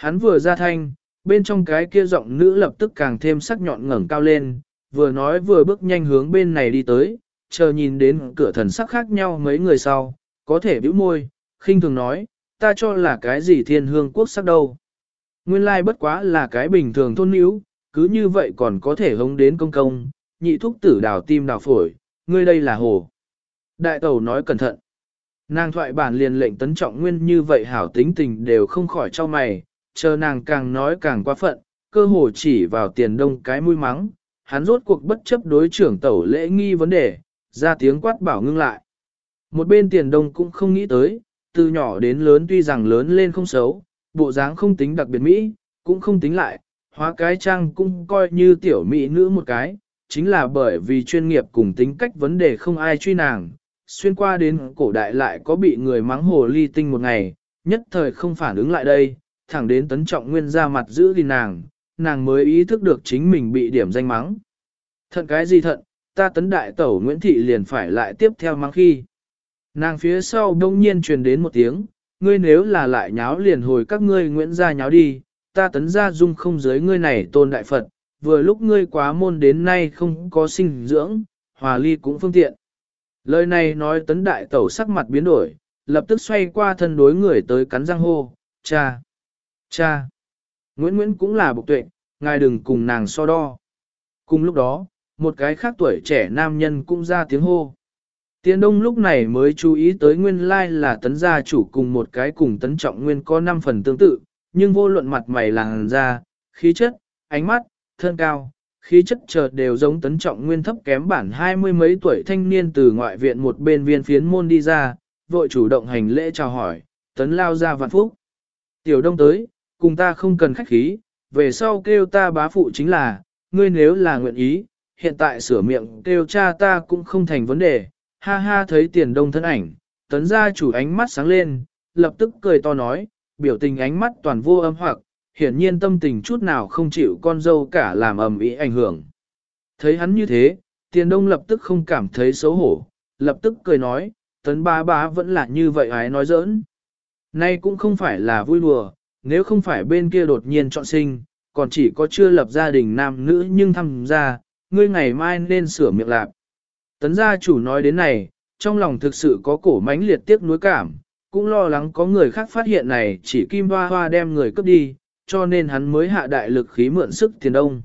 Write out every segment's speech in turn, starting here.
Hắn vừa ra thanh, bên trong cái kia giọng nữ lập tức càng thêm sắc nhọn ngẩng cao lên, vừa nói vừa bước nhanh hướng bên này đi tới, chờ nhìn đến cửa thần sắc khác nhau mấy người sau, có thể bĩu môi, khinh thường nói, ta cho là cái gì thiên hương quốc sắc đâu. Nguyên lai bất quá là cái bình thường thôn níu, cứ như vậy còn có thể hống đến công công, nhị thúc tử đào tim đào phổi, ngươi đây là hồ. Đại tẩu nói cẩn thận. Nàng thoại bản liền lệnh Tấn Trọng Nguyên như vậy hảo tính tình đều không khỏi cho mày, chờ nàng càng nói càng quá phận, cơ hồ chỉ vào Tiền Đông cái mũi mắng, hắn rốt cuộc bất chấp đối trưởng tẩu lễ nghi vấn đề, ra tiếng quát bảo ngưng lại. Một bên Tiền Đông cũng không nghĩ tới, từ nhỏ đến lớn tuy rằng lớn lên không xấu, bộ dáng không tính đặc biệt mỹ, cũng không tính lại, hóa cái trang cũng coi như tiểu mỹ nữ một cái, chính là bởi vì chuyên nghiệp cùng tính cách vấn đề không ai truy nàng, xuyên qua đến cổ đại lại có bị người mắng hồ ly tinh một ngày, nhất thời không phản ứng lại đây, thẳng đến Tấn Trọng Nguyên ra mặt giữ gìn nàng mới ý thức được chính mình bị điểm danh mắng. Thận cái gì thận, ta Tấn đại tẩu Nguyễn Thị liền phải lại tiếp theo mắng khi. Nàng phía sau đông nhiên truyền đến một tiếng, ngươi nếu là lại nháo liền hồi các ngươi Nguyễn gia nháo đi, ta Tấn gia dung không giới ngươi này tôn đại Phật, vừa lúc ngươi quá môn đến nay không có sinh dưỡng, hòa ly cũng phương tiện. Lời này nói Tấn đại tẩu sắc mặt biến đổi, lập tức xoay qua thân đối người tới cắn răng hô, cha, cha. Nguyễn cũng là bộc tuệ, ngài đừng cùng nàng so đo. Cùng lúc đó, một cái khác tuổi trẻ nam nhân cũng ra tiếng hô. Tiền Đông lúc này mới chú ý tới nguyên lai là Tấn gia chủ cùng một cái cùng Tấn Trọng Nguyên có 5 phần tương tự, nhưng vô luận mặt mày làn da, khí chất, ánh mắt, thân cao, khí chất chợt đều giống Tấn Trọng Nguyên thấp kém bản 20 mấy tuổi thanh niên từ ngoại viện một bên viên phiến môn đi ra, vội chủ động hành lễ chào hỏi, Tấn lao ra vạn phúc. Tiểu Đông tới, cùng ta không cần khách khí, về sau kêu ta bá phụ chính là, ngươi nếu là nguyện ý, hiện tại sửa miệng kêu cha ta cũng không thành vấn đề. Ha ha thấy Tiền Đông thân ảnh, Tấn gia chủ ánh mắt sáng lên, lập tức cười to nói, biểu tình ánh mắt toàn vô âm hoặc, hiển nhiên tâm tình chút nào không chịu con dâu cả làm ầm ĩ ảnh hưởng. Thấy hắn như thế, Tiền Đông lập tức không cảm thấy xấu hổ, lập tức cười nói, Tấn bá bá vẫn là như vậy ái nói giỡn. Nay cũng không phải là vui đùa, nếu không phải bên kia đột nhiên chọn sinh, còn chỉ có chưa lập gia đình nam nữ nhưng tham gia, ngươi ngày mai nên sửa miệng lạc. Tấn gia chủ nói đến này, trong lòng thực sự có cổ mãnh liệt tiếc nuối cảm, cũng lo lắng có người khác phát hiện này chỉ Kim Hoa Hoa đem người cướp đi, cho nên hắn mới hạ đại lực khí mượn sức Tiền Đông.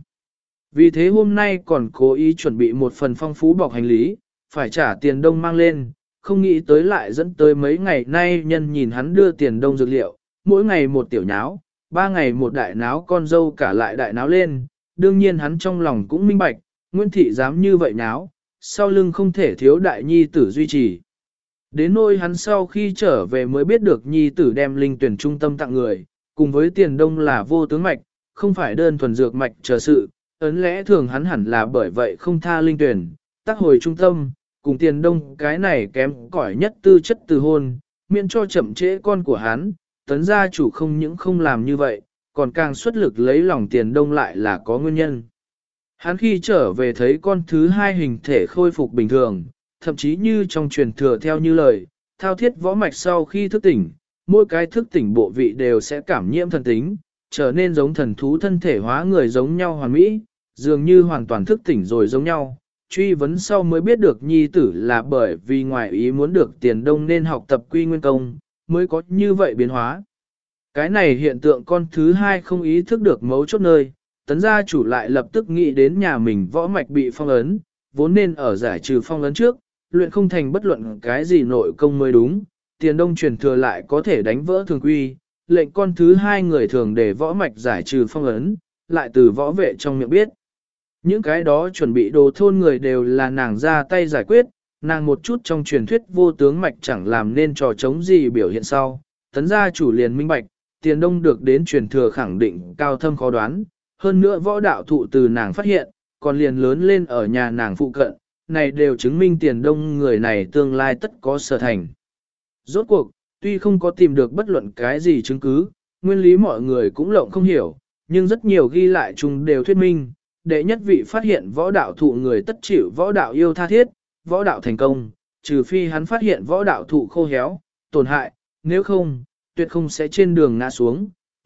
Vì thế hôm nay còn cố ý chuẩn bị một phần phong phú bọc hành lý, phải trả Tiền Đông mang lên, không nghĩ tới lại dẫn tới mấy ngày nay nhân nhìn hắn đưa Tiền Đông dược liệu, mỗi ngày một tiểu nháo, 3 ngày một đại náo con dâu cả lại đại náo lên, đương nhiên hắn trong lòng cũng minh bạch, Nguyễn Thị dám như vậy náo, sau lưng không thể thiếu đại nhi tử duy trì. Đến nỗi hắn sau khi trở về mới biết được nhi tử đem linh tuyển trung tâm tặng người, cùng với Tiền Đông là vô tướng mạch, không phải đơn thuần dược mạch chờ sự, ấn lẽ thường hắn hẳn là bởi vậy không tha linh tuyển, tác hồi trung tâm, cùng Tiền Đông cái này kém cỏi nhất tư chất từ hôn, miễn cho chậm trễ con của hắn, Tấn gia chủ không những không làm như vậy, còn càng xuất lực lấy lòng Tiền Đông lại là có nguyên nhân. Hắn khi trở về thấy con thứ hai hình thể khôi phục bình thường, thậm chí như trong truyền thừa theo như lời, thao thiết võ mạch sau khi thức tỉnh, mỗi cái thức tỉnh bộ vị đều sẽ cảm nhiễm thần tính, trở nên giống thần thú thân thể hóa người giống nhau hoàn mỹ, dường như hoàn toàn thức tỉnh rồi giống nhau. Truy vấn sau mới biết được nhi tử là bởi vì ngoài ý muốn được Tiền Đông nên học tập quy nguyên công, mới có như vậy biến hóa. Cái này hiện tượng con thứ hai không ý thức được mấu chốt nơi, Tấn gia chủ lại lập tức nghĩ đến nhà mình võ mạch bị phong ấn, vốn nên ở giải trừ phong ấn trước, luyện không thành bất luận cái gì nội công mới đúng, Tiền Đông truyền thừa lại có thể đánh vỡ thường quy, lệnh con thứ hai người thường để võ mạch giải trừ phong ấn, lại từ võ vệ trong miệng biết. Những cái đó chuẩn bị đồ thôn người đều là nàng ra tay giải quyết, nàng một chút trong truyền thuyết vô tướng mạch chẳng làm nên trò chống gì biểu hiện sau. Tấn gia chủ liền minh bạch, Tiền Đông được đến truyền thừa khẳng định cao thâm khó đoán, hơn nữa võ đạo thụ từ nàng phát hiện, còn liền lớn lên ở nhà nàng phụ cận, này đều chứng minh Tiền Đông người này tương lai tất có sở thành. Rốt cuộc, tuy không có tìm được bất luận cái gì chứng cứ, nguyên lý mọi người cũng lộng không hiểu, nhưng rất nhiều ghi lại chung đều thuyết minh, đệ nhất vị phát hiện võ đạo thụ người tất chịu võ đạo yêu tha thiết, võ đạo thành công, trừ phi hắn phát hiện võ đạo thụ khô héo, tổn hại, nếu không, tuyệt không sẽ trên đường ngã xuống,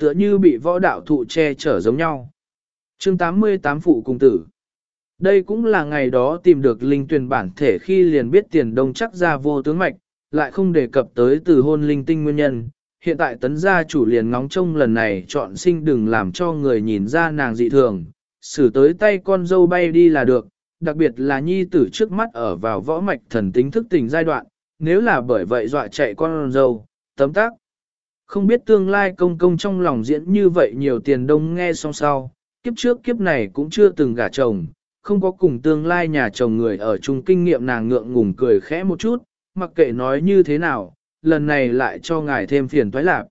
tựa như bị võ đạo thụ che chở giống nhau. Chương 88 Phụ Cùng Tử. Đây cũng là ngày đó tìm được linh tuyển bản thể khi liền biết Tiền Đông chắc ra vô tướng mạch, lại không đề cập tới từ hôn linh tinh nguyên nhân. Hiện tại tấn gia chủ liền ngóng trông lần này chọn sinh đừng làm cho người nhìn ra nàng dị thường, xử tới tay con dâu bay đi là được, đặc biệt là nhi tử trước mắt ở vào võ mạch thần tính thức tỉnh giai đoạn, nếu là bởi vậy dọa chạy con dâu, tấm tác. Không biết tương lai công công trong lòng diễn như vậy nhiều Tiền Đông nghe xong sau, kiếp trước kiếp này cũng chưa từng gả chồng, không có cùng tương lai nhà chồng người ở chung kinh nghiệm nàng ngượng ngùng cười khẽ một chút, mặc kệ nói như thế nào, lần này lại cho ngài thêm phiền toái lạc.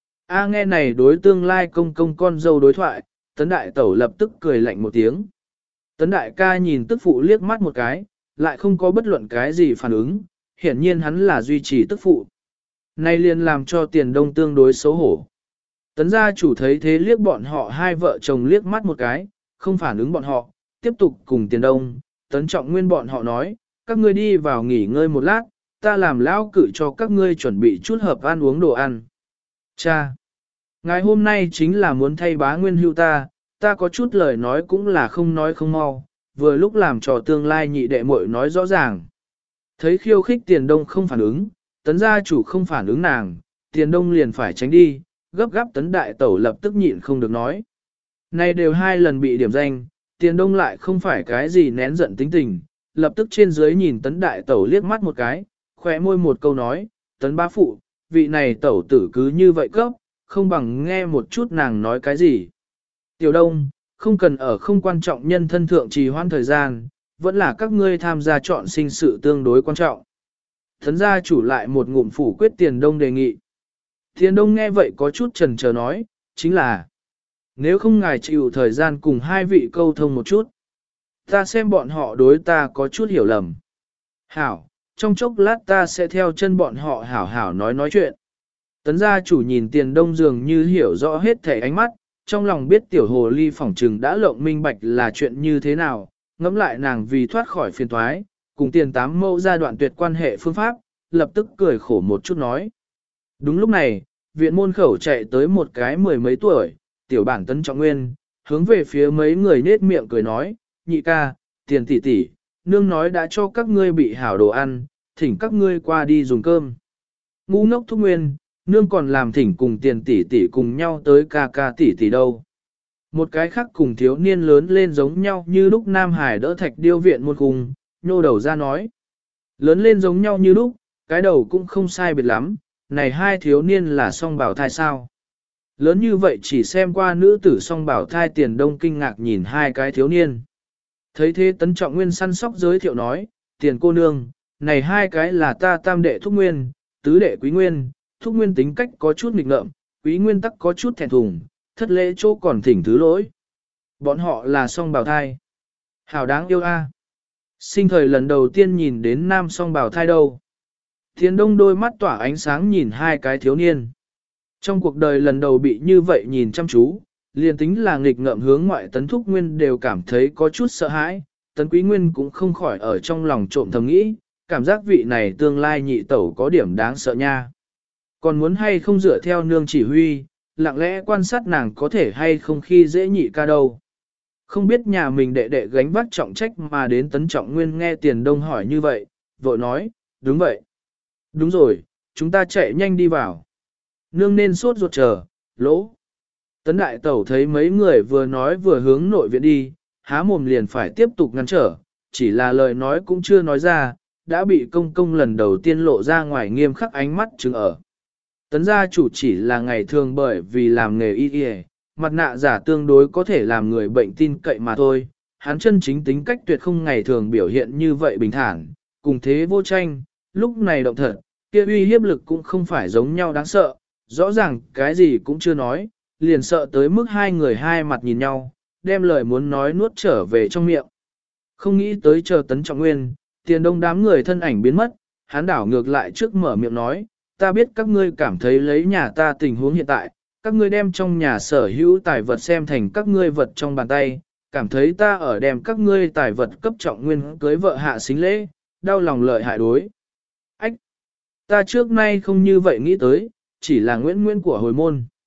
A nghe này đối tương lai công công con dâu đối thoại, tấn đại tẩu lập tức cười lạnh một tiếng. Tấn đại ca nhìn tức phụ liếc mắt một cái, lại không có bất luận cái gì phản ứng, hiển nhiên hắn là duy trì tức phụ. Nay liền làm cho Tiền Đông tương đối xấu hổ. Tấn gia chủ thấy thế liếc bọn họ hai vợ chồng liếc mắt một cái, không phản ứng bọn họ, tiếp tục cùng Tiền Đông, Tấn Trọng Nguyên bọn họ nói, các ngươi đi vào nghỉ ngơi một lát, ta làm lão cử cho các ngươi chuẩn bị chút hợp ăn uống đồ ăn. Cha! Ngày hôm nay chính là muốn thay bá nguyên hưu ta có chút lời nói cũng là không nói không mau, vừa lúc làm cho tương lai nhị đệ muội nói rõ ràng. Thấy khiêu khích Tiền Đông không phản ứng, Tấn gia chủ không phản ứng nàng, Tiền Đông liền phải tránh đi, gấp gáp Tấn đại tẩu lập tức nhịn không được nói. Nay đều hai lần bị điểm danh, Tiền Đông lại không phải cái gì nén giận tính tình, lập tức trên dưới nhìn Tấn đại tẩu liếc mắt một cái, khỏe môi một câu nói, Tấn bá phụ, vị này tẩu tử cứ như vậy cấp, không bằng nghe một chút nàng nói cái gì. Tiểu Đông, không cần ở không quan trọng nhân thân thượng trì hoãn thời gian, vẫn là các ngươi tham gia chọn sinh sự tương đối quan trọng. Tấn gia chủ lại một ngụm phủ quyết Tiền Đông đề nghị. Tiền Đông nghe vậy có chút chần chờ nói, chính là, nếu không ngài chịu thời gian cùng hai vị câu thông một chút, ta xem bọn họ đối ta có chút hiểu lầm. Hảo, trong chốc lát ta sẽ theo chân bọn họ hảo hảo nói chuyện. Tấn gia chủ nhìn Tiền Đông dường như hiểu rõ hết thể ánh mắt, trong lòng biết tiểu hồ ly phỏng trừng đã lộng minh bạch là chuyện như thế nào, ngẫm lại nàng vì thoát khỏi phiền toái, cùng Tiền Tám mẫu gia đoạn tuyệt quan hệ phương pháp, lập tức cười khổ một chút nói. Đúng lúc này, viện môn khẩu chạy tới một cái mười mấy tuổi, tiểu bản Tấn Trọng Nguyên, hướng về phía mấy người nết miệng cười nói, nhị ca, Tiền tỷ tỷ, nương nói đã cho các ngươi bị hảo đồ ăn, thỉnh các ngươi qua đi dùng cơm. Ngu ngốc Thúc Nguyên, nương còn làm thỉnh cùng Tiền tỷ tỷ cùng nhau tới ca ca tỷ tỷ đâu. Một cái khác cùng thiếu niên lớn lên giống nhau như lúc Nam Hải đỡ thạch điêu viện môn cùng, nhô đầu ra nói. Lớn lên giống nhau như lúc, cái đầu cũng không sai biệt lắm, này hai thiếu niên là song bảo thai sao. Lớn như vậy chỉ xem qua nữ tử song bảo thai Tiền Đông kinh ngạc nhìn hai cái thiếu niên. Thấy thế Tấn Trọng Nguyên săn sóc giới thiệu nói, Tiền cô nương, này hai cái là ta tam đệ Thúc Nguyên, tứ đệ Quý Nguyên, Thúc Nguyên tính cách có chút nghịch ngợm, Quý Nguyên tắc có chút thẹn thùng, thất lễ chỗ còn thỉnh thứ lỗi. Bọn họ là song bào thai. Hảo đáng yêu a. Sinh thời lần đầu tiên nhìn đến nam song bào thai đâu. Tiền Đông đôi mắt tỏa ánh sáng nhìn hai cái thiếu niên. Trong cuộc đời lần đầu bị như vậy nhìn chăm chú, liền tính là nghịch ngợm hướng ngoại Tấn Thúc Nguyên đều cảm thấy có chút sợ hãi, Tấn Quý Nguyên cũng không khỏi ở trong lòng trộm thầm nghĩ, cảm giác vị này tương lai nhị tẩu có điểm đáng sợ nha. Còn muốn hay không dựa theo nương chỉ huy, lặng lẽ quan sát nàng có thể hay không khi dễ nhị ca đâu. Không biết nhà mình đệ đệ gánh vác trọng trách mà đến Tấn Trọng Nguyên nghe Tiền Đông hỏi như vậy, vội nói, đúng vậy. Đúng rồi, chúng ta chạy nhanh đi vào. Nương nên sốt ruột chờ, lỗ. Tấn Đại Tẩu thấy mấy người vừa nói vừa hướng nội viện đi, há mồm liền phải tiếp tục ngăn trở, chỉ là lời nói cũng chưa nói ra, đã bị công công lần đầu tiên lộ ra ngoài nghiêm khắc ánh mắt chứng ở. Tấn gia chủ chỉ là ngày thường bởi vì làm nghề y y, mặt nạ giả tương đối có thể làm người bệnh tin cậy mà thôi, hắn chân chính tính cách tuyệt không ngày thường biểu hiện như vậy bình thản, cùng thế vô tranh, lúc này động thật, kia uy hiếp lực cũng không phải giống nhau đáng sợ, rõ ràng cái gì cũng chưa nói, liền sợ tới mức hai người hai mặt nhìn nhau, đem lời muốn nói nuốt trở về trong miệng. Không nghĩ tới chờ Tấn Trọng Nguyên, Tiền Đông đám người thân ảnh biến mất, hắn đảo ngược lại trước mở miệng nói, ta biết các ngươi cảm thấy lấy nhà ta tình huống hiện tại, các ngươi đem trong nhà sở hữu tài vật xem thành các ngươi vật trong bàn tay, cảm thấy ta ở đem các ngươi tài vật cấp Trọng Nguyên cưới vợ hạ xính lễ, đau lòng lợi hại đối. Ách! Ta trước nay không như vậy nghĩ tới, chỉ là Nguyễn của hồi môn.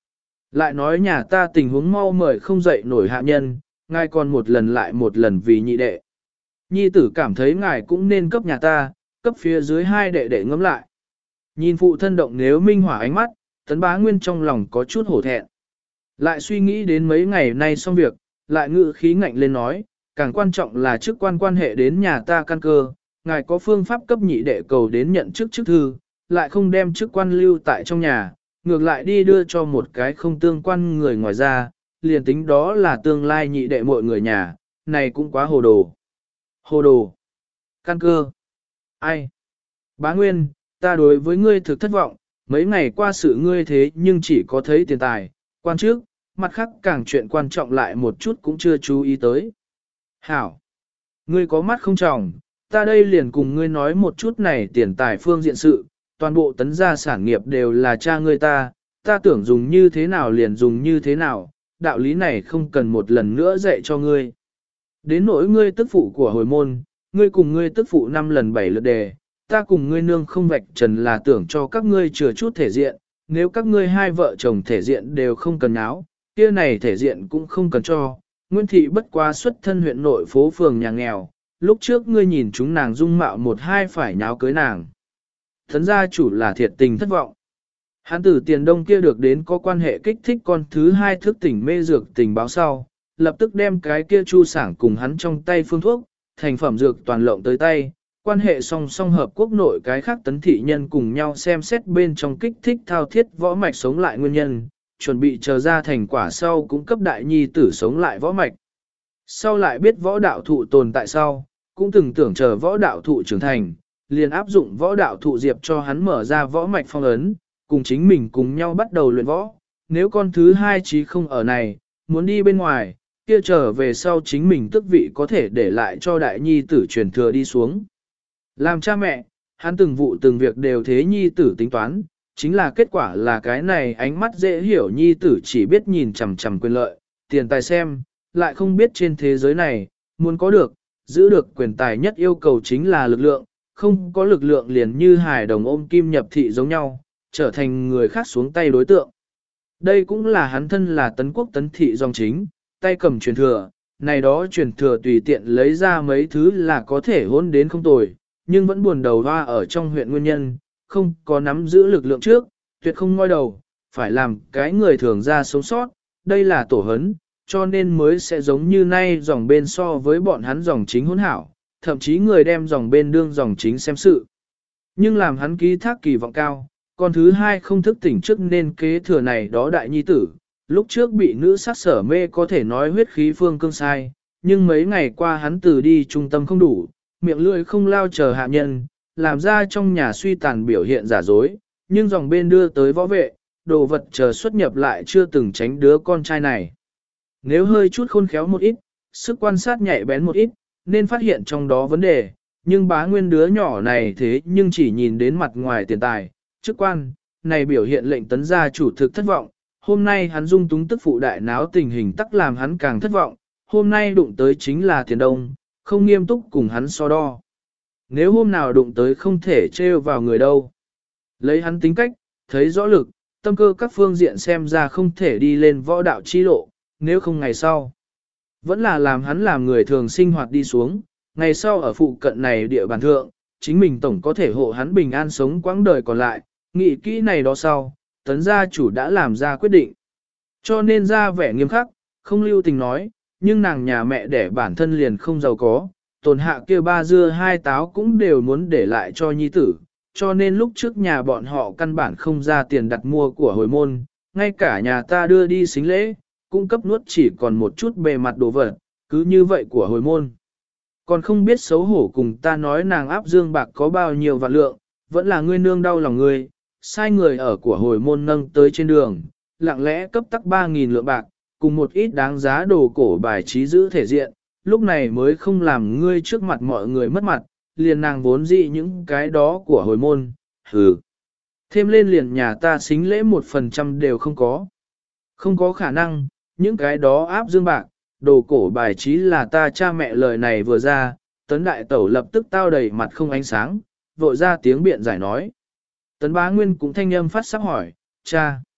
Lại nói nhà ta tình huống mau mời không dậy nổi hạ nhân, ngài còn một lần lại một lần vì nhị đệ. Nhi tử cảm thấy ngài cũng nên cấp nhà ta, cấp phía dưới hai đệ đệ ngẫm lại. Nhìn phụ thân động nếu minh hỏa ánh mắt, Tấn Bá Nguyên trong lòng có chút hổ thẹn. Lại suy nghĩ đến mấy ngày nay xong việc, lại ngự khí ngạnh lên nói, càng quan trọng là chức quan quan hệ đến nhà ta căn cơ, ngài có phương pháp cấp nhị đệ cầu đến nhận chức chức thư, lại không đem chức quan lưu tại trong nhà, ngược lại đi đưa cho một cái không tương quan người ngoài ra, liền tính đó là tương lai nhị đệ mọi người nhà, này cũng quá hồ đồ. Hồ đồ. Căn cơ. Ai? Bá Nguyên, ta đối với ngươi thực thất vọng, mấy ngày qua sự ngươi thế nhưng chỉ có thấy tiền tài, quan trước, mặt khác càng chuyện quan trọng lại một chút cũng chưa chú ý tới. Hảo! Ngươi có mắt không tròng, ta đây liền cùng ngươi nói một chút này tiền tài phương diện sự, toàn bộ tấn gia sản nghiệp đều là cha ngươi ta tưởng dùng như thế nào liền dùng như thế nào, đạo lý này không cần một lần nữa dạy cho ngươi. Đến nỗi ngươi tức phụ của hồi môn, ngươi cùng ngươi tức phụ 5 lần 7 lượt đề, ta cùng ngươi nương không vạch trần là tưởng cho các ngươi chừa chút thể diện, nếu các ngươi hai vợ chồng thể diện đều không cần áo, kia này thể diện cũng không cần cho. Nguyễn Thị bất quá xuất thân huyện nội phố phường nhà nghèo, lúc trước ngươi nhìn chúng nàng dung mạo một hai phải nháo cưới nàng. Thấn gia chủ là thiệt tình thất vọng. Hán tử tiền đông kia được đến có quan hệ kích thích con thứ hai thức tỉnh mê dược tình báo sau, lập tức đem cái kia chu sảng cùng hắn trong tay phương thuốc, thành phẩm dược toàn lộng tới tay, quan hệ song song hợp quốc nội cái khác tấn thị nhân cùng nhau xem xét bên trong kích thích thao thiết võ mạch sống lại nguyên nhân, chuẩn bị chờ ra thành quả sau cũng cấp đại nhi tử sống lại võ mạch. Sau lại biết võ đạo thụ tồn tại sau, cũng từng tưởng chờ võ đạo thụ trưởng thành, liền áp dụng võ đạo thụ diệp cho hắn mở ra võ mạch phong ấn, cùng chính mình cùng nhau bắt đầu luyện võ. Nếu con thứ hai chí không ở này, muốn đi bên ngoài, kia trở về sau chính mình tức vị có thể để lại cho đại nhi tử truyền thừa đi xuống. Làm cha mẹ, hắn từng vụ từng việc đều thế nhi tử tính toán, chính là kết quả là cái này ánh mắt dễ hiểu nhi tử chỉ biết nhìn chằm chằm quyền lợi, tiền tài xem, lại không biết trên thế giới này, muốn có được, giữ được quyền tài nhất yêu cầu chính là lực lượng, không có lực lượng liền như hài đồng ôm kim nhập thị giống nhau, trở thành người khác xuống tay đối tượng. Đây cũng là hắn thân là tấn quốc tấn thị dòng chính, tay cầm truyền thừa, này đó truyền thừa tùy tiện lấy ra mấy thứ là có thể hôn đến không tồi, nhưng vẫn buồn đầu hoa ở trong huyện nguyên nhân, không có nắm giữ lực lượng trước, tuyệt không ngoi đầu, phải làm cái người thường ra sống sót, đây là tổ hấn, cho nên mới sẽ giống như nay dòng bên so với bọn hắn dòng chính hỗn hảo, thậm chí người đem dòng bên đương dòng chính xem sự. Nhưng làm hắn ký thác kỳ vọng cao, con thứ hai không thức tỉnh trước nên kế thừa này đó đại nhi tử, lúc trước bị nữ sát sở mê có thể nói huyết khí phương cương sai, nhưng mấy ngày qua hắn từ đi trung tâm không đủ, miệng lưỡi không lao chờ hạ nhân, làm ra trong nhà suy tàn biểu hiện giả dối, nhưng dòng bên đưa tới võ vệ, đồ vật chờ xuất nhập lại chưa từng tránh đứa con trai này. Nếu hơi chút khôn khéo một ít, sức quan sát nhạy bén một ít, nên phát hiện trong đó vấn đề, nhưng Bá Nguyên đứa nhỏ này thế nhưng chỉ nhìn đến mặt ngoài tiền tài, chức quan, này biểu hiện lệnh tấn gia chủ thực thất vọng, hôm nay hắn dung túng tức phụ đại náo tình hình tắc làm hắn càng thất vọng, hôm nay đụng tới chính là tiền đông, không nghiêm túc cùng hắn so đo. Nếu hôm nào đụng tới không thể trêu vào người đâu. Lấy hắn tính cách, thấy rõ lực, tâm cơ các phương diện xem ra không thể đi lên võ đạo chi lộ, nếu không ngày sau. Vẫn là làm hắn làm người thường sinh hoạt đi xuống, ngày sau ở phụ cận này địa bàn thượng, chính mình tổng có thể hộ hắn bình an sống quãng đời còn lại, nghĩ kỹ này đó sau, tấn gia chủ đã làm ra quyết định. Cho nên ra vẻ nghiêm khắc, không lưu tình nói, nhưng nàng nhà mẹ đẻ bản thân liền không giàu có, tồn hạ kia 3 dưa 2 táo cũng đều muốn để lại cho nhi tử, cho nên lúc trước nhà bọn họ căn bản không ra tiền đặt mua của hồi môn, ngay cả nhà ta đưa đi xính lễ, cung cấp nuốt chỉ còn một chút bề mặt đồ vật, cứ như vậy của hồi môn. Còn không biết xấu hổ cùng ta nói nàng áp dương bạc có bao nhiêu vạn lượng, vẫn là ngươi nương đau lòng ngươi, sai người ở của hồi môn nâng tới trên đường, lặng lẽ cấp tắc 3.000 lượng bạc, cùng một ít đáng giá đồ cổ bài trí giữ thể diện, lúc này mới không làm ngươi trước mặt mọi người mất mặt, liền nàng vốn dị những cái đó của hồi môn, hừ. Thêm lên liền nhà ta xính lễ 1% đều không có. Không có khả năng, những cái đó áp dương bạc, đồ cổ bài trí là ta cha mẹ lời này vừa ra, tấn đại tẩu lập tức tao đầy mặt không ánh sáng, vội ra tiếng biện giải nói. Tấn Bá Nguyên cũng thanh âm phát sắp hỏi, cha,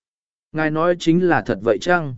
Ngài nói chính là thật vậy chăng?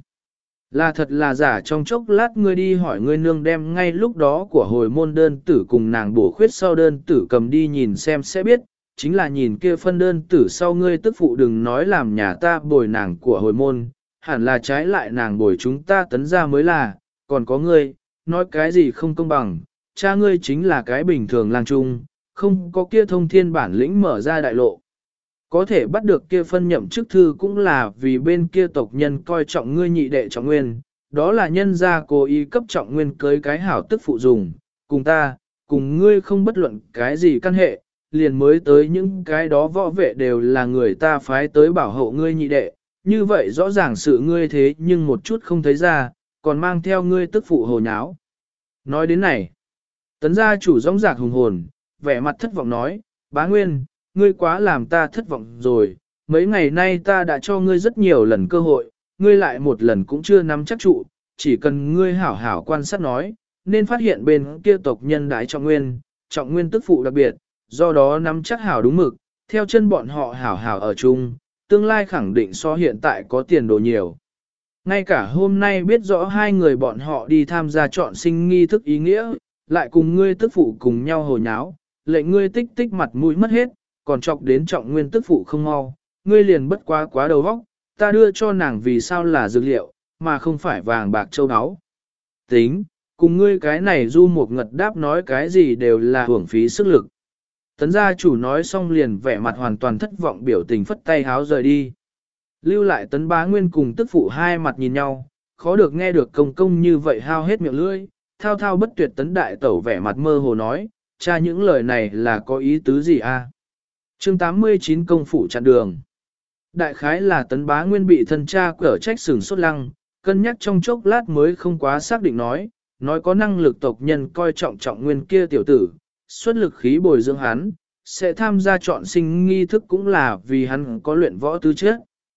Là thật là giả, trong chốc lát ngươi đi hỏi ngươi nương đem ngay lúc đó của hồi môn đơn tử cùng nàng bổ khuyết sau đơn tử cầm đi nhìn xem sẽ biết, chính là nhìn kia phân đơn tử sau ngươi tức phụ đừng nói làm nhà ta bồi nàng của hồi môn, hẳn là trái lại nàng bồi chúng ta Tấn gia mới là, còn có ngươi, nói cái gì không công bằng, cha ngươi chính là cái bình thường lang trung, không có kia thông thiên bản lĩnh mở ra đại lộ. Có thể bắt được kia phân nhậm chức thư cũng là vì bên kia tộc nhân coi trọng ngươi nhị đệ trọng nguyên, đó là nhân gia cố ý cấp trọng nguyên cưới cái hảo tức phụ dùng, cùng ta, cùng ngươi không bất luận cái gì căn hệ, liền mới tới những cái đó võ vệ đều là người ta phái tới bảo hộ ngươi nhị đệ, như vậy rõ ràng sự ngươi thế nhưng một chút không thấy ra, còn mang theo ngươi tức phụ hồ nháo. Nói đến này, Tấn gia chủ rõng rạc hùng hồn, vẻ mặt thất vọng nói, bá Nguyên, ngươi quá làm ta thất vọng rồi, mấy ngày nay ta đã cho ngươi rất nhiều lần cơ hội, ngươi lại một lần cũng chưa nắm chắc trụ, chỉ cần ngươi hảo hảo quan sát nói, nên phát hiện bên kia tộc nhân đại trọng nguyên tức phụ đặc biệt, do đó nắm chắc hảo đúng mực, theo chân bọn họ hảo hảo ở chung, tương lai khẳng định so hiện tại có tiền đồ nhiều. Ngay cả hôm nay biết rõ hai người bọn họ đi tham gia chọn sinh nghi thức ý nghĩa, lại cùng ngươi tức phụ cùng nhau hồ nháo, lệnh ngươi tích tích mặt mũi mất hết, còn chọc đến trọng nguyên tức phụ không mau, ngươi liền bất quá đầu vóc, ta đưa cho nàng vì sao là dược liệu, mà không phải vàng bạc châu áo. Tính, cùng ngươi cái này du một ngật đáp nói cái gì đều là hưởng phí sức lực. Tấn gia chủ nói xong liền vẻ mặt hoàn toàn thất vọng biểu tình phất tay háo rời đi. Lưu lại Tấn Bá Nguyên cùng tức phụ hai mặt nhìn nhau, khó được nghe được công công như vậy hao hết miệng lưỡi, thao thao bất tuyệt. Tấn đại tẩu vẻ mặt mơ hồ nói, cha những lời này là có ý tứ gì a? Chương 89 công phủ chặn đường. Đại khái là Tấn Bá Nguyên bị thân cha cở trách sừng sốt lăng, cân nhắc trong chốc lát mới không quá xác định nói có năng lực tộc nhân coi trọng trọng nguyên kia tiểu tử, xuất lực khí bồi dưỡng hắn, sẽ tham gia chọn sinh nghi thức cũng là vì hắn có luyện võ tư chất.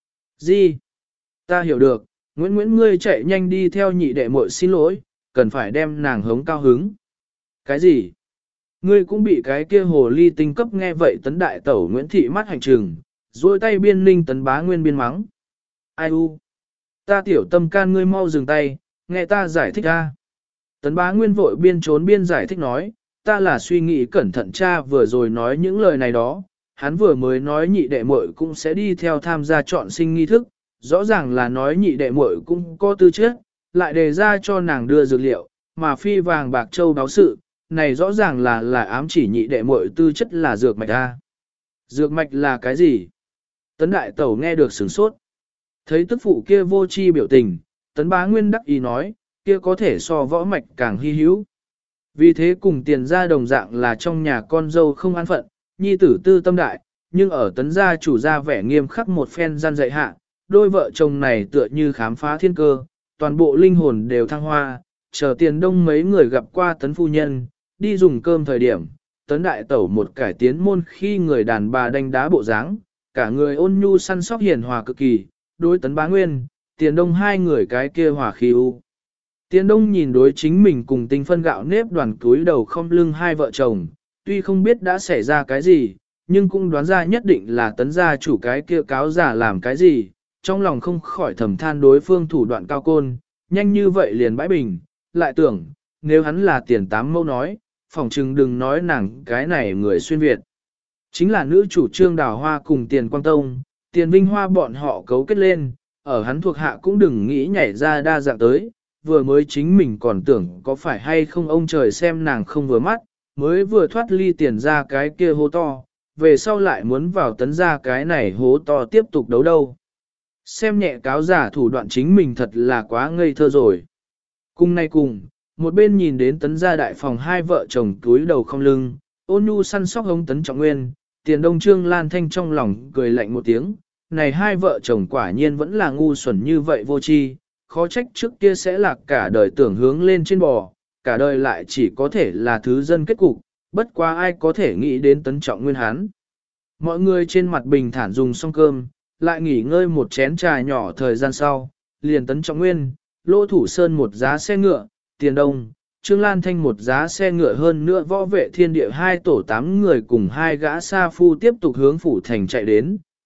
Gì? Ta hiểu được, Nguyễn ngươi chạy nhanh đi theo nhị đệ muội xin lỗi, cần phải đem nàng hống cao hứng. Cái gì? Ngươi cũng bị cái kia hồ ly tinh cấp nghe vậy. Tấn đại tẩu Nguyễn Thị mắt hành trừng, duỗi tay biên ninh Tấn Bá Nguyên biên mắng. Ai u? Ta tiểu tâm can ngươi mau dừng tay, nghe ta giải thích ra. Tấn Bá Nguyên vội biên trốn biên giải thích nói, ta là suy nghĩ cẩn thận cha vừa rồi nói những lời này đó, hắn vừa mới nói nhị đệ muội cũng sẽ đi theo tham gia chọn sinh nghi thức, rõ ràng là nói nhị đệ muội cũng có tư chất, lại đề ra cho nàng đưa dược liệu, mà phi vàng bạc châu báo sự, này rõ ràng là ám chỉ nhị đệ muội tư chất là dược mạch a. Dược mạch là cái gì? Tấn đại tẩu nghe được sửng sốt. Thấy tức phụ kia vô chi biểu tình, Tấn Bá Nguyên đắc ý nói, kia có thể so võ mạch càng hy hữu. Vì thế cùng tiền gia đồng dạng là trong nhà con dâu không an phận, nhi tử tư tâm đại, nhưng ở Tấn gia chủ gia vẻ nghiêm khắc một phen gian dạy hạ, đôi vợ chồng này tựa như khám phá thiên cơ, toàn bộ linh hồn đều thăng hoa, chờ tiền đông mấy người gặp qua Tấn phu nhân, đi dùng cơm thời điểm, Tấn đại tẩu một cải tiến môn khi người đàn bà đánh đá bộ dáng, cả người ôn nhu săn sóc hiền hòa cực kỳ, đối Tấn Bá Nguyên, tiền đông hai người cái kia hòa khí u. Tiền đông nhìn đối chính mình cùng tinh phân gạo nếp đoàn cúi đầu không lưng hai vợ chồng, tuy không biết đã xảy ra cái gì, nhưng cũng đoán ra nhất định là Tấn gia chủ cái kia cáo giả làm cái gì, trong lòng không khỏi thầm than đối phương thủ đoạn cao côn, nhanh như vậy liền bãi bình, lại tưởng, nếu hắn là tiền tám mâu nói, phỏng chừng đừng nói nàng cái này người xuyên Việt. Chính là nữ chủ trương Đào Hoa cùng tiền Quang Tông, tiền Vinh Hoa bọn họ cấu kết lên, ở hắn thuộc hạ cũng đừng nghĩ nhảy ra đa dạng tới, vừa mới chính mình còn tưởng có phải hay không ông trời xem nàng không vừa mắt, mới vừa thoát ly tiền ra cái kia hố to, về sau lại muốn vào Tấn ra cái này hố to tiếp tục đấu đâu. Xem nhẹ cáo giả thủ đoạn chính mình thật là quá ngây thơ rồi. Cùng nay cùng, một bên nhìn đến Tấn gia đại phòng hai vợ chồng túi đầu không lưng, ôn nhu săn sóc hống Tấn Trọng Nguyên, tiền đông Trương Lan Thanh trong lòng cười lạnh một tiếng, này hai vợ chồng quả nhiên vẫn là ngu xuẩn như vậy vô tri, khó trách trước kia sẽ lạc cả đời tưởng hướng lên trên bò, cả đời lại chỉ có thể là thứ dân kết cục, bất quá ai có thể nghĩ đến Tấn Trọng Nguyên hắn. Mọi người trên mặt bình thản dùng xong cơm, lại nghỉ ngơi một chén trà nhỏ thời gian sau, liền Tấn Trọng Nguyên, Lô Thủ Sơn một giá xe ngựa, tiền đông, Trương Lan Thanh một giá xe ngựa hơn nữa võ vệ thiên địa hai tổ 8 người cùng hai gã sa phu tiếp tục hướng phủ thành chạy đến,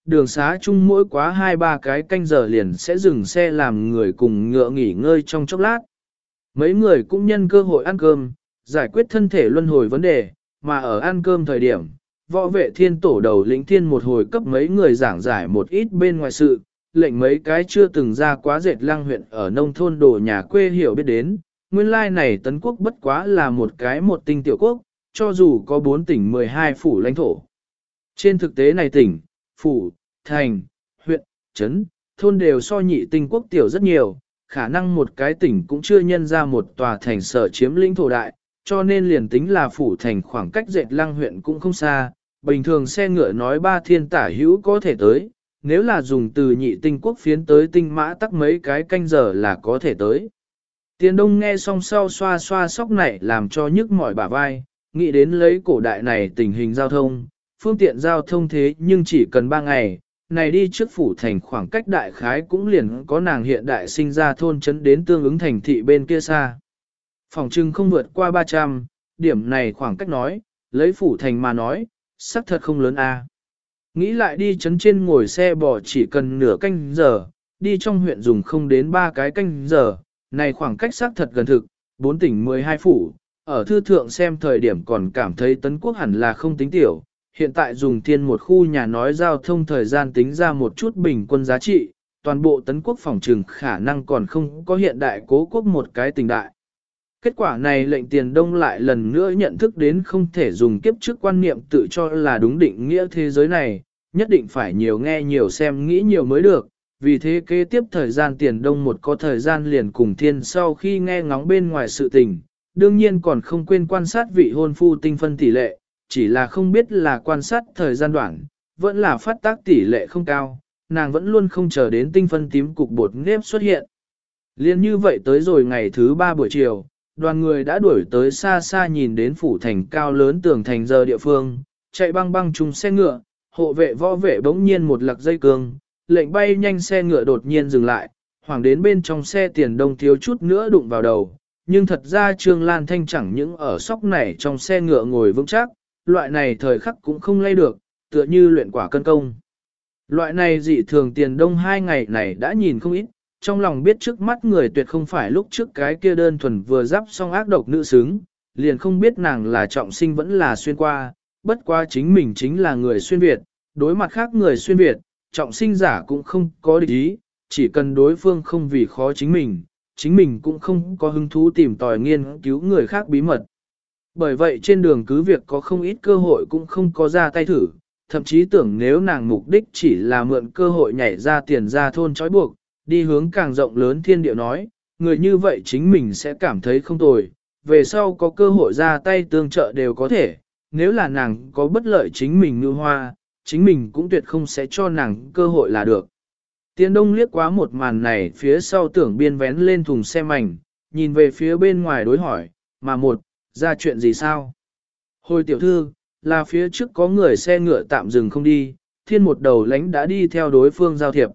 đường xá chung mỗi quá 2-3 cái canh giờ liền sẽ dừng xe làm người cùng ngựa nghỉ ngơi trong chốc lát. Mấy người cũng nhân cơ hội ăn cơm, giải quyết thân thể luân hồi vấn đề, mà ở ăn cơm thời điểm, võ vệ thiên tổ đầu lĩnh thiên một hồi cấp mấy người giảng giải một ít bên ngoài sự, lệnh mấy cái chưa từng ra quá dệt Lăng huyện ở nông thôn đồ nhà quê hiểu biết đến, nguyên lai này Tấn quốc bất quá là một cái một tinh tiểu quốc, cho dù có 4 tỉnh 12 phủ lãnh thổ. Trên thực tế này tỉnh, phủ, thành, huyện, trấn, thôn đều so nhị tinh quốc tiểu rất nhiều, khả năng một cái tỉnh cũng chưa nhân ra một tòa thành sở chiếm lĩnh thổ đại, cho nên liền tính là phủ thành khoảng cách dệt Lăng huyện cũng không xa, bình thường xe ngựa nói 3 thiên tả hữu có thể tới, nếu là dùng từ nhị tinh quốc phiến tới tinh mã tắc mấy cái canh giờ là có thể tới. Tiền Đông nghe xong sau xoa xoa sóc này làm cho nhức mỏi bả vai, nghĩ đến lấy cổ đại này tình hình giao thông, phương tiện giao thông thế nhưng chỉ cần 3 ngày, này đi trước phủ thành khoảng cách đại khái cũng liền có nàng hiện đại sinh ra thôn trấn đến tương ứng thành thị bên kia xa. Phòng trưng không vượt qua 300, điểm này khoảng cách nói, lấy phủ thành mà nói, xác thật không lớn a. Nghĩ lại đi trấn trên ngồi xe bò chỉ cần nửa canh giờ, đi trong huyện dùng không đến 3 cái canh giờ, này khoảng cách xác thật gần thực, 4 tỉnh 12 phủ, ở thư thượng xem thời điểm còn cảm thấy Tấn quốc hẳn là không tính tiểu, hiện tại dùng thiên một khu nhà nói giao thông thời gian tính ra một chút bình quân giá trị, toàn bộ Tấn quốc phòng trừng khả năng còn không có hiện đại cố quốc một cái tình đại. Kết quả này lệnh Tiền Đông lại lần nữa nhận thức đến không thể dùng kiếp trước quan niệm tự cho là đúng định nghĩa thế giới này, nhất định phải nhiều nghe nhiều xem nghĩ nhiều mới được. Vì thế kế tiếp thời gian Tiền Đông một có thời gian liền cùng thiên sau khi nghe ngóng bên ngoài sự tình, đương nhiên còn không quên quan sát vị hôn phu tinh phân tỷ lệ, chỉ là không biết là quan sát thời gian đoạn, vẫn là phát tác tỷ lệ không cao, nàng vẫn luôn không chờ đến tinh phân tím cục bột nếp xuất hiện. Liên như vậy tới rồi ngày thứ 3 buổi chiều, đoàn người đã đuổi tới xa xa nhìn đến phủ thành cao lớn tường thành giờ địa phương, chạy băng băng chung xe ngựa, hộ vệ võ vệ bỗng nhiên một lặc dây cương, lệnh bay nhanh xe ngựa đột nhiên dừng lại, hoàng đến bên trong xe Tiền Đông thiếu chút nữa đụng vào đầu, nhưng thật ra Trương Lan Thanh chẳng những ở sóc này trong xe ngựa ngồi vững chắc, loại này thời khắc cũng không lay được, tựa như luyện quả cân công. Loại này dị thường Tiền Đông 2 ngày này đã nhìn không ít, trong lòng biết trước mắt người tuyệt không phải lúc trước cái kia đơn thuần vừa giáp xong ác độc nữ xứng, liền không biết nàng là trọng sinh vẫn là xuyên qua, bất quá chính mình chính là người xuyên Việt, đối mặt khác người xuyên Việt, trọng sinh giả cũng không có địch ý, chỉ cần đối phương không vì khó chính mình cũng không có hứng thú tìm tòi nghiên cứu người khác bí mật. Bởi vậy trên đường cứ việc có không ít cơ hội cũng không có ra tay thử, thậm chí tưởng nếu nàng mục đích chỉ là mượn cơ hội nhảy ra tiền ra thôn trói buộc, đi hướng càng rộng lớn thiên địa nói, người như vậy chính mình sẽ cảm thấy không tồi, về sau có cơ hội ra tay tương trợ đều có thể, nếu là nàng có bất lợi chính mình như hoa, chính mình cũng tuyệt không sẽ cho nàng cơ hội là được. Tiền Đông liếc quá một màn này phía sau tưởng biên vén lên thùng xe mảnh, nhìn về phía bên ngoài đối hỏi, mà ra chuyện gì sao? Hồi tiểu thư, là phía trước có người xe ngựa tạm dừng không đi, thiên một đầu lánh đã đi theo đối phương giao thiệp.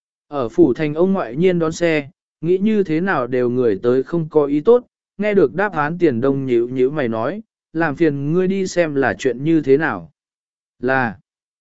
Ở phủ thành ông ngoại nhiên đón xe, nghĩ như thế nào đều người tới không có ý tốt, nghe được đáp án Tiền Đông nhíu nhíu mày nói, làm phiền ngươi đi xem là chuyện như thế nào. Là,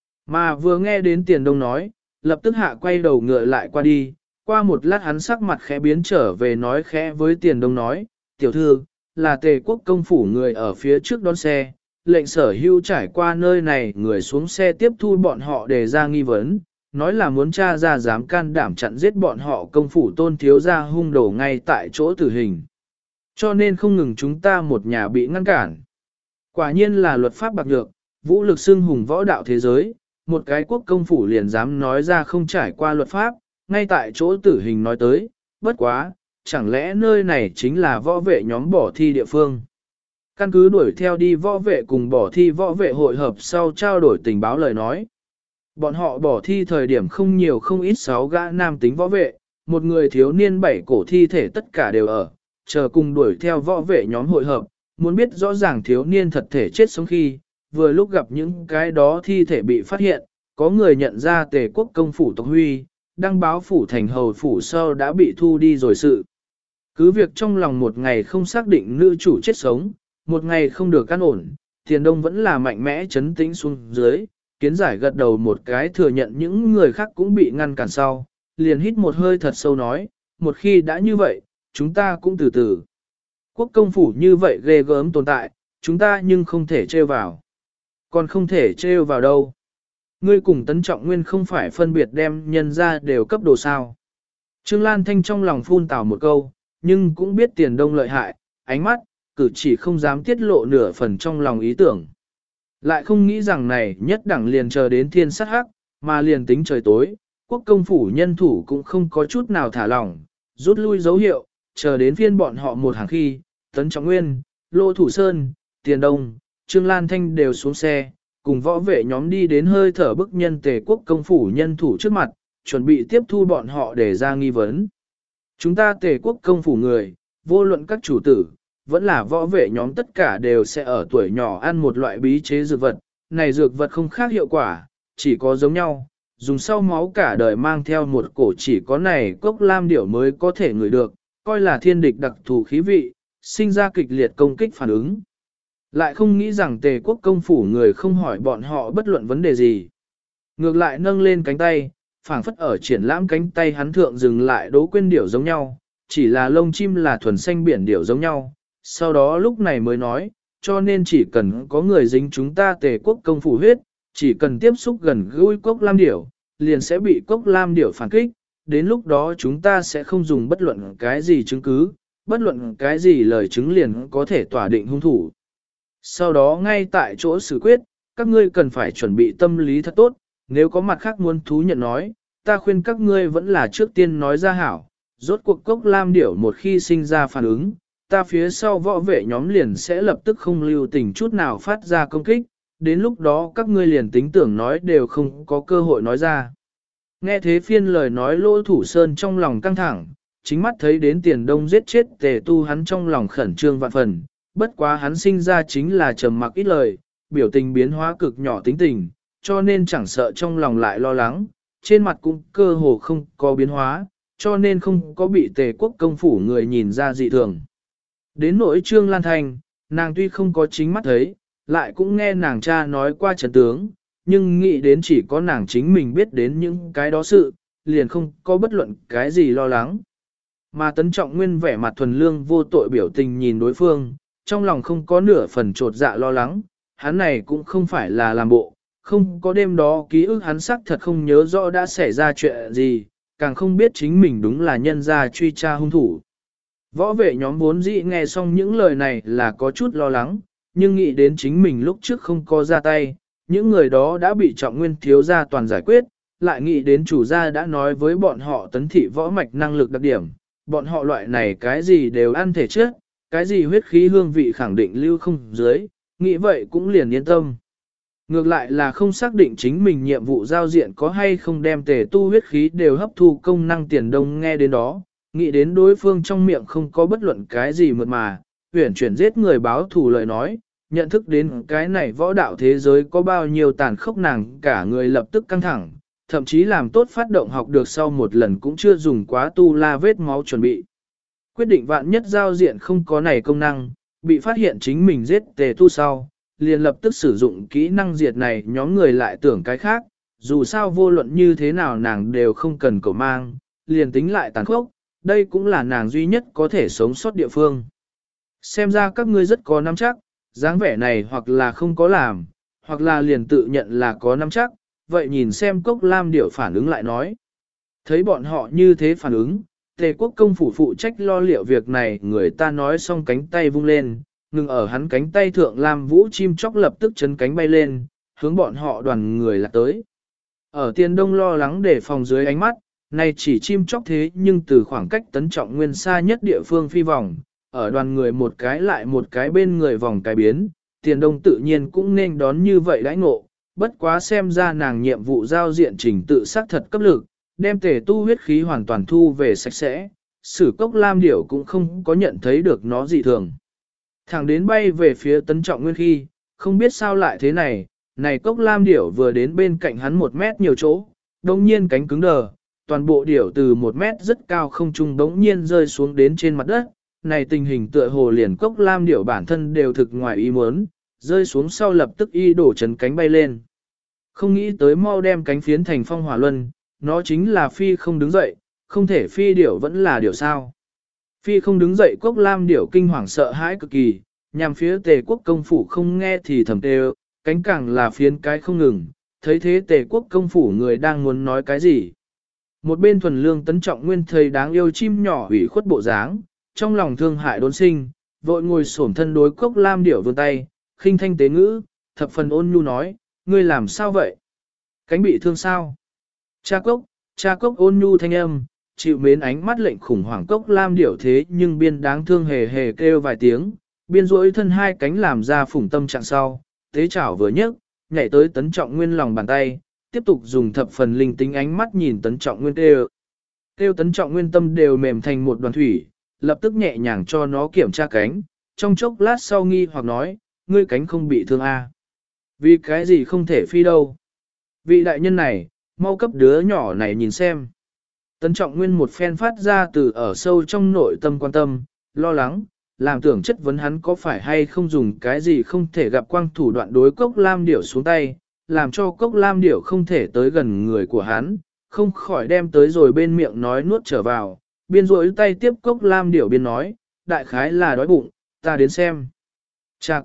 mà vừa nghe đến Tiền Đông nói, lập tức hạ quay đầu ngựa lại qua đi, qua một lát hắn sắc mặt khẽ biến trở về nói khẽ với Tiền Đông nói, tiểu thư, là Tề quốc công phủ người ở phía trước đón xe, lệnh sở hưu trải qua nơi này người xuống xe tiếp thu bọn họ để ra nghi vấn, nói là muốn tra ra dám can đảm chặn giết bọn họ công phủ tôn thiếu ra hung đổ ngay tại chỗ tử hình. Cho nên không ngừng chúng ta một nhà bị ngăn cản. Quả nhiên là luật pháp bạc nhược, vũ lực xưng hùng võ đạo thế giới, một cái quốc công phủ liền dám nói ra không trải qua luật pháp, ngay tại chỗ tử hình nói tới, bất quá, chẳng lẽ nơi này chính là võ vệ nhóm bỏ thi địa phương. Căn cứ đuổi theo đi võ vệ cùng bỏ thi võ vệ hội hợp sau trao đổi tình báo lời nói. Bọn họ bỏ thi thời điểm không nhiều không ít 6 gã nam tính võ vệ, một người thiếu niên 7 cổ thi thể tất cả đều ở, chờ cùng đuổi theo võ vệ nhóm hội hợp, muốn biết rõ ràng thiếu niên thật thể chết sống khi, vừa lúc gặp những cái đó thi thể bị phát hiện, có người nhận ra Tề quốc công phủ tộc huy, đăng báo phủ thành hầu phủ sau đã bị thu đi rồi sự. Cứ việc trong lòng một ngày không xác định nữ chủ chết sống, một ngày không được căn ổn, Tiền Đông vẫn là mạnh mẽ chấn tĩnh xuống dưới, kiến giải gật đầu một cái thừa nhận những người khác cũng bị ngăn cản sau, liền hít một hơi thật sâu nói, một khi đã như vậy, chúng ta cũng từ từ. Quốc công phủ như vậy ghê gớm tồn tại, chúng ta nhưng không thể trêu vào. Còn không thể trêu vào đâu. Ngươi cùng Tấn Trọng Nguyên không phải phân biệt đem nhân ra đều cấp đồ sao. Trương Lan Thanh trong lòng phun tào một câu, nhưng cũng biết Tiền Đông lợi hại, ánh mắt, cử chỉ không dám tiết lộ nửa phần trong lòng ý tưởng. Lại không nghĩ rằng này nhất đẳng liền chờ đến thiên sát hắc, mà liền tính trời tối, quốc công phủ nhân thủ cũng không có chút nào thả lỏng, rút lui dấu hiệu, chờ đến phiên bọn họ một hàng khi, Tấn Trọng Nguyên, Lô Thủ Sơn, Tiền Đông, Trương Lan Thanh đều xuống xe, cùng võ vệ nhóm đi đến hơi thở bức nhân Tề quốc công phủ nhân thủ trước mặt, chuẩn bị tiếp thu bọn họ để ra nghi vấn. Chúng ta Tề quốc công phủ người, vô luận các chủ tử, vẫn là võ vệ nhóm tất cả đều sẽ ở tuổi nhỏ ăn một loại bí chế dược vật, này dược vật không khác hiệu quả, chỉ có giống nhau, dùng sau máu cả đời mang theo một cổ chỉ có này cốc lam điểu mới có thể ngửi được, coi là thiên địch đặc thù khí vị, sinh ra kịch liệt công kích phản ứng. Lại không nghĩ rằng Tề quốc công phủ người không hỏi bọn họ bất luận vấn đề gì. Ngược lại nâng lên cánh tay, phảng phất ở triển lãm cánh tay hắn thượng dừng lại Đỗ Quyên điểu giống nhau, chỉ là lông chim là thuần xanh biển điểu giống nhau. Sau đó lúc này mới nói, cho nên chỉ cần có người dính chúng ta Tề quốc công phủ huyết, chỉ cần tiếp xúc gần gũi cốc lam điểu, liền sẽ bị cốc lam điểu phản kích, đến lúc đó chúng ta sẽ không dùng bất luận cái gì chứng cứ, bất luận cái gì lời chứng liền có thể tỏa định hung thủ. Sau đó ngay tại chỗ xử quyết, các ngươi cần phải chuẩn bị tâm lý thật tốt, nếu có mặt khác muốn thú nhận nói, ta khuyên các ngươi vẫn là trước tiên nói ra hảo, rốt cuộc cốc lam điểu một khi sinh ra phản ứng, ta phía sau võ vệ nhóm liền sẽ lập tức không lưu tình chút nào phát ra công kích, đến lúc đó các ngươi liền tính tưởng nói đều không có cơ hội nói ra. Nghe thế phiên lời nói Lỗ Thủ Sơn trong lòng căng thẳng, chính mắt thấy đến Tiền Đông giết chết Tề Tu hắn trong lòng khẩn trương vạn phần, bất quá hắn sinh ra chính là trầm mặc ít lời, biểu tình biến hóa cực nhỏ tính tình, cho nên chẳng sợ trong lòng lại lo lắng, trên mặt cũng cơ hồ không có biến hóa, cho nên không có bị Tề quốc công phủ người nhìn ra dị thường. Đến nỗi Trương Lan Thanh, nàng tuy không có chính mắt thấy, lại cũng nghe nàng cha nói qua trận tướng, nhưng nghĩ đến chỉ có nàng chính mình biết đến những cái đó sự, liền không có bất luận cái gì lo lắng. Mà Tấn Trọng Nguyên vẻ mặt thuần lương vô tội biểu tình nhìn đối phương, trong lòng không có nửa phần trột dạ lo lắng, hắn này cũng không phải là làm bộ, không có đêm đó ký ức hắn sắc thật không nhớ rõ đã xảy ra chuyện gì, càng không biết chính mình đúng là nhân gia truy tra hung thủ. Võ vệ nhóm vốn dĩ nghe xong những lời này là có chút lo lắng, nhưng nghĩ đến chính mình lúc trước không có ra tay, những người đó đã bị Trọng Nguyên thiếu gia toàn giải quyết, lại nghĩ đến chủ gia đã nói với bọn họ Tấn thị võ mạch năng lực đặc điểm, bọn họ loại này cái gì đều ăn thể trước, cái gì huyết khí hương vị khẳng định lưu không dưới, nghĩ vậy cũng liền yên tâm. Ngược lại là không xác định chính mình nhiệm vụ giao diện có hay không đem Tề tu huyết khí đều hấp thu công năng Tiền Đông nghe đến đó, nghĩ đến đối phương trong miệng không có bất luận cái gì mượt mà, huyển chuyển giết người báo thù lời nói, nhận thức đến cái này võ đạo thế giới có bao nhiêu tàn khốc nàng cả người lập tức căng thẳng, thậm chí làm tốt phát động học được sau một lần cũng chưa dùng quá tu la vết máu chuẩn bị. Quyết định vạn nhất giao diện không có này công năng, bị phát hiện chính mình giết Tề tu sau, liền lập tức sử dụng kỹ năng diệt này nhóm người lại tưởng cái khác, dù sao vô luận như thế nào nàng đều không cần cầu mang, liền tính lại tàn khốc, đây cũng là nàng duy nhất có thể sống sót địa phương. Xem ra các ngươi rất có nắm chắc, dáng vẻ này hoặc là không có làm, hoặc là liền tự nhận là có nắm chắc, vậy nhìn xem Cốc Lam Điểu phản ứng lại nói. Thấy bọn họ như thế phản ứng, Tề quốc công phủ phụ trách lo liệu việc này người ta nói xong cánh tay vung lên, ngừng ở hắn cánh tay thượng Lam Vũ chim chóc lập tức chấn cánh bay lên, hướng bọn họ đoàn người lạc tới. Ở Tiền Đông lo lắng để phòng dưới ánh mắt, này chỉ chim chóc thế nhưng từ khoảng cách Tấn Trọng Nguyên xa nhất địa phương phi vòng, ở đoàn người một cái lại một cái bên người vòng cái biến, Tiền Đông tự nhiên cũng nên đón như vậy đãi ngộ, bất quá xem ra nàng nhiệm vụ giao diện trình tự xác thật cấp lực, đem Tề tu huyết khí hoàn toàn thu về sạch sẽ, Sử Cốc Lam Điểu cũng không có nhận thấy được nó dị thường. Thẳng đến bay về phía Tấn Trọng Nguyên khi, không biết sao lại thế này Cốc Lam Điểu vừa đến bên cạnh hắn 1 mét nhiều chỗ, đồng nhiên cánh cứng đờ, toàn bộ điểu từ 1 mét rất cao không trung đống nhiên rơi xuống đến trên mặt đất, này tình hình tựa hồ liền Cốc Lam Điểu bản thân đều thực ngoài ý muốn, rơi xuống sau lập tức y đổ chấn cánh bay lên. Không nghĩ tới mau đem cánh phiến thành phong hỏa luân, nó chính là phi không đứng dậy, không thể phi điểu vẫn là điểu sao. Phi không đứng dậy Cốc Lam điểu kinh hoàng sợ hãi cực kỳ, nhằm phía Tề quốc công phủ không nghe thì thầm tê, cánh càng là phiến cái không ngừng, thấy thế Tề quốc công phủ người đang muốn nói cái gì. Một bên thuần lương Tấn Trọng Nguyên thấy đáng yêu chim nhỏ ủy khuất bộ dáng, trong lòng thương hại đốn sinh, vội ngồi xổm thân đối Cốc Lam điểu vươn tay, khinh thanh tế ngữ, thập phần ôn nhu nói, ngươi làm sao vậy? Cánh bị thương sao? Cha Cốc ôn nhu thanh âm, chịu mến ánh mắt lệnh khủng hoảng Cốc Lam điểu thế nhưng biên đáng thương hề hề kêu vài tiếng, biên rỗi thân hai cánh làm ra phủng tâm trạng sau, tế chảo vừa nhấc, nhảy tới Tấn Trọng Nguyên lòng bàn tay, tiếp tục dùng thập phần linh tính ánh mắt nhìn Tấn Trọng Nguyên kêu. Kêu Tấn Trọng Nguyên tâm đều mềm thành một đoàn thủy, lập tức nhẹ nhàng cho nó kiểm tra cánh, trong chốc lát sau nghi hoặc nói, ngươi cánh không bị thương à? Vì cái gì không thể phi đâu? Vị đại nhân này, mau cấp đứa nhỏ này nhìn xem. Tấn Trọng Nguyên một phen phát ra từ ở sâu trong nội tâm quan tâm, lo lắng, làm tưởng chất vấn hắn có phải hay không dùng cái gì không thể gặp quang thủ đoạn đối Cốc Lam điểu xuống tay, làm cho Cốc Lam điểu không thể tới gần người của hắn, không khỏi đem tới rồi bên miệng nói nuốt trở vào, biên rỗi tay tiếp Cốc Lam điểu biên nói, đại khái là đói bụng, ta đến xem. Cha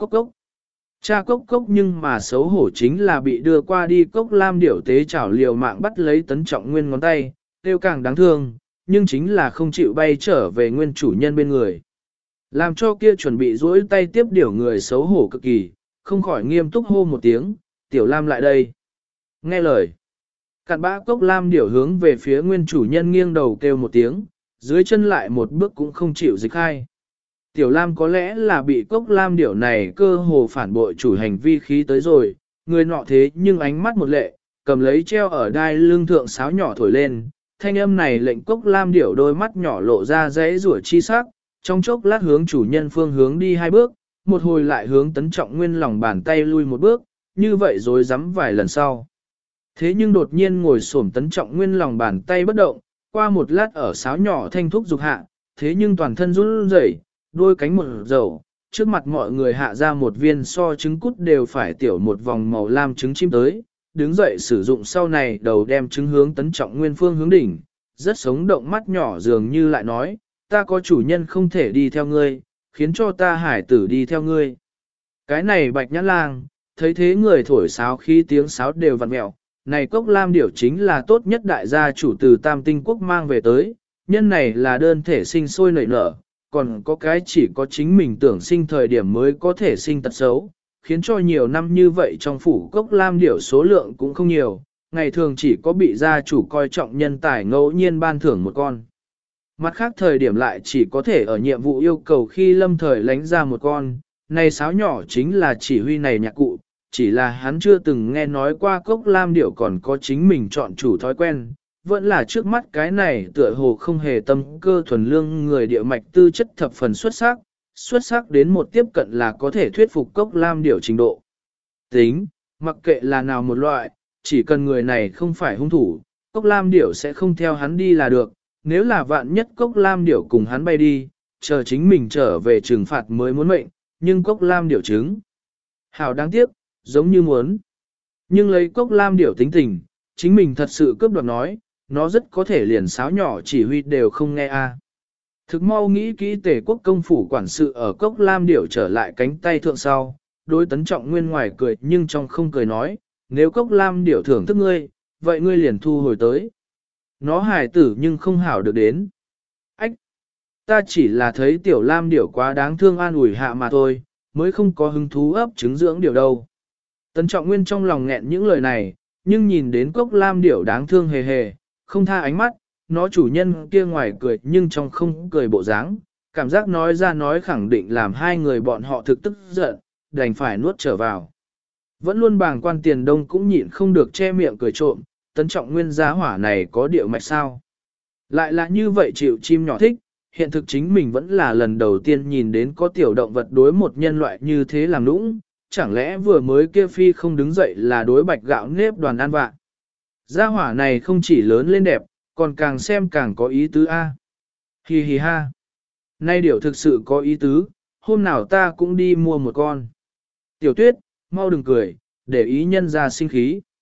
Cốc Cốc nhưng mà xấu hổ chính là bị đưa qua đi Cốc Lam điểu tế chảo liều mạng bắt lấy Tấn Trọng Nguyên ngón tay, tiêu càng đáng thương, nhưng chính là không chịu bay trở về nguyên chủ nhân bên người. Làm cho kia chuẩn bị duỗi tay tiếp điểu người xấu hổ cực kỳ, không khỏi nghiêm túc hô một tiếng, Tiểu Lam lại đây. Nghe lời. Cặn bã Cốc Lam điểu hướng về phía nguyên chủ nhân nghiêng đầu kêu một tiếng, dưới chân lại một bước cũng không chịu dịch khai. Tiểu Lam có lẽ là bị Cốc Lam điểu này cơ hồ phản bội chủ hành vi khí tới rồi, người nọ thế nhưng ánh mắt một lệ, cầm lấy treo ở đai lưng thượng sáo nhỏ thổi lên, thanh âm này lệnh Cốc Lam điểu đôi mắt nhỏ lộ ra dãy rủa chi sắc, trong chốc lát hướng chủ nhân phương hướng đi hai bước, một hồi lại hướng Tấn Trọng Nguyên lòng bàn tay lui một bước, như vậy rồi dám vài lần sau. Thế nhưng đột nhiên ngồi xổm Tấn Trọng Nguyên lòng bàn tay bất động, qua một lát ở sáo nhỏ thanh thúc dục hạ, thế nhưng toàn thân run rẩy, đôi cánh một dầu, trước mặt mọi người hạ ra một viên so trứng cút đều phải tiểu một vòng màu lam trứng chim tới, đứng dậy sử dụng sau này đầu đem trứng hướng Tấn Trọng Nguyên phương hướng đỉnh, rất sống động mắt nhỏ dường như lại nói, ta có chủ nhân không thể đi theo ngươi, khiến cho ta hải tử đi theo ngươi. Cái này Bạch Nhãn Lang, thấy thế người thổi sáo khi tiếng sáo đều vặn mẹo, này Cốc Lam điểu chính là tốt nhất đại gia chủ từ Tam Tinh Quốc mang về tới, nhân này là đơn thể sinh sôi nảy nở, còn có cái chỉ có chính mình tưởng sinh thời điểm mới có thể sinh tật xấu, khiến cho nhiều năm như vậy trong phủ Cốc Lam điểu số lượng cũng không nhiều, ngày thường chỉ có bị gia chủ coi trọng nhân tài ngẫu nhiên ban thưởng một con. Mặt khác thời điểm lại chỉ có thể ở nhiệm vụ yêu cầu khi lâm thời lánh ra một con, này sáo nhỏ chính là chỉ huy này nhạc cụ, chỉ là hắn chưa từng nghe nói qua Cốc Lam điểu còn có chính mình chọn chủ thói quen, vẫn là trước mắt cái này tựa hồ không hề tâm cơ thuần lương người địa mạch tư chất thập phần xuất sắc đến một tiếp cận là có thể thuyết phục Cốc Lam điểu trình độ. Tính, mặc kệ là nào một loại, chỉ cần người này không phải hung thủ, Cốc Lam điểu sẽ không theo hắn đi là được, nếu là vạn nhất Cốc Lam điểu cùng hắn bay đi, chờ chính mình trở về trừng phạt mới muốn mệnh, nhưng Cốc Lam điểu chứng. Hảo đáng tiếc, giống như muốn. Nhưng lấy Cốc Lam điểu tính tình, chính mình thật sự cướp đoạt nói, nó rất có thể liền sáo nhỏ chỉ huy đều không nghe a. Thực mau nghĩ kỹ Tề quốc công phủ quản sự ở Cốc Lam điểu trở lại cánh tay thượng sau, đối Tấn Trọng Nguyên ngoài cười nhưng trong không cười nói, nếu Cốc Lam điểu thưởng thức ngươi, vậy ngươi liền thu hồi tới. Nó hài tử nhưng không hảo được đến. Ách! Ta chỉ là thấy tiểu Lam điểu quá đáng thương an ủi hạ mà thôi, mới không có hứng thú ấp trứng dưỡng điểu đâu. Tấn Trọng Nguyên trong lòng nghẹn những lời này, nhưng nhìn đến Cốc Lam điểu đáng thương hề hề, không tha ánh mắt, nó chủ nhân kia ngoài cười nhưng trong không cười bộ dáng, cảm giác nói ra nói khẳng định làm hai người bọn họ thực tức giận, đành phải nuốt trở vào. Vẫn luôn bàng quan Tiền Đông cũng nhịn không được che miệng cười trộm, Tấn Trọng Nguyên giá hỏa này có điệu mạch sao. Lại là như vậy chịu chim nhỏ thích, hiện thực chính mình vẫn là lần đầu tiên nhìn đến có tiểu động vật đối một nhân loại như thế làm nũng, chẳng lẽ vừa mới kia phi không đứng dậy là đối bạch gạo nếp đoàn ăn vạ. Gia hỏa này không chỉ lớn lên đẹp, còn càng xem càng có ý tứ a. Hi hi ha. Nay điểu thực sự có ý tứ, hôm nào ta cũng đi mua một con. Tiểu Tuyết, mau đừng cười, để ý nhân ra sinh khí.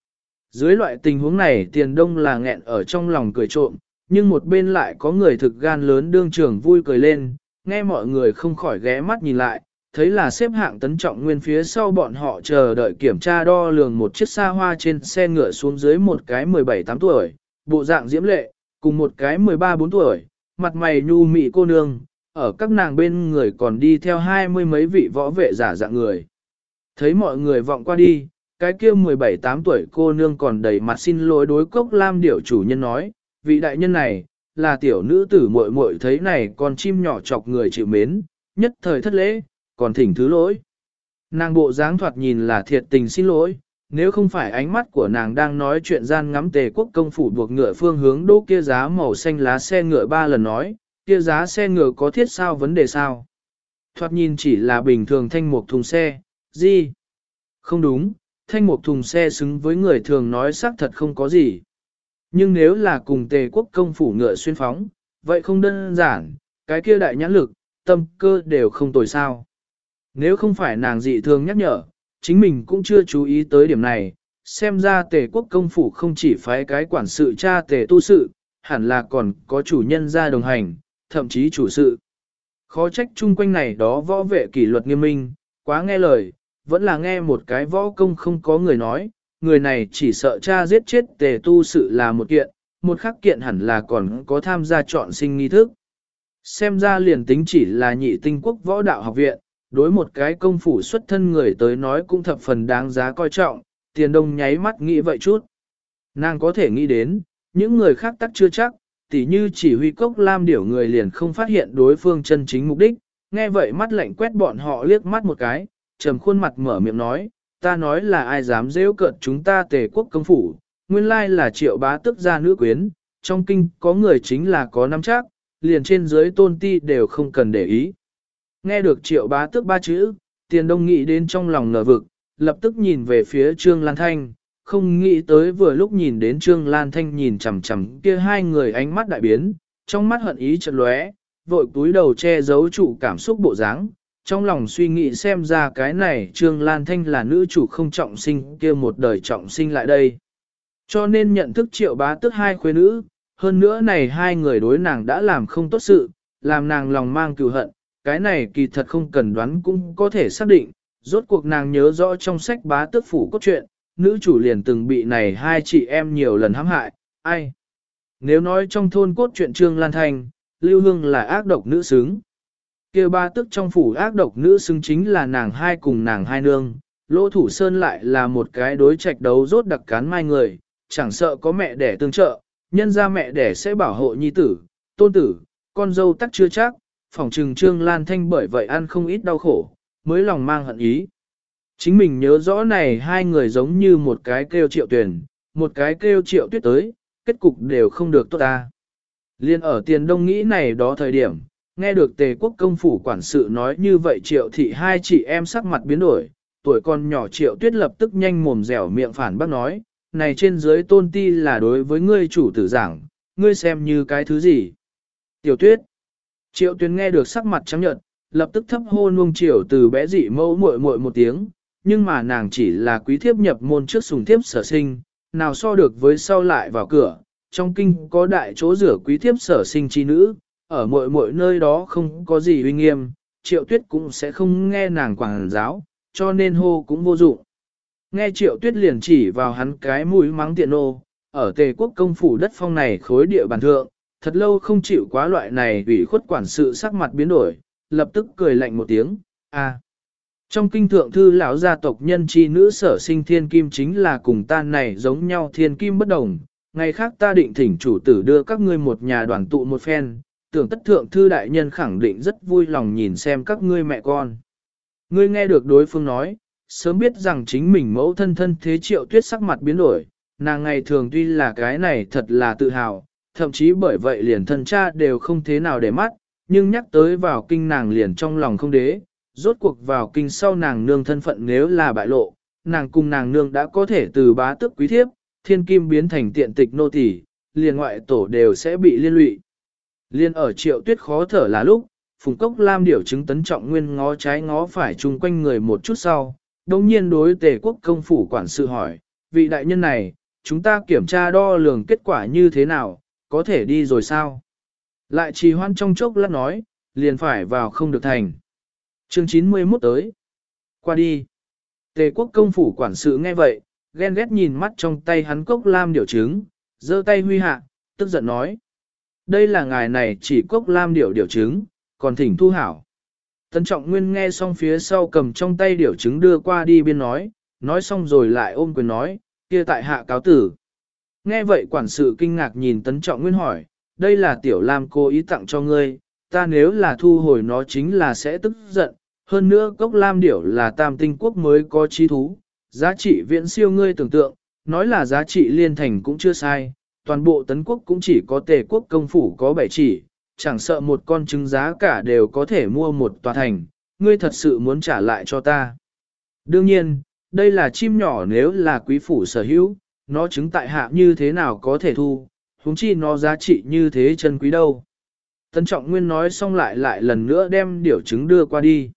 Dưới loại tình huống này Tiền Đông là nghẹn ở trong lòng cười trộm, nhưng một bên lại có người thực gan lớn đương trưởng vui cười lên, nghe mọi người không khỏi ghé mắt nhìn lại, thấy là xếp hạng Tấn Trọng Nguyên phía sau bọn họ chờ đợi kiểm tra đo lường một chiếc xa hoa trên xe ngựa xuống dưới một cái 17-8 tuổi, bộ dạng diễm lệ, cùng một cái 13-14 tuổi, mặt mày nhu mị cô nương, ở các nàng bên người còn đi theo 20 mấy vị võ vệ giả dạng người. Thấy mọi người vọng qua đi, cái kia 17-8 tuổi cô nương còn đầy mặt xin lỗi đối Cốc Lam điểu chủ nhân nói, vị đại nhân này, là tiểu nữ tử muội muội thấy này con chim nhỏ chọc người chịu mến, nhất thời thất lễ, còn thỉnh thứ lỗi. Nàng bộ dáng thoạt nhìn là thiệt tình xin lỗi, nếu không phải ánh mắt của nàng đang nói chuyện gian ngắm Tề Quốc công phủ buộc ngựa phương hướng đỗ kia giá màu xanh lá xe ngựa 3 lần nói, kia giá xe ngựa có thiết sao vấn đề sao? Thoạt nhìn chỉ là bình thường thanh mục thùng xe, gì? Không đúng, thanh mục thùng xe xứng với người thường nói xác thật không có gì. Nhưng nếu là cùng Tề Quốc công phủ ngựa xuyên phóng, vậy không đơn giản, cái kia đại nhãn lực, tâm cơ đều không tồi sao. Nếu không phải nàng dị thường nhắc nhở, chính mình cũng chưa chú ý tới điểm này, xem ra Tề Quốc công phủ không chỉ phái cái quản sự cha Tề tu sự, hẳn là còn có chủ nhân ra đồng hành, thậm chí chủ sự. Khó trách chung quanh này đó võ vệ kỷ luật nghiêm minh, quá nghe lời, vẫn là nghe một cái võ công không có người nói, người này chỉ sợ cha giết chết Tề tu sự là một kiện, một khắc kiện hẳn là còn có tham gia chọn sinh nghi thức. Xem ra liền tính chỉ là nhị tinh quốc võ đạo học viện, đối một cái công phủ xuất thân người tới nói cũng thập phần đáng giá coi trọng, Tiền Đông nháy mắt nghĩ vậy chút. Nàng có thể nghĩ đến, những người khác tắc chưa chắc, tỉ như chỉ huy Cốc Lam điểu người liền không phát hiện đối phương chân chính mục đích, nghe vậy mắt lạnh quét bọn họ liếc mắt một cái, trầm khuôn mặt mở miệng nói, ta nói là ai dám rêu cợt chúng ta Tề Quốc công phủ, nguyên lai là Triệu Bá Tước gia nữ quyến, trong kinh có người chính là có nắm chắc, liền trên dưới tôn ti đều không cần để ý. Nghe được Triệu Bá Tước 3 chữ, Tiền Đông nghĩ đến trong lòng ngờ vực, lập tức nhìn về phía Trương Lan Thanh, không nghĩ tới vừa lúc nhìn đến Trương Lan Thanh nhìn chằm chằm kia hai người ánh mắt đại biến, trong mắt hận ý chợt lóe, vội cúi đầu che giấu trụ cảm xúc bộ dáng, trong lòng suy nghĩ xem ra cái này Trương Lan Thanh là nữ chủ không trọng sinh kia một đời trọng sinh lại đây. Cho nên nhận thức Triệu Bá Tước hai khuê nữ, hơn nữa này hai người đối nàng đã làm không tốt sự, làm nàng lòng mang cừu hận, cái này kỳ thật không cần đoán cũng có thể xác định, rốt cuộc nàng nhớ rõ trong sách Bá Tước phủ cốt truyện, nữ chủ liền từng bị này hai chị em nhiều lần hãm hại, ai? Nếu nói trong thôn cốt truyện Trương Lan Thanh, Lưu Hương là ác độc nữ xứng. Kia Bá Tước trong phủ ác độc nữ xứng chính là nàng hai cùng nàng hai nương, Lỗ Thủ Sơn lại là một cái đối trạch đấu rốt đặc cán mai người, chẳng sợ có mẹ đẻ tương trợ, nhân ra mẹ đẻ sẽ bảo hộ nhi tử, tôn tử, con dâu tắc chưa chắc, phỏng trừng Trương Lan Thanh bởi vậy ăn không ít đau khổ, mới lòng mang hận ý. Chính mình nhớ rõ này hai người giống như một cái kêu Triệu Tuyền, một cái kêu Triệu Tuyết tới, kết cục đều không được tốt ta. Liên ở Tiền Đông nghĩ này đó thời điểm, nghe được Tề Quốc công phủ quản sự nói như vậy Triệu thị hai chị em sắc mặt biến đổi, tuổi con nhỏ Triệu Tuyết lập tức nhanh mồm dẻo miệng phản bác nói, này trên dưới tôn ti là đối với ngươi chủ tử giảng, ngươi xem như cái thứ gì. Tiểu Tuyết, Triệu Tuyên nghe được sắc mặt trắng nhợt, lập tức thấp hô nuông chiều từ bé dị mẫu muội muội một tiếng, nhưng mà nàng chỉ là quý thiếp nhập môn trước sùng thiếp sở sinh, nào so được với sau lại vào cửa, trong kinh có đại chỗ rửa quý thiếp sở sinh chi nữ, ở muội muội nơi đó không có gì uy nghiêm, Triệu Tuyết cũng sẽ không nghe nàng quảng giáo, cho nên hô cũng vô dụng. Nghe Triệu Tuyết liền chỉ vào hắn cái mũi mắng tiện nô, ở Tề Quốc công phủ đất phong này khối địa bàn thượng, thật lâu không chịu quá loại này ủy khuất quản sự sắc mặt biến đổi, lập tức cười lạnh một tiếng, a. Trong kinh thượng thư lão gia tộc nhân chi nữ sở sinh thiên kim chính là cùng ta này giống nhau thiên kim bất đồng, ngày khác ta định thỉnh chủ tử đưa các ngươi một nhà đoàn tụ một phen, tưởng tất thượng thư đại nhân khẳng định rất vui lòng nhìn xem các ngươi mẹ con. Ngươi nghe được đối phương nói, sớm biết rằng chính mình mẫu thân thân thế Triệu Tuyết sắc mặt biến đổi, nàng ngày thường tuy là cái này thật là tự hào, thậm chí bởi vậy liền thân cha đều không thế nào để mắt, nhưng nhắc tới vào kinh nàng liền trong lòng không đế, rốt cuộc vào kinh sau nàng nương thân phận nếu là bại lộ, nàng cùng nàng nương đã có thể từ bá tước quý thiếp, thiên kim biến thành tiện tịch nô tỳ, liền ngoại tổ đều sẽ bị liên lụy. Liên ở Triệu Tuyết khó thở là lúc, Phùng Cốc Lam điểu chứng Tấn Trọng Nguyên ngó trái ngó phải chung quanh người một chút sau, đồng nhiên đối Tề Quốc công phủ quản sự hỏi, vị đại nhân này, chúng ta kiểm tra đo lường kết quả như thế nào, có thể đi rồi sao? Lại trì hoãn trong chốc lát nói, liền phải vào không được thành. Chương 91 tới. Qua đi. Tề quốc công phủ quản sự nghe vậy, ghen ghét nhìn mắt trong tay hắn cốc lam điểu trứng, giơ tay huy hạ, tức giận nói. Đây là ngài này chỉ cốc lam điểu trứng, còn thỉnh thu hảo. Tấn Trọng Nguyên nghe xong phía sau cầm trong tay điểu trứng đưa qua đi biên nói xong rồi lại ôm quyền nói, kia tại hạ cáo tử. Nghe vậy quản sự kinh ngạc nhìn Tấn Trọng Nguyên hỏi, đây là tiểu lam cố ý tặng cho ngươi, ta nếu là thu hồi nó chính là sẽ tức giận, hơn nữa cốc lam điểu là tam tinh quốc mới có trí thú, giá trị viễn siêu ngươi tưởng tượng, nói là giá trị liên thành cũng chưa sai, toàn bộ Tấn quốc cũng chỉ có Tề quốc công phủ có 7 chỉ, chẳng sợ một con trứng giá cả đều có thể mua một tòa thành, ngươi thật sự muốn trả lại cho ta. Đương nhiên, đây là chim nhỏ nếu là quý phủ sở hữu, nó trứng tại hạ như thế nào có thể thu, huống chi nó giá trị như thế chân quý đâu. Tấn Trọng Nguyên nói xong lại lần nữa đem điểu trứng đưa qua đi.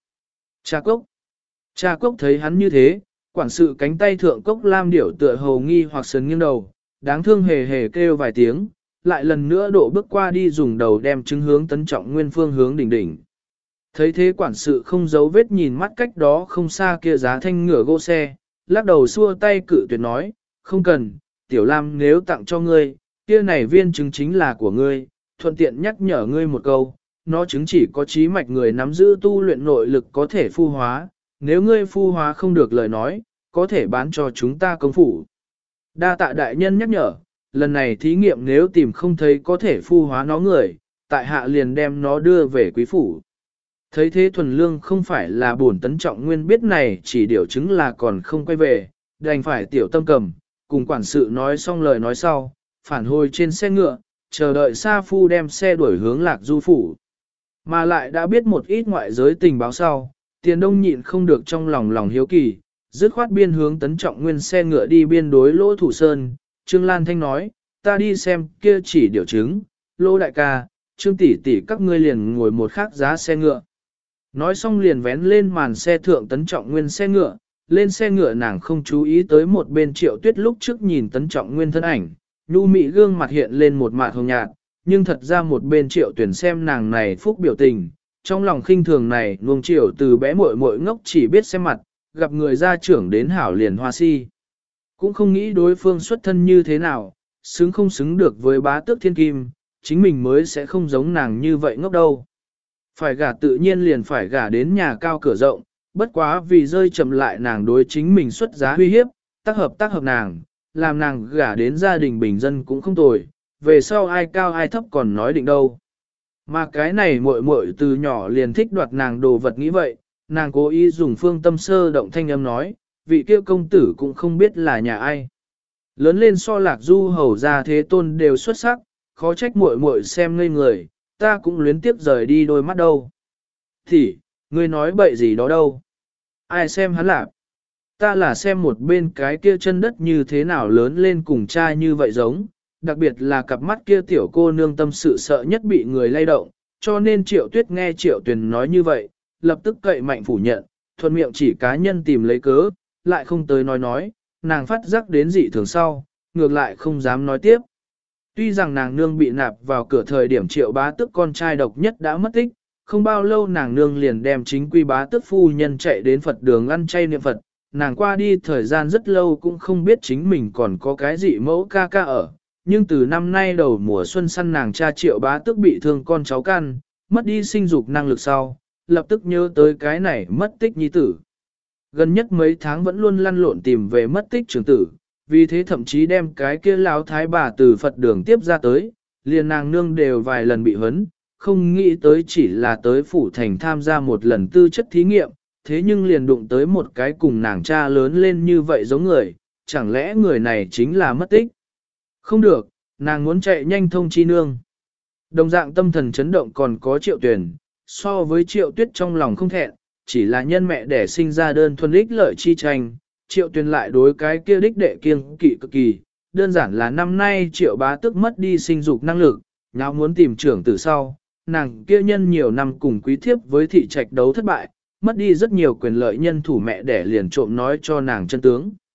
Cha cốc thấy hắn như thế, quản sự cánh tay thượng cốc lam điểu tựa hồ nghi hoặc sườn nghiêng đầu, đáng thương hề hề kêu vài tiếng, lại lần nữa độ bước qua đi dùng đầu đem trứng hướng Tấn Trọng Nguyên phương hướng đỉnh. Thấy thế quản sự không giấu vết nhìn mắt cách đó không xa kia giá thanh ngựa gỗ xe, lắc đầu xua tay cự tuyệt nói, không cần, tiểu lam nếu tặng cho ngươi, kia này viên trứng chính là của ngươi, thuận tiện nhắc nhở ngươi một câu, nó trứng chỉ có trí mạch người nắm giữ tu luyện nội lực có thể phu hóa, nếu ngươi phu hóa không được lời nói, có thể bán cho chúng ta công phủ. Đa tạ đại nhân nhắc nhở, lần này thí nghiệm nếu tìm không thấy có thể phu hóa nó người, tại hạ liền đem nó đưa về quý phủ. Thấy thế thuần lương không phải là buồn Tấn Trọng Nguyên biết này chỉ điều chứng là còn không quay về, đành phải tiểu tâm cầm, cùng quản sự nói xong lời nói sau, phản hồi trên xe ngựa, chờ đợi Sa Phu đem xe đuổi hướng Lạc Du phủ. Mà lại đã biết một ít ngoại giới tình báo sau, Tiền Đông nhịn không được trong lòng hiếu kỳ, dứt khoát biên hướng Tấn Trọng Nguyên xe ngựa đi biên đối Lỗ Thủ Sơn, Trương Lan Thanh nói, ta đi xem kia chỉ điều chứng, Lô đại ca, Trương tỷ tỷ các ngươi liền ngồi một khác giá xe ngựa. Nói xong liền vén lên màn xe thượng Tấn Trọng Nguyên xe ngựa, lên xe ngựa nàng không chú ý tới một bên Triệu Tuyết lúc trước nhìn Tấn Trọng Nguyên thân ảnh, nhu mị gương mặt hiện lên một mạt hồng nhạt, nhưng thật ra một bên Triệu Tuyển xem nàng này phúc biểu tình, trong lòng khinh thường này nuông chiều từ bé muội ngốc chỉ biết xem mặt, gặp người gia trưởng đến hảo liền hoa si. Cũng không nghĩ đối phương xuất thân như thế nào, xứng không xứng được với bá tước thiên kim, chính mình mới sẽ không giống nàng như vậy ngốc đâu. Phải gả tự nhiên liền phải gả đến nhà cao cửa rộng, bất quá vì rơi chậm lại nàng đối chính mình xuất giá uy hiếp, tác hợp nàng, làm nàng gả đến gia đình bình dân cũng không tồi, về sau ai cao ai thấp còn nói định đâu. Mà cái này muội từ nhỏ liền thích đoạt nàng đồ vật nghĩ vậy, nàng cố ý dùng phương tâm sơ động thanh âm nói, vị kia công tử cũng không biết là nhà ai. Lớn lên so Lạc Du hầu ra thế tôn đều xuất sắc, khó trách muội xem ngây người, ta cũng luyến tiếp rời đi đôi mắt đâu. Thì, ngươi nói bậy gì đó đâu? Ai xem hắn lạc? Ta là xem một bên cái kia chân đất như thế nào lớn lên cùng cha như vậy giống, đặc biệt là cặp mắt kia tiểu cô nương tâm sự sợ nhất bị người lay động, cho nên Triệu Tuyết nghe Triệu Tuyền nói như vậy, lập tức cậy mạnh phủ nhận, thuận miệng chỉ cá nhân tìm lấy cớ, lại không tới nói, nàng phát giác đến dị thường sau, ngược lại không dám nói tiếp. Tuy rằng nàng nương bị nạp vào cửa thời điểm Triệu bá tước con trai độc nhất đã mất tích, không bao lâu nàng nương liền đem chính quy bá tước phu nhân chạy đến Phật đường ăn chay niệm Phật, nàng qua đi thời gian rất lâu cũng không biết chính mình còn có cái dị mẫu ca ca ở, nhưng từ năm nay đầu mùa xuân săn nàng cha Triệu bá tước bị thương con cháu căn, mất đi sinh dục năng lực sau, lập tức nhớ tới cái này mất tích nhi tử. Gần nhất mấy tháng vẫn luôn lăn lộn tìm về mất tích trưởng tử, vì thế thậm chí đem cái kia lão thái bà từ Phật đường tiếp ra tới, liền nàng nương đều vài lần bị huấn, không nghĩ tới chỉ là tới phủ thành tham gia một lần tư chất thí nghiệm, thế nhưng liền đụng tới một cái cùng nàng cha lớn lên như vậy giống người, chẳng lẽ người này chính là mất tích? Không được, nàng muốn chạy nhanh thông chi nương. Đồng dạng tâm thần chấn động còn có Triệu Tuyền, so với Triệu Tuyết trong lòng không thẹn, chỉ là nhân mẹ đẻ sinh ra đơn thuần ích lợi chi tranh, Triệu Tuyền lại đối cái kia đích đệ kiêng kỵ cực kỳ, đơn giản là năm nay Triệu bá tức mất đi sinh dục năng lực, nào muốn tìm trưởng từ sau, nàng kia nhân nhiều năm cùng quý thiếp với thị trạch đấu thất bại, mất đi rất nhiều quyền lợi nhân thủ mẹ đẻ liền trộm nói cho nàng chân tướng.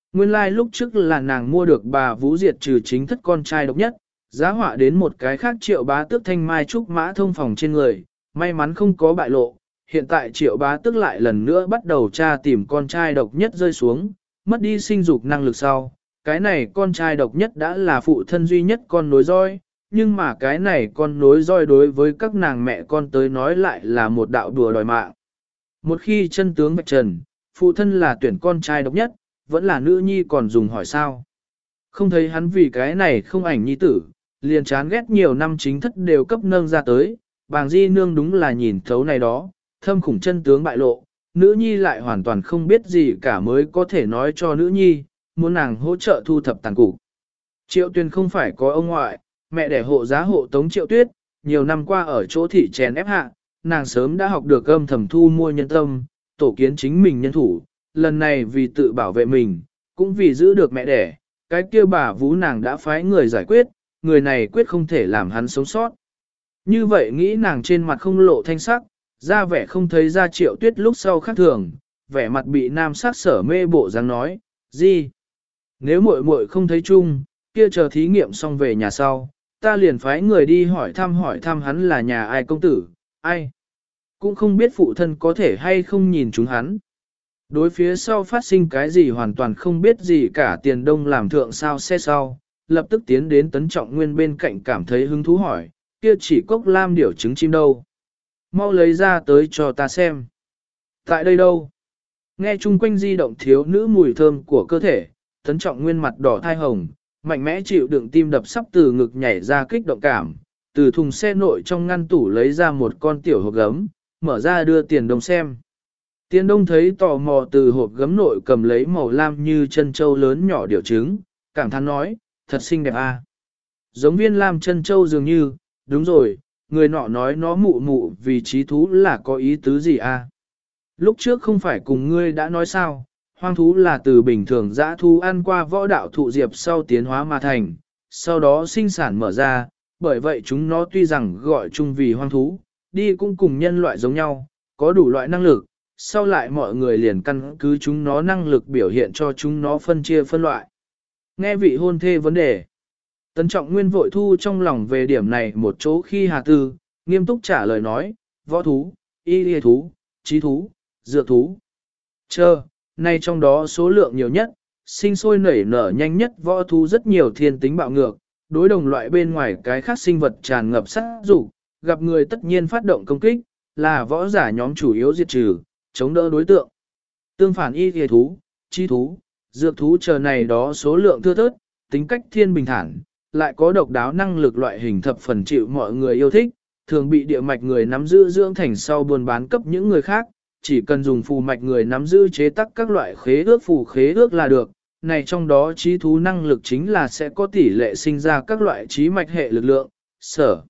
Nguyên lai like lúc trước là nàng mua được bà Vũ diệt trừ chính thất con trai độc nhất, giá họa đến một cái khác Triệu Bá Tước thanh mai trúc mã thông phòng trên người, may mắn không có bại lộ. Hiện tại Triệu Bá Tước lại lần nữa bắt đầu tra tìm con trai độc nhất rơi xuống, mất đi sinh dục năng lực sau. Cái này con trai độc nhất đã là phụ thân duy nhất con nối roi, nhưng mà cái này con nối roi đối với các nàng mẹ con tới nói lại là một đạo đùa đòi mạng. Một khi chân tướng vạch trần, phụ thân là tuyển con trai độc nhất, vẫn là nữ nhi còn dùng hỏi sao. Không thấy hắn vì cái này không ảnh nhi tử, liền chán ghét nhiều năm chính thất đều cấp nâng ra tới, bàng di nương đúng là nhìn thấu này đó, thâm khủng chân tướng bại lộ, nữ nhi lại hoàn toàn không biết gì cả mới có thể nói cho nữ nhi, muốn nàng hỗ trợ thu thập tàn cục. Triệu Tuyên không phải có ông ngoại, mẹ đẻ hộ giá hộ tống Triệu Tuyết, nhiều năm qua ở chỗ thị chèn ép hạ, nàng sớm đã học được âm thầm thu mua nhân tâm, tổ kiến chính mình nhân thủ, lần này vì tự bảo vệ mình, cũng vì giữ được mẹ đẻ, cái kia bà Vú nàng đã phái người giải quyết, người này quyết không thể làm hắn sống sót. Như vậy nghĩ nàng trên mặt không lộ thanh sắc, ra vẻ không thấy ra Triệu Tuyết lúc sau khác thường, vẻ mặt bị nam sắc sở mê bộ dáng nói, gì? Nếu muội muội không thấy chung, kia chờ thí nghiệm xong về nhà sau, ta liền phái người đi hỏi thăm hắn là nhà ai công tử, ai? Cũng không biết phụ thân có thể hay không nhìn chúng hắn. Đối phía sau phát sinh cái gì hoàn toàn không biết gì cả Tiền Đông làm thượng sao xe sau, lập tức tiến đến Tấn Trọng Nguyên bên cạnh cảm thấy hứng thú hỏi, kia chỉ cốc lam điểu trứng chim đâu? Mau lấy ra tới cho ta xem. Tại đây đâu? Nghe chung quanh di động thiếu nữ mùi thơm của cơ thể, Tấn Trọng Nguyên mặt đỏ thai hồng, mạnh mẽ chịu đựng tim đập sắp từ ngực nhảy ra kích động cảm, từ thùng xe nội trong ngăn tủ lấy ra một con tiểu hộp gấm, mở ra đưa Tiền Đông xem. Tiền Đông thấy tò mò từ hộp gấm nội cầm lấy màu lam như chân châu lớn nhỏ điểu trứng, cảm thán nói, thật xinh đẹp a. Giống viên lam chân châu dường như, đúng rồi, người nọ nói nó mụ mụ vì trí thú là có ý tứ gì a? Lúc trước không phải cùng ngươi đã nói sao, hoang thú là từ bình thường dã thú ăn qua võ đạo thụ diệp sau tiến hóa mà thành, sau đó sinh sản mở ra, bởi vậy chúng nó tuy rằng gọi chung vì hoang thú, đi cũng cùng nhân loại giống nhau, có đủ loại năng lực, sau lại mọi người liền căn cứ chúng nó năng lực biểu hiện cho chúng nó phân chia phân loại. Nghe vị hôn thê vấn đề, Tấn Trọng Nguyên vội thu trong lòng về điểm này một chỗ khi hà tư, nghiêm túc trả lời nói, võ thú, y lìa thú, trí thú, dược thú. Nay trong đó số lượng nhiều nhất, sinh sôi nảy nở nhanh nhất võ thú rất nhiều thiên tính bạo ngược, đối đồng loại bên ngoài cái khác sinh vật tràn ngập sát dục, gặp người tất nhiên phát động công kích, là võ giả nhóm chủ yếu diệt trừ, chống đỡ đối tượng. Tương phản y lìa thú, trí thú, dược thú chờ này đó số lượng thưa thớt, tính cách thiên bình thản, lại có độc đáo năng lực loại hình thập phần chịu mọi người yêu thích, thường bị địa mạch người nắm giữ dưỡng thành sau buôn bán cấp những người khác, chỉ cần dùng phù mạch người nắm giữ chế tác các loại khế ước phù khế ước là được. Này trong đó trí thú năng lực chính là sẽ có tỷ lệ sinh ra các loại trí mạch hệ lực lượng, sở.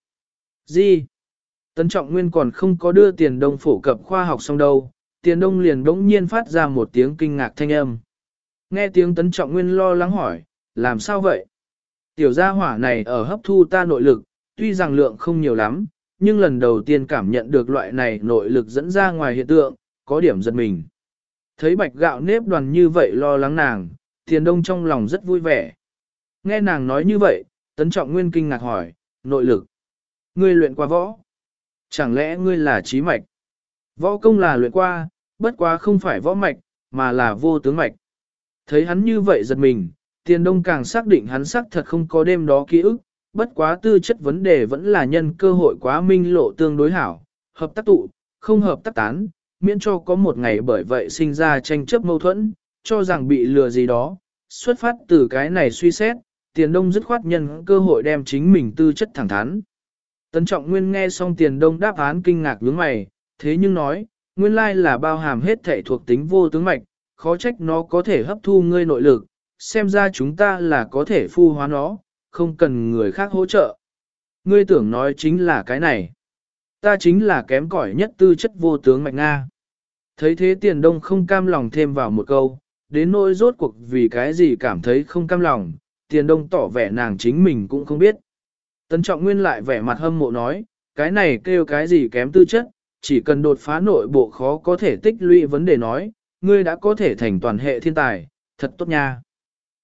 Gì? Tấn Trọng Nguyên còn không có đưa Tiền Đông phổ cập khoa học xong đâu, Tiền Đông liền bỗng nhiên phát ra một tiếng kinh ngạc thanh âm. Nghe tiếng Tấn Trọng Nguyên lo lắng hỏi, làm sao vậy? Tiểu gia hỏa này ở hấp thu ta nội lực, tuy rằng lượng không nhiều lắm, nhưng lần đầu tiên cảm nhận được loại này nội lực dẫn ra ngoài hiện tượng, có điểm giật mình. Thấy bạch gạo nếp đoàn như vậy lo lắng nàng, Tiền Đông trong lòng rất vui vẻ. Nghe nàng nói như vậy, Tấn Trọng Nguyên kinh ngạc hỏi, nội lực. Ngươi luyện qua võ? Chẳng lẽ ngươi là trí mạch? Võ công là luyện qua, bất quá không phải võ mạch, mà là vô tướng mạch. Thấy hắn như vậy giật mình, Tiền Đông càng xác định hắn xác thật không có đêm đó ký ức, bất quá tư chất vấn đề vẫn là nhân cơ hội quá minh lộ tương đối hảo, hợp tác tụ, không hợp tác tán, miễn cho có một ngày bởi vậy sinh ra tranh chấp mâu thuẫn, cho rằng bị lừa gì đó. Xuất phát từ cái này suy xét, Tiền Đông dứt khoát nhân cơ hội đem chính mình tư chất thẳng thắn. Tấn Trọng Nguyên nghe xong Tiền Đông đáp án kinh ngạc nhướng mày, thế nhưng nói, nguyên lai là bao hàm hết thể thuộc tính vô tướng mạch, khó trách nó có thể hấp thu ngươi nội lực, xem ra chúng ta là có thể phu hóa nó, không cần người khác hỗ trợ. Ngươi tưởng nói chính là cái này. Ta chính là kém cỏi nhất tư chất vô tướng mạch Nga. Thấy thế Tiền Đông không cam lòng thêm vào một câu, đến nỗi rốt cuộc vì cái gì cảm thấy không cam lòng, Tiền Đông tỏ vẻ nàng chính mình cũng không biết. Tấn Trọng Nguyên lại vẻ mặt hâm mộ nói, cái này kêu cái gì kém tư chất, chỉ cần đột phá nội bộ khó có thể tích lũy vấn đề nói, ngươi đã có thể thành toàn hệ thiên tài, thật tốt nha.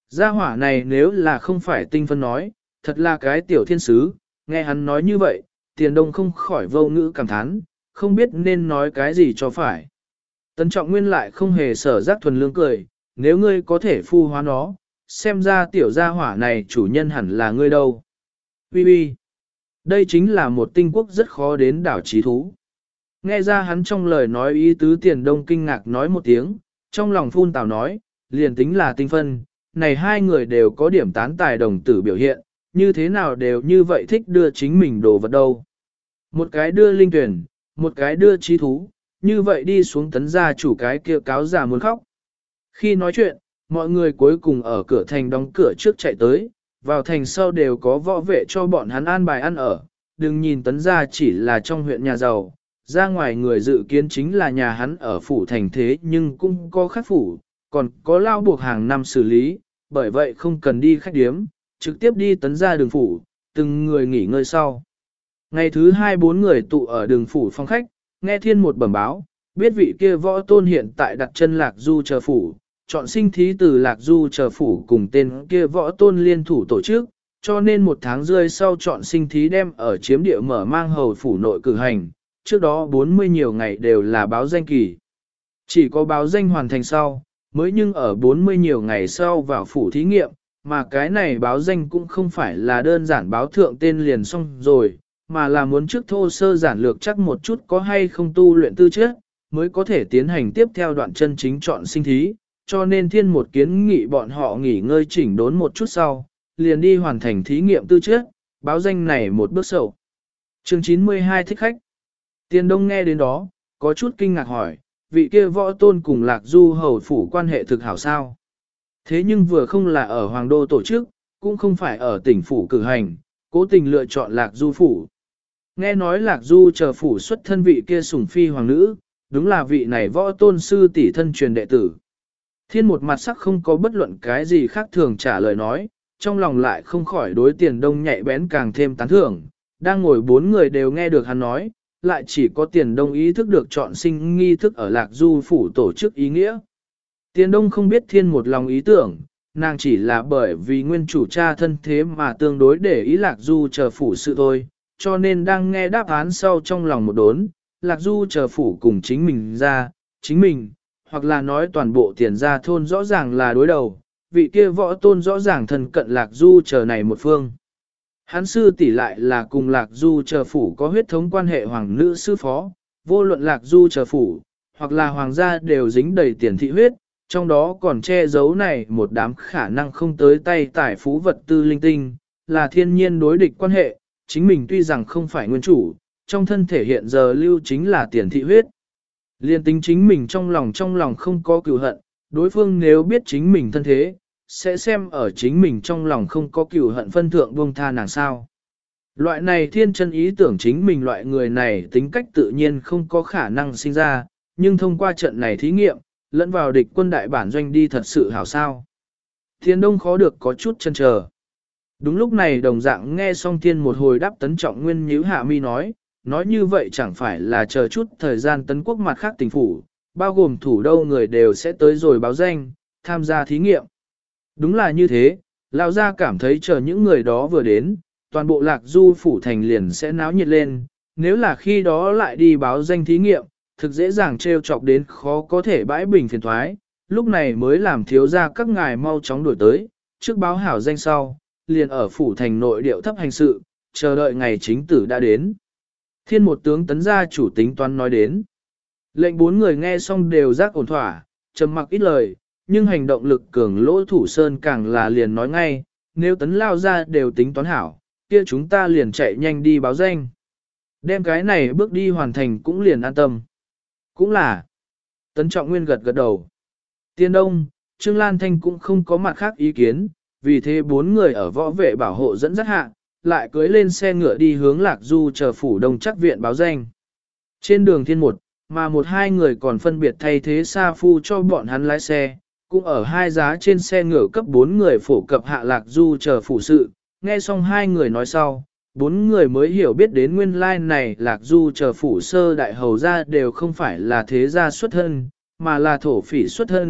Gia hỏa này nếu là không phải tinh phân nói, thật là cái tiểu thiên sứ, nghe hắn nói như vậy, Tiền Đông không khỏi vô ngữ cảm thán, không biết nên nói cái gì cho phải. Tấn Trọng Nguyên lại không hề sở giác thuần lương cười, nếu ngươi có thể phu hóa nó, xem ra tiểu gia hỏa này chủ nhân hẳn là ngươi đâu. Bi bi. Đây chính là một tinh quốc rất khó đến đảo trí thú. Nghe ra hắn trong lời nói ý tứ Tiền Đông kinh ngạc nói một tiếng, trong lòng phun tào nói, liền tính là tinh phân, này hai người đều có điểm tán tài đồng tử biểu hiện, như thế nào đều như vậy thích đưa chính mình đồ vật đâu. Một cái đưa linh tuyển, một cái đưa trí thú, như vậy đi xuống Tấn gia chủ cái kia cáo già muốn khóc. Khi nói chuyện, mọi người cuối cùng ở cửa thành đóng cửa trước chạy tới, vào thành sau đều có võ vệ cho bọn hắn an bài ăn ở, đừng nhìn Tấn gia chỉ là trong huyện nhà giàu, ra ngoài người dự kiến chính là nhà hắn ở phủ thành thế nhưng cũng có khác phủ, còn có lao buộc hàng năm xử lý, bởi vậy không cần đi khách điếm, trực tiếp đi Tấn gia đường phủ, từng người nghỉ ngơi sau. Ngày thứ hai bốn người tụ ở đường phủ phòng khách, nghe thiên một bẩm báo, biết vị kia võ tôn hiện tại đặt chân Lạc Du chờ phủ, chọn sinh thí từ Lạc Du chờ phủ cùng tên kia võ tôn liên thủ tổ chức, cho nên một tháng rơi sau chọn sinh thí đem ở chiếm địa mở mang hầu phủ nội cử hành, trước đó 40 nhiều ngày đều là báo danh kỳ. Chỉ có báo danh hoàn thành sau, mới nhưng ở 40 nhiều ngày sau vào phủ thí nghiệm, mà cái này báo danh cũng không phải là đơn giản báo thượng tên liền xong rồi, mà là muốn trước thô sơ giản lược chắc một chút có hay không tu luyện tư chất, mới có thể tiến hành tiếp theo đoạn chân chính chọn sinh thí, cho nên thiên một kiến nghị bọn họ nghỉ ngơi chỉnh đốn một chút sau, liền đi hoàn thành thí nghiệm tư chất, báo danh này một bước sầu. Chương 92 thích khách. Tiền Đông nghe đến đó, có chút kinh ngạc hỏi, vị kia võ tôn cùng Lạc Du hầu phủ quan hệ thực hảo sao? Thế nhưng vừa không là ở Hoàng Đô tổ chức, cũng không phải ở tỉnh phủ cử hành, cố tình lựa chọn Lạc Du phủ. Nghe nói Lạc Du chờ phủ xuất thân vị kia sủng phi hoàng nữ, đúng là vị này võ tôn sư tỷ thân truyền đệ tử. Thiên một mặt sắc không có bất luận cái gì khác thường trả lời nói, trong lòng lại không khỏi đối Tiền Đông nhạy bén càng thêm tán thưởng, đang ngồi bốn người đều nghe được hắn nói, lại chỉ có Tiền Đông ý thức được chọn sinh nghi thức ở Lạc Du phủ tổ chức ý nghĩa. Tiền Đông không biết thiên một lòng ý tưởng, nàng chỉ là bởi vì nguyên chủ cha thân thế mà tương đối để ý Lạc Du chờ phủ sự thôi, cho nên đang nghe đáp án sau trong lòng một đốn, Lạc Du chờ phủ cùng chính mình ra, chính mình, hoặc là nói toàn bộ Tiền gia thôn rõ ràng là đối đầu, vị kia võ tôn rõ ràng thân cận Lạc Du chờ này một phương. Hắn sư tỷ lại là cùng Lạc Du chờ phủ có huyết thống quan hệ hoàng nữ sư phó, vô luận Lạc Du chờ phủ, hoặc là hoàng gia đều dính đầy tiền thị huyết, trong đó còn che giấu này một đám khả năng không tới tay tài phú vật tư linh tinh, là thiên nhiên đối địch quan hệ, chính mình tuy rằng không phải nguyên chủ, trong thân thể hiện giờ lưu chính là tiền thị huyết. Liên tính chính mình trong lòng không có cừu hận, đối phương nếu biết chính mình thân thế, sẽ xem ở chính mình trong lòng không có cừu hận phân thượng buông tha nàng sao. Loại này thiên chân ý tưởng chính mình loại người này tính cách tự nhiên không có khả năng sinh ra, nhưng thông qua trận này thí nghiệm, lẫn vào địch quân đại bản doanh đi thật sự hảo sao. Thiên Đông khó được có chút chân chờ. Đúng lúc này đồng dạng nghe xong thiên một hồi đáp Tấn Trọng Nguyên nhíu hạ mi nói như vậy chẳng phải là chờ chút thời gian tấn quốc mặt khác tỉnh phủ, bao gồm thủ đô người đều sẽ tới rồi báo danh, tham gia thí nghiệm. Đúng là như thế, lão gia cảm thấy chờ những người đó vừa đến, toàn bộ Lạc Du phủ thành liền sẽ náo nhiệt lên, nếu là khi đó lại đi báo danh thí nghiệm, thực dễ dàng trêu chọc đến khó có thể bãi bình phiền thoái, lúc này mới làm thiếu gia các ngài mau chóng đổi tới, trước báo hảo danh sau, liền ở phủ thành nội điệu thấp hành sự, chờ đợi ngày chính tử đã đến. Thiên một tướng Tấn gia chủ tính toán nói đến. Lệnh bốn người nghe xong đều giác ổn thỏa, trầm mặc ít lời, nhưng hành động lực cường lỗ thủ sơn càng là liền nói ngay, nếu Tấn lao ra đều tính toán hảo, kia chúng ta liền chạy nhanh đi báo danh. Đem cái này bước đi hoàn thành cũng liền an tâm. Cũng là. Tấn Trọng Nguyên gật gật đầu. Tiên Đông, Trương Lan Thanh cũng không có mặt khác ý kiến, vì thế bốn người ở võ vệ bảo hộ dẫn dắt hạ, lại cưới lên xe ngựa đi hướng Lạc Du chờ phủ Đông Chắc viện báo danh. Trên đường thiên một, mà một hai người còn phân biệt thay thế Sa Phu cho bọn hắn lái xe, cũng ở hai giá trên xe ngựa cấp bốn người phổ cập hạ Lạc Du chờ phủ sự, nghe xong hai người nói sau, bốn người mới hiểu biết đến nguyên lai này Lạc Du chờ phủ sơ đại hầu gia đều không phải là thế gia xuất thân, mà là thổ phỉ xuất thân,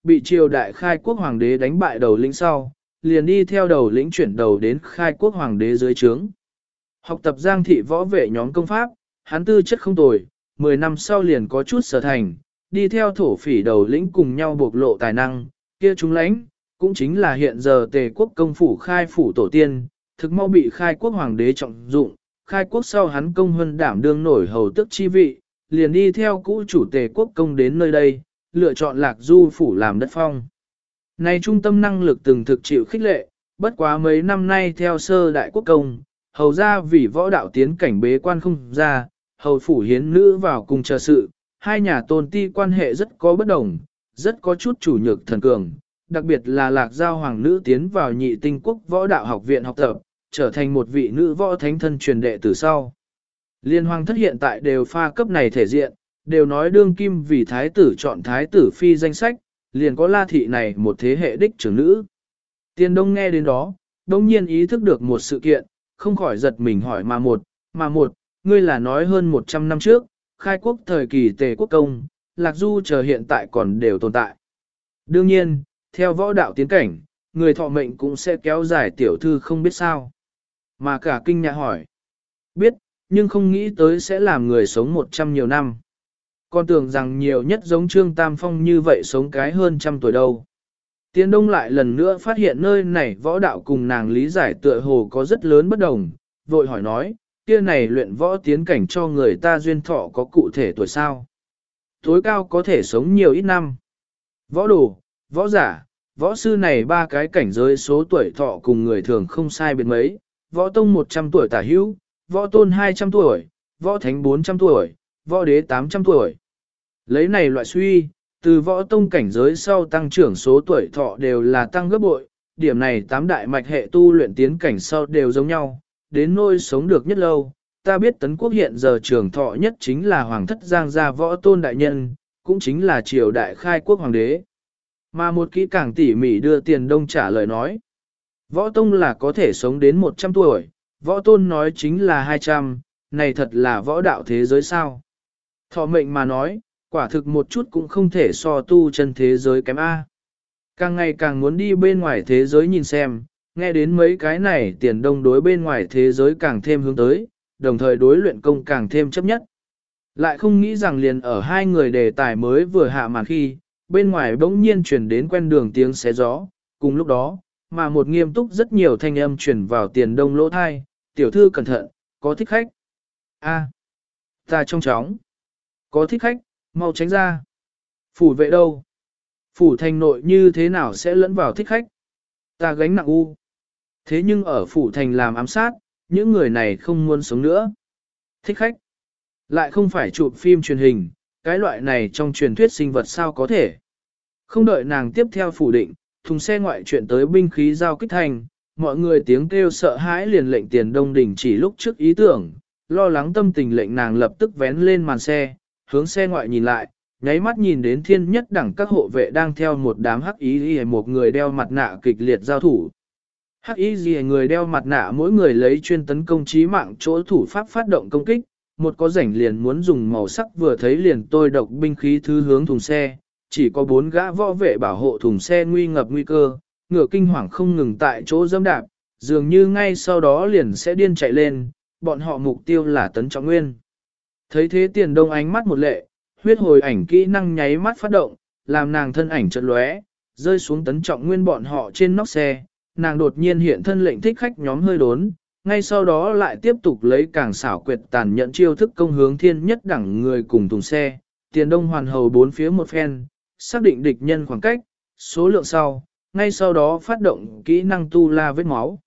bị triều đại khai quốc hoàng đế đánh bại đầu lĩnh sau, liền đi theo đầu lĩnh chuyển đầu đến khai quốc hoàng đế dưới trướng. Học tập Giang thị võ vệ nhóm công pháp, hắn tư chất không tồi, 10 năm sau liền có chút sở thành, đi theo thổ phỉ đầu lĩnh cùng nhau bộc lộ tài năng, kia chúng lãnh, cũng chính là hiện giờ Tề quốc công phủ khai phủ tổ tiên, thực mau bị khai quốc hoàng đế trọng dụng, khai quốc sau hắn công huân đảm đương nổi hầu tước chi vị, liền đi theo cũ chủ Tề quốc công đến nơi đây, lựa chọn Lạc Du phủ làm đất phong. Này trung tâm năng lực từng thực chịu khích lệ, bất quá mấy năm nay theo sơ đại quốc công, hầu ra vì võ đạo tiến cảnh bế quan không ra, hầu phủ hiến nữ vào cùng chờ sự, hai nhà tôn ti quan hệ rất có bất đồng, rất có chút chủ nhược thần cường, đặc biệt là Lạc Giao hoàng nữ tiến vào Nhị Tinh Quốc Võ Đạo Học viện học tập, trở thành một vị nữ võ thánh thân truyền đệ từ sau. Liên hoàng thất hiện tại đều pha cấp này thể diện, đều nói đương kim vì thái tử chọn thái tử phi danh sách, liền có La thị này một thế hệ đích trưởng nữ. Tiên Đông nghe đến đó, đông nhiên ý thức được một sự kiện, không khỏi giật mình hỏi mà một, ngươi là nói hơn 100 năm trước, khai quốc thời kỳ Tề quốc công, Lạc Du chờ hiện tại còn đều tồn tại. Đương nhiên, theo võ đạo tiến cảnh, người thọ mệnh cũng sẽ kéo dài tiểu thư không biết sao. Mà cả kinh nhạ hỏi. Biết, nhưng không nghĩ tới sẽ làm người sống 100 nhiều năm. Con tưởng rằng nhiều nhất giống Trương Tam Phong như vậy sống cái hơn trăm tuổi đâu. Tiên Đông lại lần nữa phát hiện nơi này võ đạo cùng nàng lý giải tựa hồ có rất lớn bất đồng, vội hỏi nói, kia này luyện võ tiến cảnh cho người ta duyên thọ có cụ thể tuổi sao? Tối cao có thể sống nhiều ít năm. Võ đồ, võ giả, võ sư này ba cái cảnh giới số tuổi thọ cùng người thường không sai biệt mấy, võ tông 100 tuổi tả hữu, võ tôn 200 tuổi, võ thánh 400 tuổi, võ đế 800 tuổi. Lấy này loại suy, từ võ tông cảnh giới sau tăng trưởng số tuổi thọ đều là tăng gấp bội, điểm này tám đại mạch hệ tu luyện tiến cảnh sau đều giống nhau, đến nôi sống được nhất lâu. Ta biết Tấn Quốc hiện giờ trường thọ nhất chính là Hoàng thất Giang gia võ tôn đại nhân, cũng chính là triều đại khai quốc hoàng đế. Mà một kỹ càng tỉ mỉ đưa Tiền Đông trả lời nói. Võ tông là có thể sống đến 100 tuổi, võ tôn nói chính là 200, này thật là võ đạo thế giới sao. Thọ mệnh mà nói, quả thực một chút cũng không thể so tu chân thế giới kém A. Càng ngày càng muốn đi bên ngoài thế giới nhìn xem, nghe đến mấy cái này Tiền Đông đối bên ngoài thế giới càng thêm hướng tới, đồng thời đối luyện công càng thêm chấp nhất. Lại không nghĩ rằng liền ở hai người đề tài mới vừa hạ màn khi, bên ngoài bỗng nhiên truyền đến quen đường tiếng xé gió, cùng lúc đó, mà một nghiêm túc rất nhiều thanh âm truyền vào Tiền Đông lỗ thai, tiểu thư cẩn thận, có thích khách. A, ta trong chóng, có thích khách, mau tránh ra. Phủ vệ đâu? Phủ thành nội như thế nào sẽ lẫn vào thích khách? Ta gánh nặng u. Thế nhưng ở phủ thành làm ám sát, những người này không muốn sống nữa. Thích khách. Lại không phải chụp phim truyền hình, cái loại này trong truyền thuyết sinh vật sao có thể. Không đợi nàng tiếp theo phủ định, thùng xe ngoại chuyện tới binh khí giao kích thành, mọi người tiếng kêu sợ hãi liền lệnh Tiền Đông đình chỉ lúc trước ý tưởng, lo lắng tâm tình lệnh nàng lập tức vén lên màn xe, hướng xe ngoại nhìn lại, nháy mắt nhìn đến thiên nhất đẳng các hộ vệ đang theo một đám hắc y một người đeo mặt nạ kịch liệt giao thủ. Hắc y người đeo mặt nạ mỗi người lấy chuyên tấn công chí mạng chỗ thủ pháp phát động công kích, một có rảnh liền muốn dùng màu sắc vừa thấy liền tôi độc binh khí thứ hướng thùng xe, chỉ có 4 gã võ vệ bảo hộ thùng xe nguy ngập nguy cơ, ngựa kinh hoàng không ngừng tại chỗ dẫm đạp, dường như ngay sau đó liền sẽ điên chạy lên, bọn họ mục tiêu là Tấn Trọng Nguyên. Thấy thế Tiền Đông ánh mắt một lệ, huyết hồi ảnh kỹ năng nháy mắt phát động, làm nàng thân ảnh chợt lóe, rơi xuống Tấn Trọng Nguyên bọn họ trên nóc xe, nàng đột nhiên hiện thân lệnh thích khách nhóm hơi đốn, ngay sau đó lại tiếp tục lấy càng xảo quyệt tàn nhẫn chiêu thức công hướng thiên nhất đẳng người cùng thùng xe, Tiền Đông hoàn hầu bốn phía một phen, xác định địch nhân khoảng cách, số lượng sau, ngay sau đó phát động kỹ năng tu la vết máu.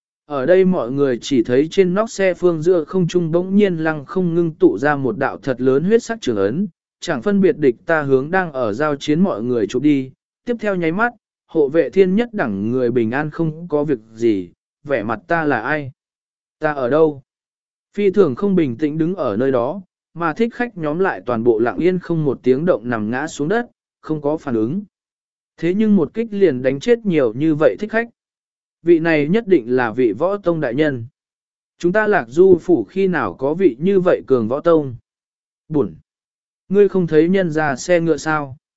Ở đây mọi người chỉ thấy trên nóc xe phương giữa không trung bỗng nhiên lăng không ngưng tụ ra một đạo thật lớn huyết sắc trường ấn, chẳng phân biệt địch ta hướng đang ở giao chiến mọi người chụp đi, tiếp theo nháy mắt, hộ vệ thiên nhất đẳng người bình an không có việc gì, vẻ mặt ta là ai? Ta ở đâu? Phi thường không bình tĩnh đứng ở nơi đó, mà thích khách nhóm lại toàn bộ lặng yên không một tiếng động nằm ngã xuống đất, không có phản ứng. Thế nhưng một kích liền đánh chết nhiều như vậy thích khách. Vị này nhất định là vị võ tông đại nhân. Chúng ta Lạc Du phủ khi nào có vị như vậy cường võ tông? Buồn! Ngươi không thấy nhân ra xe ngựa sao?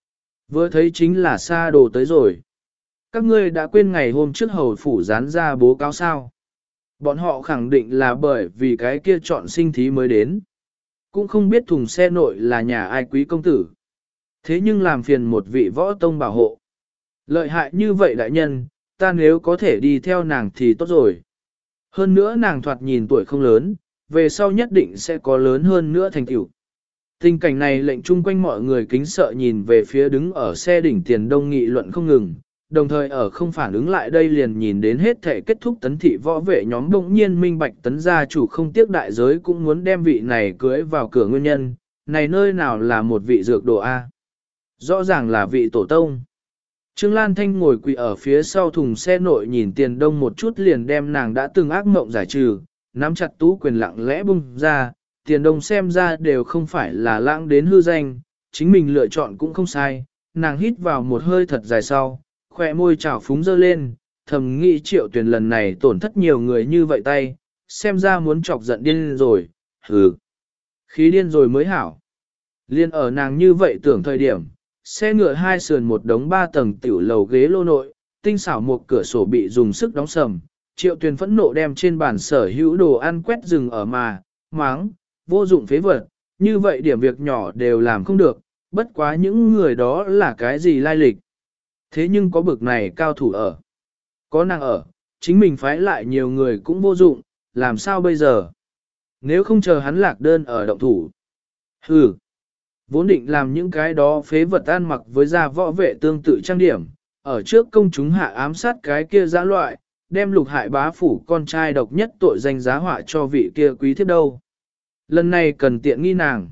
Vừa thấy chính là xa đồ tới rồi. Các ngươi đã quên ngày hôm trước hầu phủ dán ra bố cáo sao. Bọn họ khẳng định là bởi vì cái kia chọn sinh thí mới đến. Cũng không biết thùng xe nội là nhà ai quý công tử. Thế nhưng làm phiền một vị võ tông bảo hộ. Lợi hại như vậy đại nhân, ta nếu có thể đi theo nàng thì tốt rồi. Hơn nữa nàng thoạt nhìn tuổi không lớn, về sau nhất định sẽ có lớn hơn nữa thành tựu. Tình cảnh này lệnh chung quanh mọi người kính sợ nhìn về phía đứng ở xe đỉnh Tiền Đông nghị luận không ngừng, đồng thời ở không phản ứng lại đây liền nhìn đến hết thể kết thúc tấn thị võ vệ nhóm bỗng nhiên minh bạch tấn gia chủ không tiếc đại giới cũng muốn đem vị này cưới vào cửa nguyên nhân, này nơi nào là một vị dược đồ A. Rõ ràng là vị tổ tông. Trương Lan Thanh ngồi quỳ ở phía sau thùng xe nội nhìn Tiền Đông một chút liền đem nàng đã từng ác mộng giải trừ, nắm chặt tú quyền lặng lẽ bung ra, Tiền Đông xem ra đều không phải là lãng đến hư danh, chính mình lựa chọn cũng không sai, nàng hít vào một hơi thật dài sau, khỏe môi trào phúng dơ lên, thầm nghĩ Triệu Tuyền lần này tổn thất nhiều người như vậy tay, xem ra muốn chọc giận điên rồi, hừ, khí điên rồi mới hảo. Liên ở nàng như vậy tưởng thời điểm, xe ngựa hai sườn một đống 3 tầng tiểu lầu ghế lô nội, tinh xảo một cửa sổ bị dùng sức đóng sầm, Triệu Tuyền phẫn nộ đem trên bàn sở hữu đồ ăn quét rừng ở mà, máng, vô dụng phế vật, như vậy điểm việc nhỏ đều làm không được, bất quá những người đó là cái gì lai lịch. Thế nhưng có bực này cao thủ ở, có nàng ở, chính mình phái lại nhiều người cũng vô dụng, làm sao bây giờ? Nếu không chờ hắn lạc đơn ở động thủ. Hừ. Vốn định làm những cái đó phế vật ăn mặc với gia võ vệ tương tự trang điểm, ở trước công chúng hạ ám sát cái kia giã loại, đem lục hại bá phủ con trai độc nhất tội danh giá họa cho vị kia quý thiếp đâu. Lần này cần tiện nghi nàng.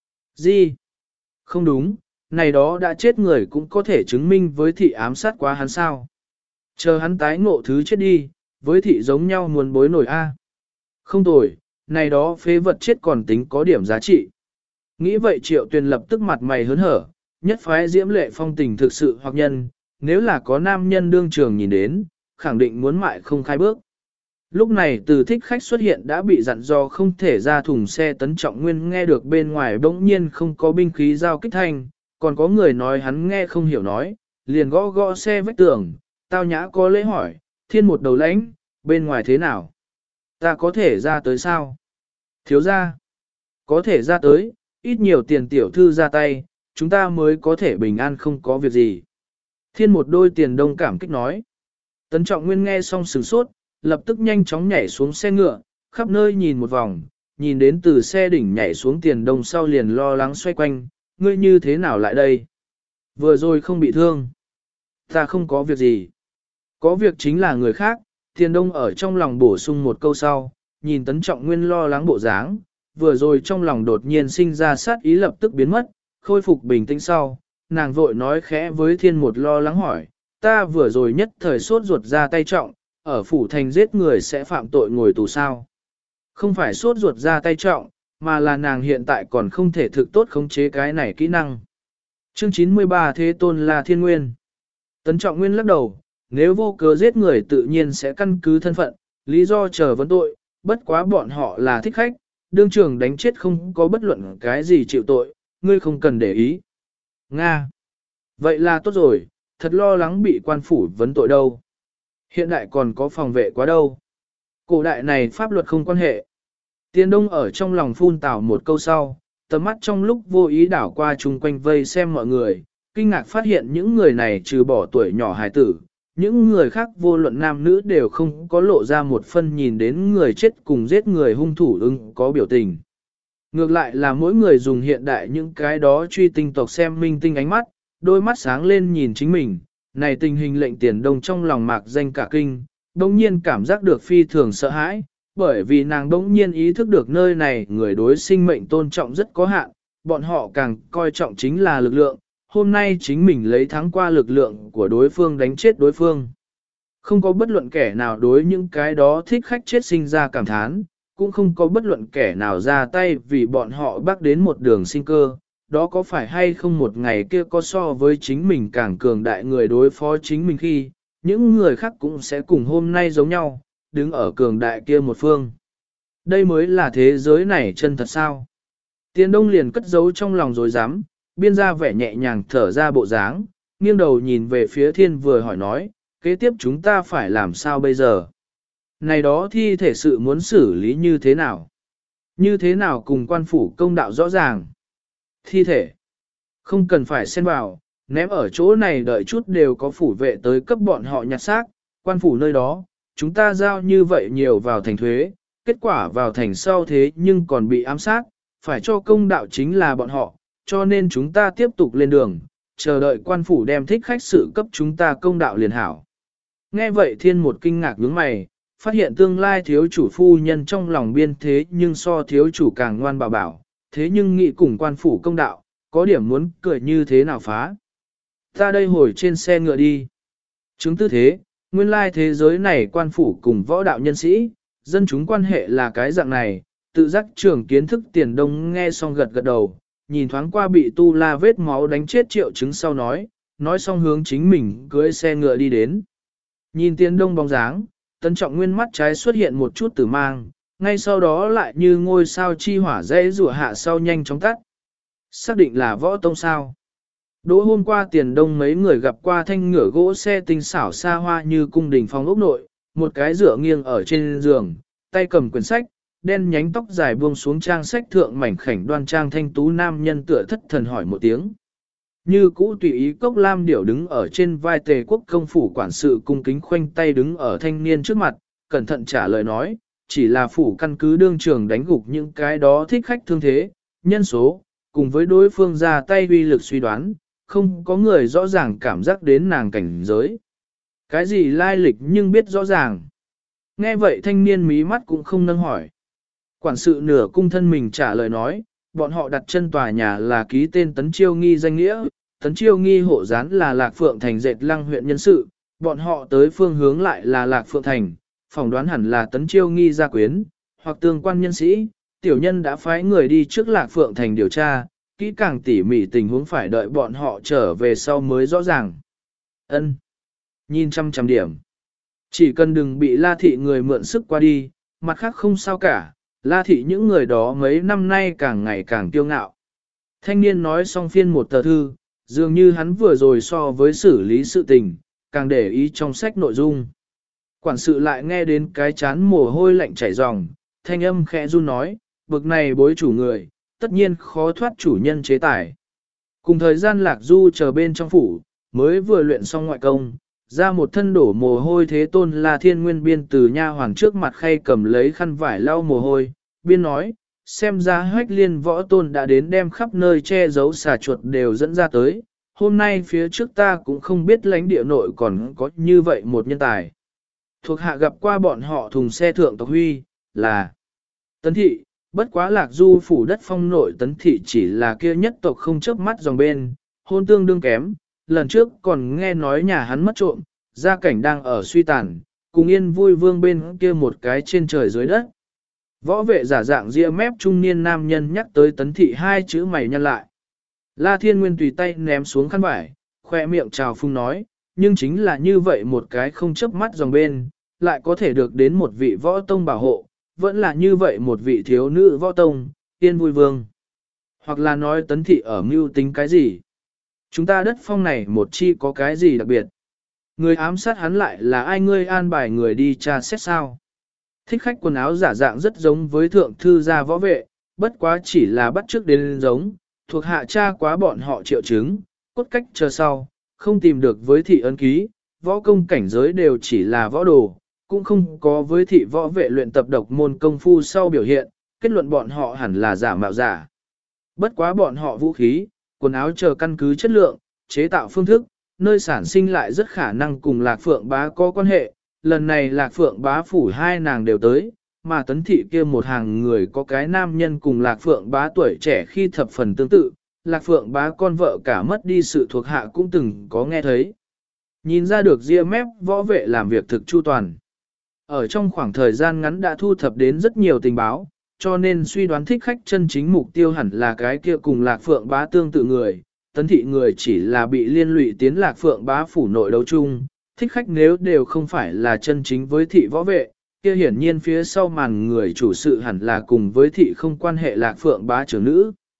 Gì? Không đúng, này đó đã chết người cũng có thể chứng minh với thị ám sát quá hắn sao. Chờ hắn tái ngộ thứ chết đi, với thị giống nhau muốn bối nổi A. Không tồi, này đó phế vật chết còn tính có điểm giá trị. Nghĩ vậy Triệu Tuyền lập tức mặt mày hớn hở, nhất phái diễm lệ phong tình thực sự hoặc nhân, nếu là có nam nhân đương trường nhìn đến, khẳng định muốn mại không khai bước. Lúc này từ thích khách xuất hiện đã bị dặn dò không thể ra thùng xe Tấn Trọng Nguyên nghe được bên ngoài bỗng nhiên không có binh khí giao kích thanh, còn có người nói hắn nghe không hiểu nói, liền gõ gõ xe vách tường, tao nhã có lễ hỏi, thiên một đầu lãnh, bên ngoài thế nào? Ta có thể ra tới sao? Thiếu ra, có thể ra tới, ít nhiều tiền tiểu thư ra tay, chúng ta mới có thể bình an không có việc gì. Thiên một đôi Tiền Đông cảm kích nói. Tấn Trọng Nguyên nghe xong sửng sốt, lập tức nhanh chóng nhảy xuống xe ngựa, khắp nơi nhìn một vòng, nhìn đến từ xe đỉnh nhảy xuống Tiền Đông sau liền lo lắng xoay quanh, ngươi như thế nào lại đây? Vừa rồi không bị thương. Ta không có việc gì. Có việc chính là người khác, Tiền Đông ở trong lòng bổ sung một câu sau, nhìn Tấn Trọng Nguyên lo lắng bộ dáng, vừa rồi trong lòng đột nhiên sinh ra sát ý lập tức biến mất, khôi phục bình tĩnh sau, nàng vội nói khẽ với Thiên một lo lắng hỏi, ta vừa rồi nhất thời sốt ruột ra tay trọng, ở phủ thành giết người sẽ phạm tội ngồi tù sao. Không phải sốt ruột ra tay trọng, mà là nàng hiện tại còn không thể thực tốt khống chế cái này kỹ năng. Chương 93 Thế Tôn là Thiên Nguyên. Tấn Trọng Nguyên lắc đầu, nếu vô cớ giết người tự nhiên sẽ căn cứ thân phận, lý do chờ vấn tội, bất quá bọn họ là thích khách, đương trường đánh chết không có bất luận cái gì chịu tội, ngươi không cần để ý. Nga. Vậy là tốt rồi, thật lo lắng bị quan phủ vấn tội đâu. Hiện đại còn có phòng vệ quá đâu. Cổ đại này pháp luật không quan hệ. Tiền Đông ở trong lòng phun tảo một câu sau, tầm mắt trong lúc vô ý đảo qua chung quanh vây xem mọi người, kinh ngạc phát hiện những người này trừ bỏ tuổi nhỏ hài tử, những người khác vô luận nam nữ đều không có lộ ra một phân nhìn đến người chết cùng giết người hung thủ ưng có biểu tình. Ngược lại là mỗi người dùng hiện đại những cái đó truy tinh tộc xem minh tinh ánh mắt, đôi mắt sáng lên nhìn chính mình, này tình hình lệnh Tiền Đông trong lòng mạc danh cả kinh, đồng nhiên cảm giác được phi thường sợ hãi, bởi vì nàng đồng nhiên ý thức được nơi này người đối sinh mệnh tôn trọng rất có hạn, bọn họ càng coi trọng chính là lực lượng, hôm nay chính mình lấy thắng qua lực lượng của đối phương đánh chết đối phương. Không có bất luận kẻ nào đối những cái đó thích khách chết sinh ra cảm thán, cũng không có bất luận kẻ nào ra tay vì bọn họ bắt đến một đường sinh cơ, đó có phải hay không một ngày kia có so với chính mình càng cường đại người đối phó chính mình khi, những người khác cũng sẽ cùng hôm nay giống nhau, đứng ở cường đại kia một phương. Đây mới là thế giới này chân thật sao. Tiền Đông liền cất giấu trong lòng dối dám, biên ra vẻ nhẹ nhàng thở ra bộ dáng, nghiêng đầu nhìn về phía thiên vừa hỏi nói, kế tiếp chúng ta phải làm sao bây giờ? Này đó thi thể sự muốn xử lý như thế nào? Như thế nào cùng quan phủ công đạo rõ ràng? Thi thể, không cần phải xen vào, ném ở chỗ này đợi chút đều có phủ vệ tới cấp bọn họ nhặt xác, quan phủ nơi đó, chúng ta giao như vậy nhiều vào thành thuế, kết quả vào thành sau thế nhưng còn bị ám sát, phải cho công đạo chính là bọn họ, cho nên chúng ta tiếp tục lên đường, chờ đợi quan phủ đem thích khách sự cấp chúng ta công đạo liền hảo. Nghe vậy thiên một kinh ngạc nhướng mày, phát hiện tương lai thiếu chủ phu nhân trong lòng biên thế nhưng so thiếu chủ càng ngoan bảo bảo, thế nhưng nghĩ cùng quan phủ công đạo, có điểm muốn cười như thế nào phá. Ta đây hồi trên xe ngựa đi. Chứng tư thế, nguyên lai thế giới này quan phủ cùng võ đạo nhân sĩ, dân chúng quan hệ là cái dạng này, tự giác trưởng kiến thức tiền đông nghe xong gật gật đầu, nhìn thoáng qua bị tu la vết máu đánh chết triệu chứng sau nói xong hướng chính mình cưỡi xe ngựa đi đến. Nhìn tiền đông bóng dáng, Tấn Trọng Nguyên mắt trái xuất hiện một chút tử mang, ngay sau đó lại như ngôi sao chi hỏa dễ rủa hạ sau nhanh chóng tắt. Xác định là võ tông sao. Đỗ hôm qua tiền đông mấy người gặp qua thanh ngựa gỗ xe tinh xảo xa hoa như cung đình phòng ốc nội, một cái dựa nghiêng ở trên giường, tay cầm quyển sách, đen nhánh tóc dài buông xuống trang sách thượng mảnh khảnh đoan trang thanh tú nam nhân tựa thất thần hỏi một tiếng. Như cũ tùy ý cốc lam điểu đứng ở trên vai tề quốc công phủ quản sự cung kính khoanh tay đứng ở thanh niên trước mặt, cẩn thận trả lời nói, chỉ là phủ căn cứ đương trường đánh gục những cái đó thích khách thương thế, nhân số, cùng với đối phương ra tay uy lực suy đoán, không có người rõ ràng cảm giác đến nàng cảnh giới. Cái gì lai lịch nhưng biết rõ ràng. Nghe vậy thanh niên mí mắt cũng không nâng hỏi. Quản sự nửa cung thân mình trả lời nói, bọn họ đặt chân tòa nhà là ký tên Tấn Chiêu Nghi danh nghĩa, Tấn Chiêu Nghi hộ gián là Lạc Phượng Thành dệt lăng huyện nhân sự, bọn họ tới phương hướng lại là Lạc Phượng Thành, phỏng đoán hẳn là Tấn Chiêu Nghi gia quyến, hoặc tương quan nhân sĩ, tiểu nhân đã phái người đi trước Lạc Phượng Thành điều tra, kỹ càng tỉ mỉ tình huống phải đợi bọn họ trở về sau mới rõ ràng. Ân, nhìn trăm điểm. Chỉ cần đừng bị La Thị người mượn sức qua đi, mặt khác không sao cả, La Thị những người đó mấy năm nay càng ngày càng kiêu ngạo. Thanh niên nói xong phiên một tờ thư, dường như hắn vừa rồi so với xử lý sự tình, càng để ý trong sách nội dung. Quản sự lại nghe đến cái chán mồ hôi lạnh chảy ròng, thanh âm khẽ run nói, bực này bối chủ người, tất nhiên khó thoát chủ nhân chế tài. Cùng thời gian Lạc Du chờ bên trong phủ, mới vừa luyện xong ngoại công, ra một thân đổ mồ hôi thế tôn là thiên nguyên biên từ nha hoàng trước mặt khay cầm lấy khăn vải lau mồ hôi, biên nói, xem ra hách liên võ tôn đã đến đem khắp nơi che giấu xà chuột đều dẫn ra tới, hôm nay phía trước ta cũng không biết lãnh địa nội còn có như vậy một nhân tài. Thuộc hạ gặp qua bọn họ thùng xe thượng tộc huy, là Tấn Thị, bất quá Lạc Du phủ đất phong nội Tấn Thị chỉ là kia nhất tộc không chớp mắt dòng bên, hôn tương đương kém, lần trước còn nghe nói nhà hắn mất trộm, gia cảnh đang ở suy tàn, cùng yên vui vương bên kia một cái trên trời dưới đất. Võ vệ giả dạng ria mép trung niên nam nhân nhắc tới Tấn Thị hai chữ mày nhăn lại. La Thiên Nguyên tùy tay ném xuống khăn vải, khoe miệng trào phung nói, nhưng chính là như vậy một cái không chớp mắt dòng bên, lại có thể được đến một vị võ tông bảo hộ, vẫn là như vậy một vị thiếu nữ võ tông, yên vui vương. Hoặc là nói Tấn Thị ở mưu tính cái gì? Chúng ta đất phong này một chi có cái gì đặc biệt? Người ám sát hắn lại là ai, ngươi an bài người đi tra xét sao? Thích khách quần áo giả dạng rất giống với thượng thư gia võ vệ, bất quá chỉ là bắt trước đến giống, thuộc hạ tra quá bọn họ triệu chứng, cốt cách chờ sau, không tìm được với thị ấn ký, võ công cảnh giới đều chỉ là võ đồ, cũng không có với thị võ vệ luyện tập độc môn công phu sau biểu hiện, kết luận bọn họ hẳn là giả mạo giả. Bất quá bọn họ vũ khí, quần áo chờ căn cứ chất lượng, chế tạo phương thức, nơi sản sinh lại rất khả năng cùng Lạc Phượng bá có quan hệ, lần này Lạc Phượng bá phủ hai nàng đều tới, mà Tấn Thị kia một hàng người có cái nam nhân cùng Lạc Phượng bá tuổi trẻ khi thập phần tương tự, Lạc Phượng bá con vợ cả mất đi sự thuộc hạ cũng từng có nghe thấy. Nhìn ra được ria mép võ vệ làm việc thực chu toàn. Ở trong khoảng thời gian ngắn đã thu thập đến rất nhiều tình báo, cho nên suy đoán thích khách chân chính mục tiêu hẳn là cái kia cùng Lạc Phượng bá tương tự người, Tấn Thị người chỉ là bị liên lụy tiến Lạc Phượng bá phủ nội đấu chung, thích khách nếu đều không phải là chân chính với thị võ vệ, kia hiển nhiên phía sau màn người chủ sự hẳn là cùng với thị không quan hệ Lạc Phượng bá trưởng nữ.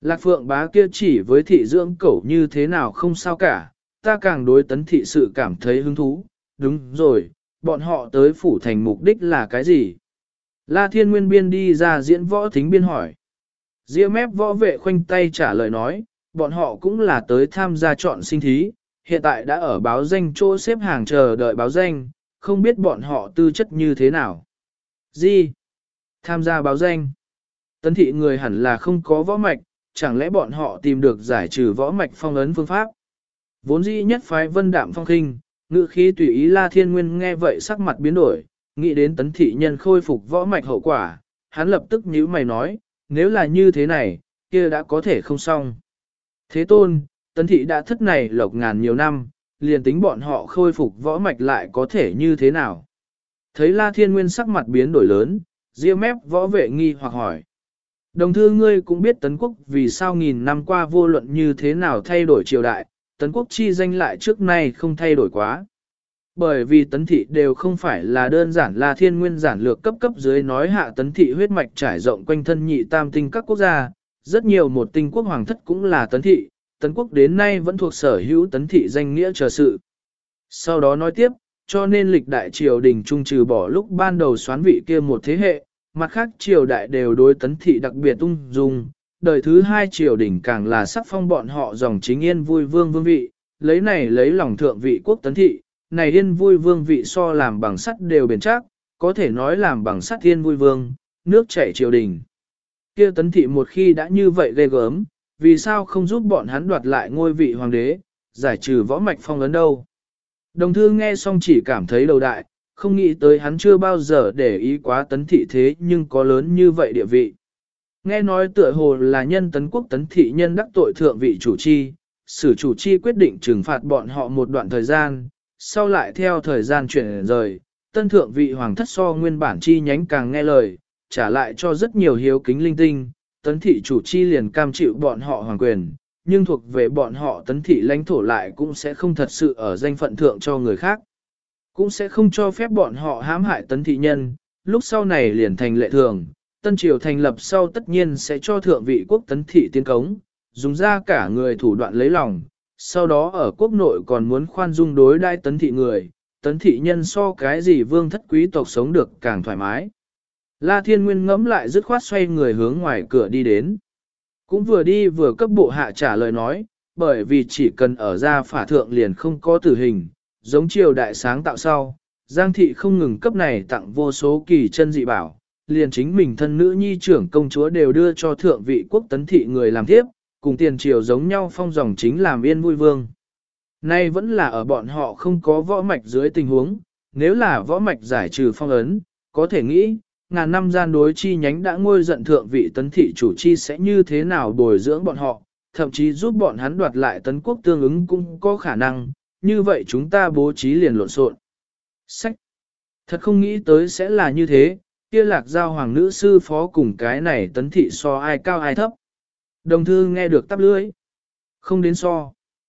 Lạc Phượng bá kia chỉ với thị dưỡng cẩu như thế nào không sao cả, ta càng đối tấn thị sự cảm thấy hứng thú, đúng rồi, bọn họ tới phủ thành mục đích là cái gì? La Thiên Nguyên biên đi ra diễn võ thính biên hỏi. Ria mép võ vệ khoanh tay trả lời nói, bọn họ cũng là tới tham gia chọn sinh thí, hiện tại đã ở báo danh chỗ xếp hàng chờ đợi báo danh, không biết bọn họ tư chất như thế nào. Gì? Tham gia báo danh. Tấn thị người hẳn là không có võ mạch, chẳng lẽ bọn họ tìm được giải trừ võ mạch phong ấn phương pháp? Vốn dĩ nhất phái vân đạm phong khinh, ngự khí tùy ý La Thiên Nguyên nghe vậy sắc mặt biến đổi, nghĩ đến tấn thị nhân khôi phục võ mạch hậu quả, hắn lập tức nhíu mày nói, nếu là như thế này, kia đã có thể không xong. Thế tôn, tấn thị đã thất này lộc ngàn nhiều năm, liền tính bọn họ khôi phục võ mạch lại có thể như thế nào? Thấy La Thiên Nguyên sắc mặt biến đổi lớn, ria mép võ vệ nghi hoặc hỏi. Đồng thư ngươi cũng biết tấn quốc vì sao nghìn năm qua vô luận như thế nào thay đổi triều đại, tấn quốc chi danh lại trước nay không thay đổi quá. Bởi vì tấn thị đều không phải là đơn giản là thiên nguyên giản lược cấp cấp dưới nói hạ tấn thị huyết mạch trải rộng quanh thân nhị tam tinh các quốc gia, rất nhiều một tinh quốc hoàng thất cũng là tấn thị, tấn quốc đến nay vẫn thuộc sở hữu tấn thị danh nghĩa chờ sự. Sau đó nói tiếp, cho nên lịch đại triều đình trung trừ bỏ lúc ban đầu soán vị kia một thế hệ, mặt khác triều đại đều đối tấn thị đặc biệt ung dung, đời thứ hai triều đình càng là sắc phong bọn họ dòng chính yên vui vương vương vị, lấy này lấy lòng thượng vị quốc tấn thị, này yên vui vương vị so làm bằng sắt đều bền chắc, có thể nói làm bằng sắt yên vui vương, nước chảy triều đình. Kia tấn thị một khi đã như vậy ghê gớm, vì sao không giúp bọn hắn đoạt lại ngôi vị hoàng đế, giải trừ võ mạch phong ấn đâu. Đồng thư nghe xong chỉ cảm thấy đầu đại, không nghĩ tới hắn chưa bao giờ để ý quá tấn thị thế nhưng có lớn như vậy địa vị. Nghe nói tựa hồ là nhân tấn quốc tấn thị nhân đắc tội thượng vị chủ chi, sử chủ chi quyết định trừng phạt bọn họ một đoạn thời gian, sau lại theo thời gian chuyển rời, tân thượng vị hoàng thất so nguyên bản chi nhánh càng nghe lời, trả lại cho rất nhiều hiếu kính linh tinh, tấn thị chủ chi liền cam chịu bọn họ hoàng quyền, nhưng thuộc về bọn họ tấn thị lãnh thổ lại cũng sẽ không thật sự ở danh phận thượng cho người khác. Cũng sẽ không cho phép bọn họ hãm hại tấn thị nhân, lúc sau này liền thành lệ thường, tân triều thành lập sau tất nhiên sẽ cho thượng vị quốc tấn thị tiến cống, dùng ra cả người thủ đoạn lấy lòng, sau đó ở quốc nội còn muốn khoan dung đối đai tấn thị người, tấn thị nhân so cái gì vương thất quý tộc sống được càng thoải mái. La Thiên Nguyên ngẫm lại dứt khoát xoay người hướng ngoài cửa đi đến. Cũng vừa đi vừa cấp bộ hạ trả lời nói, bởi vì chỉ cần ở ra phả thượng liền không có tử hình, giống triều đại sáng tạo sau, Giang thị không ngừng cấp này tặng vô số kỳ chân dị bảo, liền chính mình thân nữ nhi trưởng công chúa đều đưa cho thượng vị quốc tấn thị người làm tiếp, cùng tiền triều giống nhau phong dòng chính làm yên vui vương. Nay vẫn là ở bọn họ không có võ mạch dưới tình huống, nếu là võ mạch giải trừ phong ấn, có thể nghĩ, ngàn năm gian đối chi nhánh đã ngôi giận thượng vị tấn thị chủ chi sẽ như thế nào bồi dưỡng bọn họ, thậm chí giúp bọn hắn đoạt lại tấn quốc tương ứng cũng có khả năng, như vậy chúng ta bố trí liền lộn xộn. Sách! Thật không nghĩ tới sẽ là như thế, kia lạc giao hoàng nữ sư phó cùng cái này tấn thị so ai cao ai thấp. Đồng thư nghe được tắp lưỡi. Không đến so.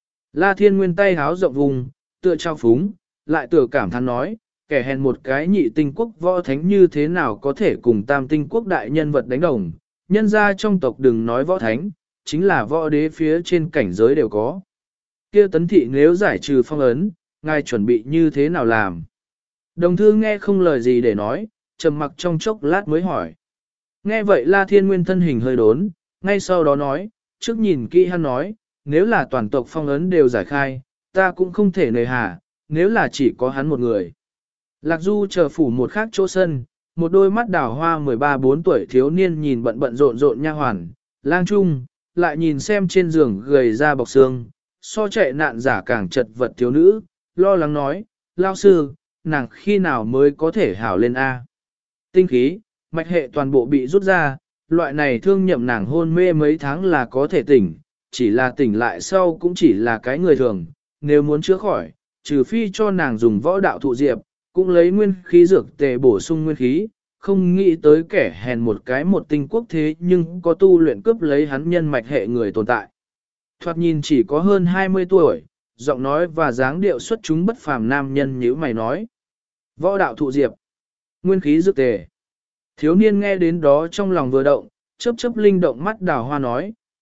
La Thiên Nguyên tay háo rộng vùng, tựa trao phúng, lại tựa cảm thán nói, kẻ hèn một cái nhị tinh quốc võ thánh như thế nào có thể cùng tam tinh quốc đại nhân vật đánh đồng. Nhân ra trong tộc đừng nói võ thánh, chính là võ đế phía trên cảnh giới đều có. Kia tấn thị nếu giải trừ phong ấn, ngài chuẩn bị như thế nào làm? Đồng thư nghe không lời gì để nói, trầm mặc trong chốc lát mới hỏi. Nghe vậy La Thiên Nguyên thân hình hơi đốn, ngay sau đó nói, trước nhìn kỹ hắn nói, nếu là toàn tộc phong ấn đều giải khai, ta cũng không thể nề hà, nếu là chỉ có hắn một người. Lạc Du chờ phủ một khác chỗ sân, một đôi mắt đào hoa 13-14 tuổi thiếu niên nhìn bận bận rộn rộn nha hoàn, lang trung, lại nhìn xem trên giường gầy ra bọc xương, so chạy nạn giả càng chật vật thiếu nữ, lo lắng nói, lao sư, nàng khi nào mới có thể hảo lên A. Tinh khí, mạch hệ toàn bộ bị rút ra, loại này thương nhậm nàng hôn mê mấy tháng là có thể tỉnh, chỉ là tỉnh lại sau cũng chỉ là cái người thường, nếu muốn chữa khỏi, trừ phi cho nàng dùng võ đạo thụ diệp, cũng lấy nguyên khí dược tề bổ sung nguyên khí, không nghĩ tới kẻ hèn một cái một tinh quốc thế nhưng có tu luyện cướp lấy hắn nhân mạch hệ người tồn tại. Thoạt nhìn chỉ có hơn 20 tuổi, giọng nói và dáng điệu xuất chúng bất phàm nam nhân như mày nói. Võ đạo thụ diệp, nguyên khí dược tề. Thiếu niên nghe đến đó trong lòng vừa động, chớp chớp linh động mắt đào hoa nói,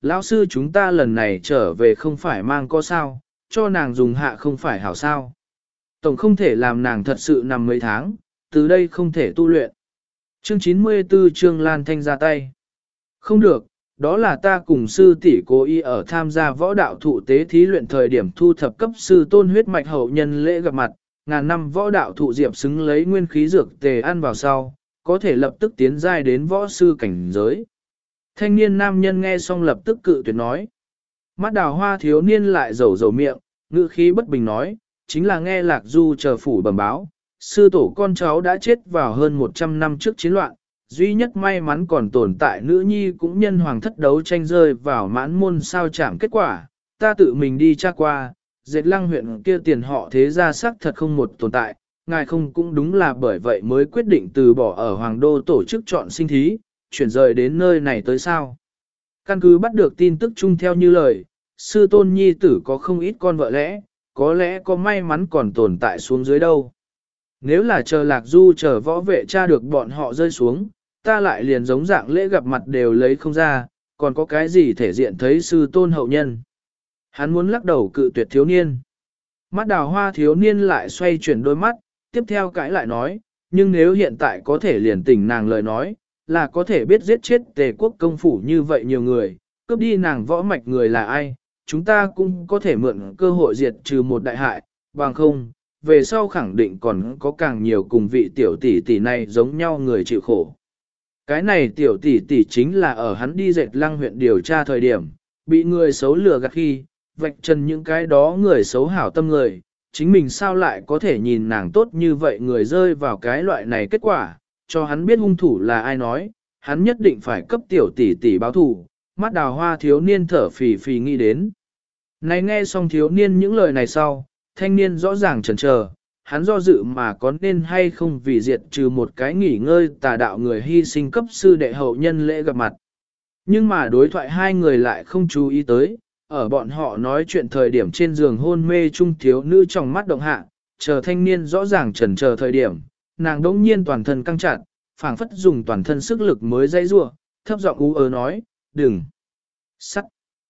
Lão sư chúng ta lần này trở về không phải mang có sao, cho nàng dùng hạ không phải hảo sao. Tổng không thể làm nàng thật sự nằm mấy tháng, từ đây không thể tu luyện. Chương 94 Trương Lan Thanh ra tay. Không được, đó là ta cùng sư tỷ cố ý ở tham gia võ đạo thụ tế thí luyện thời điểm thu thập cấp sư tôn huyết mạch hậu nhân lễ gặp mặt, ngàn năm võ đạo thụ diệp xứng lấy nguyên khí dược tề ăn vào sau, có thể lập tức tiến giai đến võ sư cảnh giới. Thanh niên nam nhân nghe xong lập tức cự tuyệt nói. Mắt đào hoa thiếu niên lại rầu rầu miệng, ngữ khí bất bình nói, chính là nghe Lạc Du chờ phủ bẩm báo, sư tổ con cháu đã chết vào hơn 100 năm trước chiến loạn, duy nhất may mắn còn tồn tại nữ nhi cũng nhân hoàng thất đấu tranh rơi vào mãn môn sao chạm kết quả, ta tự mình đi tra qua, dệt lăng huyện kia tiền họ thế gia sắc thật không một tồn tại, ngài không cũng đúng là bởi vậy mới quyết định từ bỏ ở hoàng đô tổ chức chọn sinh thí, chuyển rời đến nơi này tới sao. Căn cứ bắt được tin tức chung theo như lời, sư tôn nhi tử có không ít con vợ lẽ, có lẽ có may mắn còn tồn tại xuống dưới đâu. Nếu là chờ Lạc Du chờ võ vệ tra được bọn họ rơi xuống, ta lại liền giống dạng lễ gặp mặt đều lấy không ra, còn có cái gì thể diện thấy sư tôn hậu nhân. Hắn muốn lắc đầu cự tuyệt thiếu niên. Mắt đào hoa thiếu niên lại xoay chuyển đôi mắt, tiếp theo cãi lại nói, nhưng nếu hiện tại có thể liền tỉnh nàng lời nói, là có thể biết giết chết tề quốc công phủ như vậy nhiều người, cướp đi nàng võ mạch người là ai, chúng ta cũng có thể mượn cơ hội diệt trừ một đại hại, bằng không, về sau khẳng định còn có càng nhiều cùng vị tiểu tỷ tỷ này giống nhau người chịu khổ. Cái này tiểu tỷ tỷ chính là ở hắn đi dệt lăng huyện điều tra thời điểm, bị người xấu lừa gạt khi, vạch trần những cái đó người xấu hảo tâm người, chính mình sao lại có thể nhìn nàng tốt như vậy người rơi vào cái loại này kết quả, cho hắn biết hung thủ là ai nói, hắn nhất định phải cấp tiểu tỷ tỷ báo thù, mắt đào hoa thiếu niên thở phì phì nghĩ đến. Này nghe xong thiếu niên những lời này sau, thanh niên rõ ràng chần chờ, hắn do dự mà có nên hay không vì diệt trừ một cái nghỉ ngơi tà đạo người hy sinh cấp sư đệ hậu nhân lễ gặp mặt. Nhưng mà đối thoại hai người lại không chú ý tới, ở bọn họ nói chuyện thời điểm trên giường hôn mê trung thiếu nữ trong mắt động hạ, chờ thanh niên rõ ràng chần chờ thời điểm, nàng đỗng nhiên toàn thân căng chặt, phảng phất dùng toàn thân sức lực mới dãy rủa, thấp giọng ú ớ nói, đừng, sắt,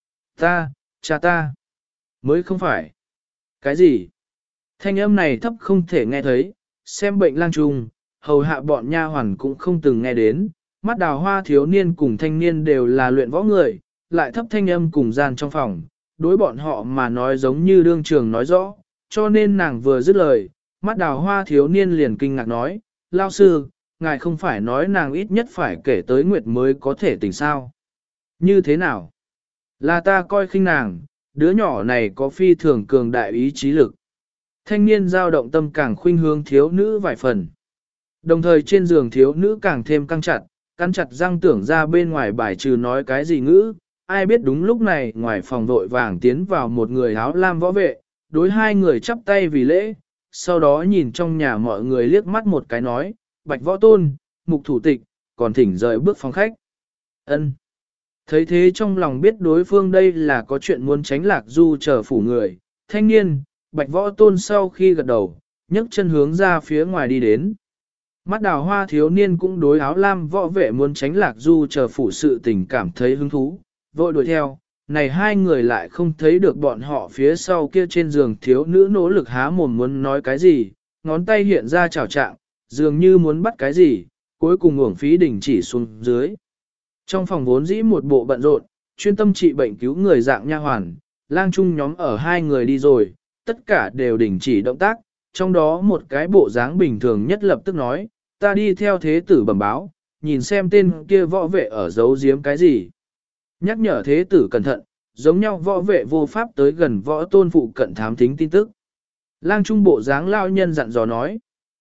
ta, cha ta, mới không phải. Cái gì? Thanh âm này thấp không thể nghe thấy, xem bệnh lang trùng, hầu hạ bọn nha hoàn cũng không từng nghe đến, mắt đào hoa thiếu niên cùng thanh niên đều là luyện võ người, lại thấp thanh âm cùng gian trong phòng, đối bọn họ mà nói giống như đương trường nói rõ, cho nên nàng vừa dứt lời, mắt đào hoa thiếu niên liền kinh ngạc nói, lao sư, ngài không phải nói nàng ít nhất phải kể tới nguyệt mới có thể tỉnh sao. Như thế nào? Là ta coi khinh nàng, đứa nhỏ này có phi thường cường đại ý chí lực. Thanh niên dao động tâm càng khuynh hướng thiếu nữ vài phần. Đồng thời trên giường thiếu nữ càng thêm căng chặt, cắn chặt răng tưởng ra bên ngoài bài trừ nói cái gì ngữ. Ai biết đúng lúc này ngoài phòng vội vàng tiến vào một người áo lam võ vệ, đối hai người chắp tay vì lễ, sau đó nhìn trong nhà mọi người liếc mắt một cái nói, Bạch Võ Tôn, Mục Thủ Tịch, còn thỉnh rời bước phòng khách. Ân. Thấy thế trong lòng biết đối phương đây là có chuyện muốn tránh Lạc Du chờ phủ người, thanh niên, Bạch Võ Tôn sau khi gật đầu, nhấc chân hướng ra phía ngoài đi đến. Mắt đào hoa thiếu niên cũng đối áo lam võ vệ muốn tránh Lạc Du chờ phủ sự tình cảm thấy hứng thú, vội đuổi theo, này hai người lại không thấy được bọn họ phía sau kia trên giường thiếu nữ nỗ lực há mồm muốn nói cái gì, ngón tay hiện ra chảo trạng, dường như muốn bắt cái gì, cuối cùng uổng phí đình chỉ xuống dưới. Trong phòng vốn dĩ một bộ bận rộn, chuyên tâm trị bệnh cứu người dạng nha hoàn, lang trung nhóm ở hai người đi rồi, tất cả đều đình chỉ động tác, trong đó một cái bộ dáng bình thường nhất lập tức nói, ta đi theo thế tử bẩm báo, nhìn xem tên kia võ vệ ở giấu giếm cái gì. Nhắc nhở thế tử cẩn thận, giống nhau võ vệ vô pháp tới gần võ tôn phụ cận thám thính tin tức. Lang trung bộ dáng lao nhân dặn dò nói,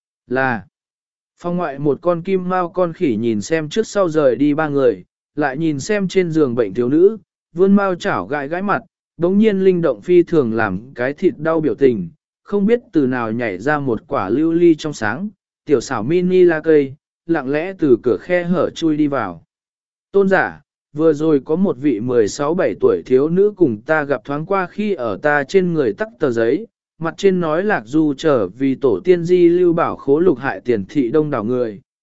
là phòng ngoại một con kim mao con khỉ nhìn xem trước sau rời đi ba người, lại nhìn xem trên giường bệnh thiếu nữ, vươn mao chảo gãi gãi mặt, đống nhiên linh động phi thường làm cái thịt đau biểu tình, không biết từ nào nhảy ra một quả lưu ly trong sáng, tiểu xảo mini la cây, lặng lẽ từ cửa khe hở chui đi vào. Tôn giả, vừa rồi có một vị 16-17 tuổi thiếu nữ cùng ta gặp thoáng qua khi ở ta trên người tắc tờ giấy, mặt trên nói Lạc Du trở vì tổ tiên di lưu bảo khố lục hại tiền thị đông đảo người,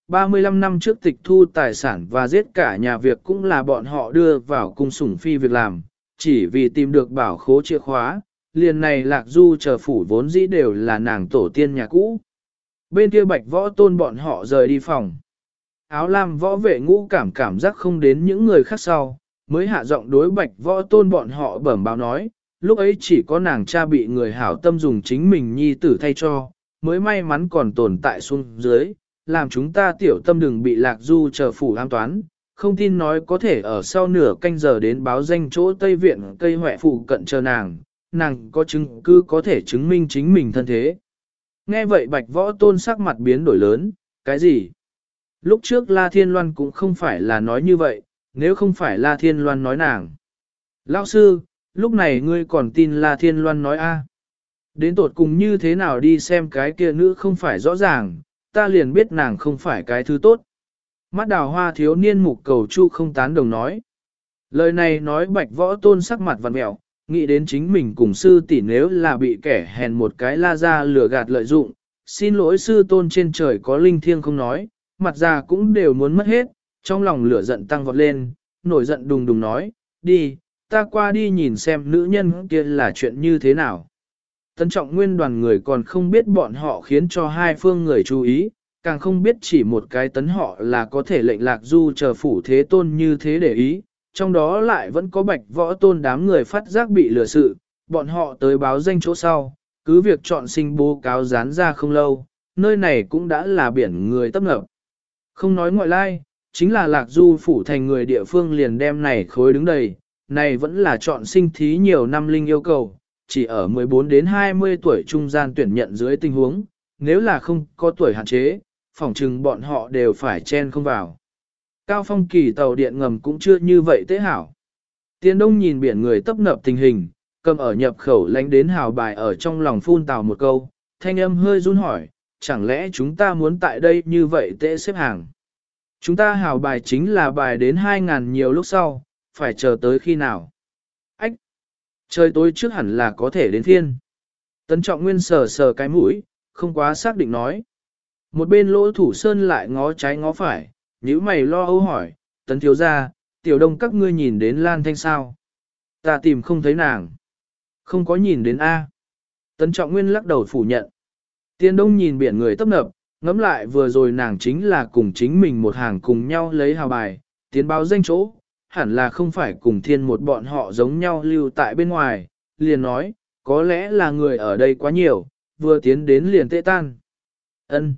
35 năm trước tịch thu tài sản và giết cả nhà việc cũng là bọn họ đưa vào cung sủng phi việc làm, chỉ vì tìm được bảo khố chìa khóa, liền này Lạc Du chờ phủ vốn dĩ đều là nàng tổ tiên nhà cũ. Bên kia Bạch Võ Tôn bọn họ rời đi phòng. Áo lam võ vệ ngũ cảm giác không đến những người khác sau, mới hạ giọng đối Bạch Võ Tôn bọn họ bẩm báo nói, lúc ấy chỉ có nàng cha bị người hảo tâm dùng chính mình nhi tử thay cho, mới may mắn còn tồn tại xuống dưới, làm chúng ta tiểu tâm đừng bị Lạc Du chờ phủ an toán, không tin nói có thể ở sau nửa canh giờ đến báo danh chỗ Tây Viện cây hoẹ phụ cận chờ nàng có chứng cứ có thể chứng minh chính mình thân thế. Nghe vậy Bạch Võ Tôn sắc mặt biến đổi lớn, cái gì? Lúc trước La Thiên Loan cũng không phải là nói như vậy, nếu không phải La Thiên Loan nói nàng. Lão sư, lúc này ngươi còn tin La Thiên Loan nói a? Đến tột cùng như thế nào đi xem cái kia nữ không phải rõ ràng, ta liền biết nàng không phải cái thứ tốt. Mắt đào hoa thiếu niên mục cầu chu không tán đồng nói. Lời này nói Bạch Võ Tôn sắc mặt vặn mẹo, nghĩ đến chính mình cùng sư tỷ nếu là bị kẻ hèn một cái la ra lừa gạt lợi dụng, xin lỗi sư tôn trên trời có linh thiêng không nói, mặt già cũng đều muốn mất hết, trong lòng lửa giận tăng vọt lên, nổi giận đùng đùng nói, đi, ta qua đi nhìn xem nữ nhân kia là chuyện như thế nào. Tân trọng nguyên đoàn người còn không biết bọn họ khiến cho hai phương người chú ý, càng không biết chỉ một cái tấn họ là có thể lệnh Lạc Du chờ phủ thế tôn như thế để ý, trong đó lại vẫn có Bạch Võ Tôn đám người phát giác bị lừa sự, bọn họ tới báo danh chỗ sau, cứ việc chọn sinh bố cáo dán ra không lâu, nơi này cũng đã là biển người tấp nập. Không nói ngoại lai, chính là Lạc Du phủ thành người địa phương liền đem này khối đứng đầy, này vẫn là chọn sinh thí nhiều năm linh yêu cầu, chỉ ở 14 đến 20 tuổi trung gian tuyển nhận dưới tình huống, nếu là không có tuổi hạn chế, phỏng chừng bọn họ đều phải chen không vào. Cao phong kỳ tàu điện ngầm cũng chưa như vậy tế hảo. Tiền Đông nhìn biển người tấp nập tình hình, cầm ở nhập khẩu lánh đến hào bài ở trong lòng phun tào một câu, thanh âm hơi run hỏi, chẳng lẽ chúng ta muốn tại đây như vậy tế xếp hàng? Chúng ta hào bài chính là bài đến 2.000 nhiều lúc sau, phải chờ tới khi nào? Ách! Trời tối trước hẳn là có thể đến thiên. Tấn Trọng Nguyên sờ cái mũi, không quá xác định nói. Một bên Lỗ Thủ Sơn lại ngó trái ngó phải, nhíu mày lo âu hỏi, Tấn thiếu gia, tiểu đông các ngươi nhìn đến Lan Thanh sao? Ta tìm không thấy nàng. Không có nhìn đến A. Tấn Trọng Nguyên lắc đầu phủ nhận. Tiền Đông nhìn biển người tấp nập, ngẫm lại vừa rồi nàng chính là cùng chính mình một hàng cùng nhau lấy hào bài, tiến báo danh chỗ, hẳn là không phải cùng thiên một bọn họ giống nhau lưu tại bên ngoài, liền nói, có lẽ là người ở đây quá nhiều, vừa tiến đến liền tệ tan. Ân,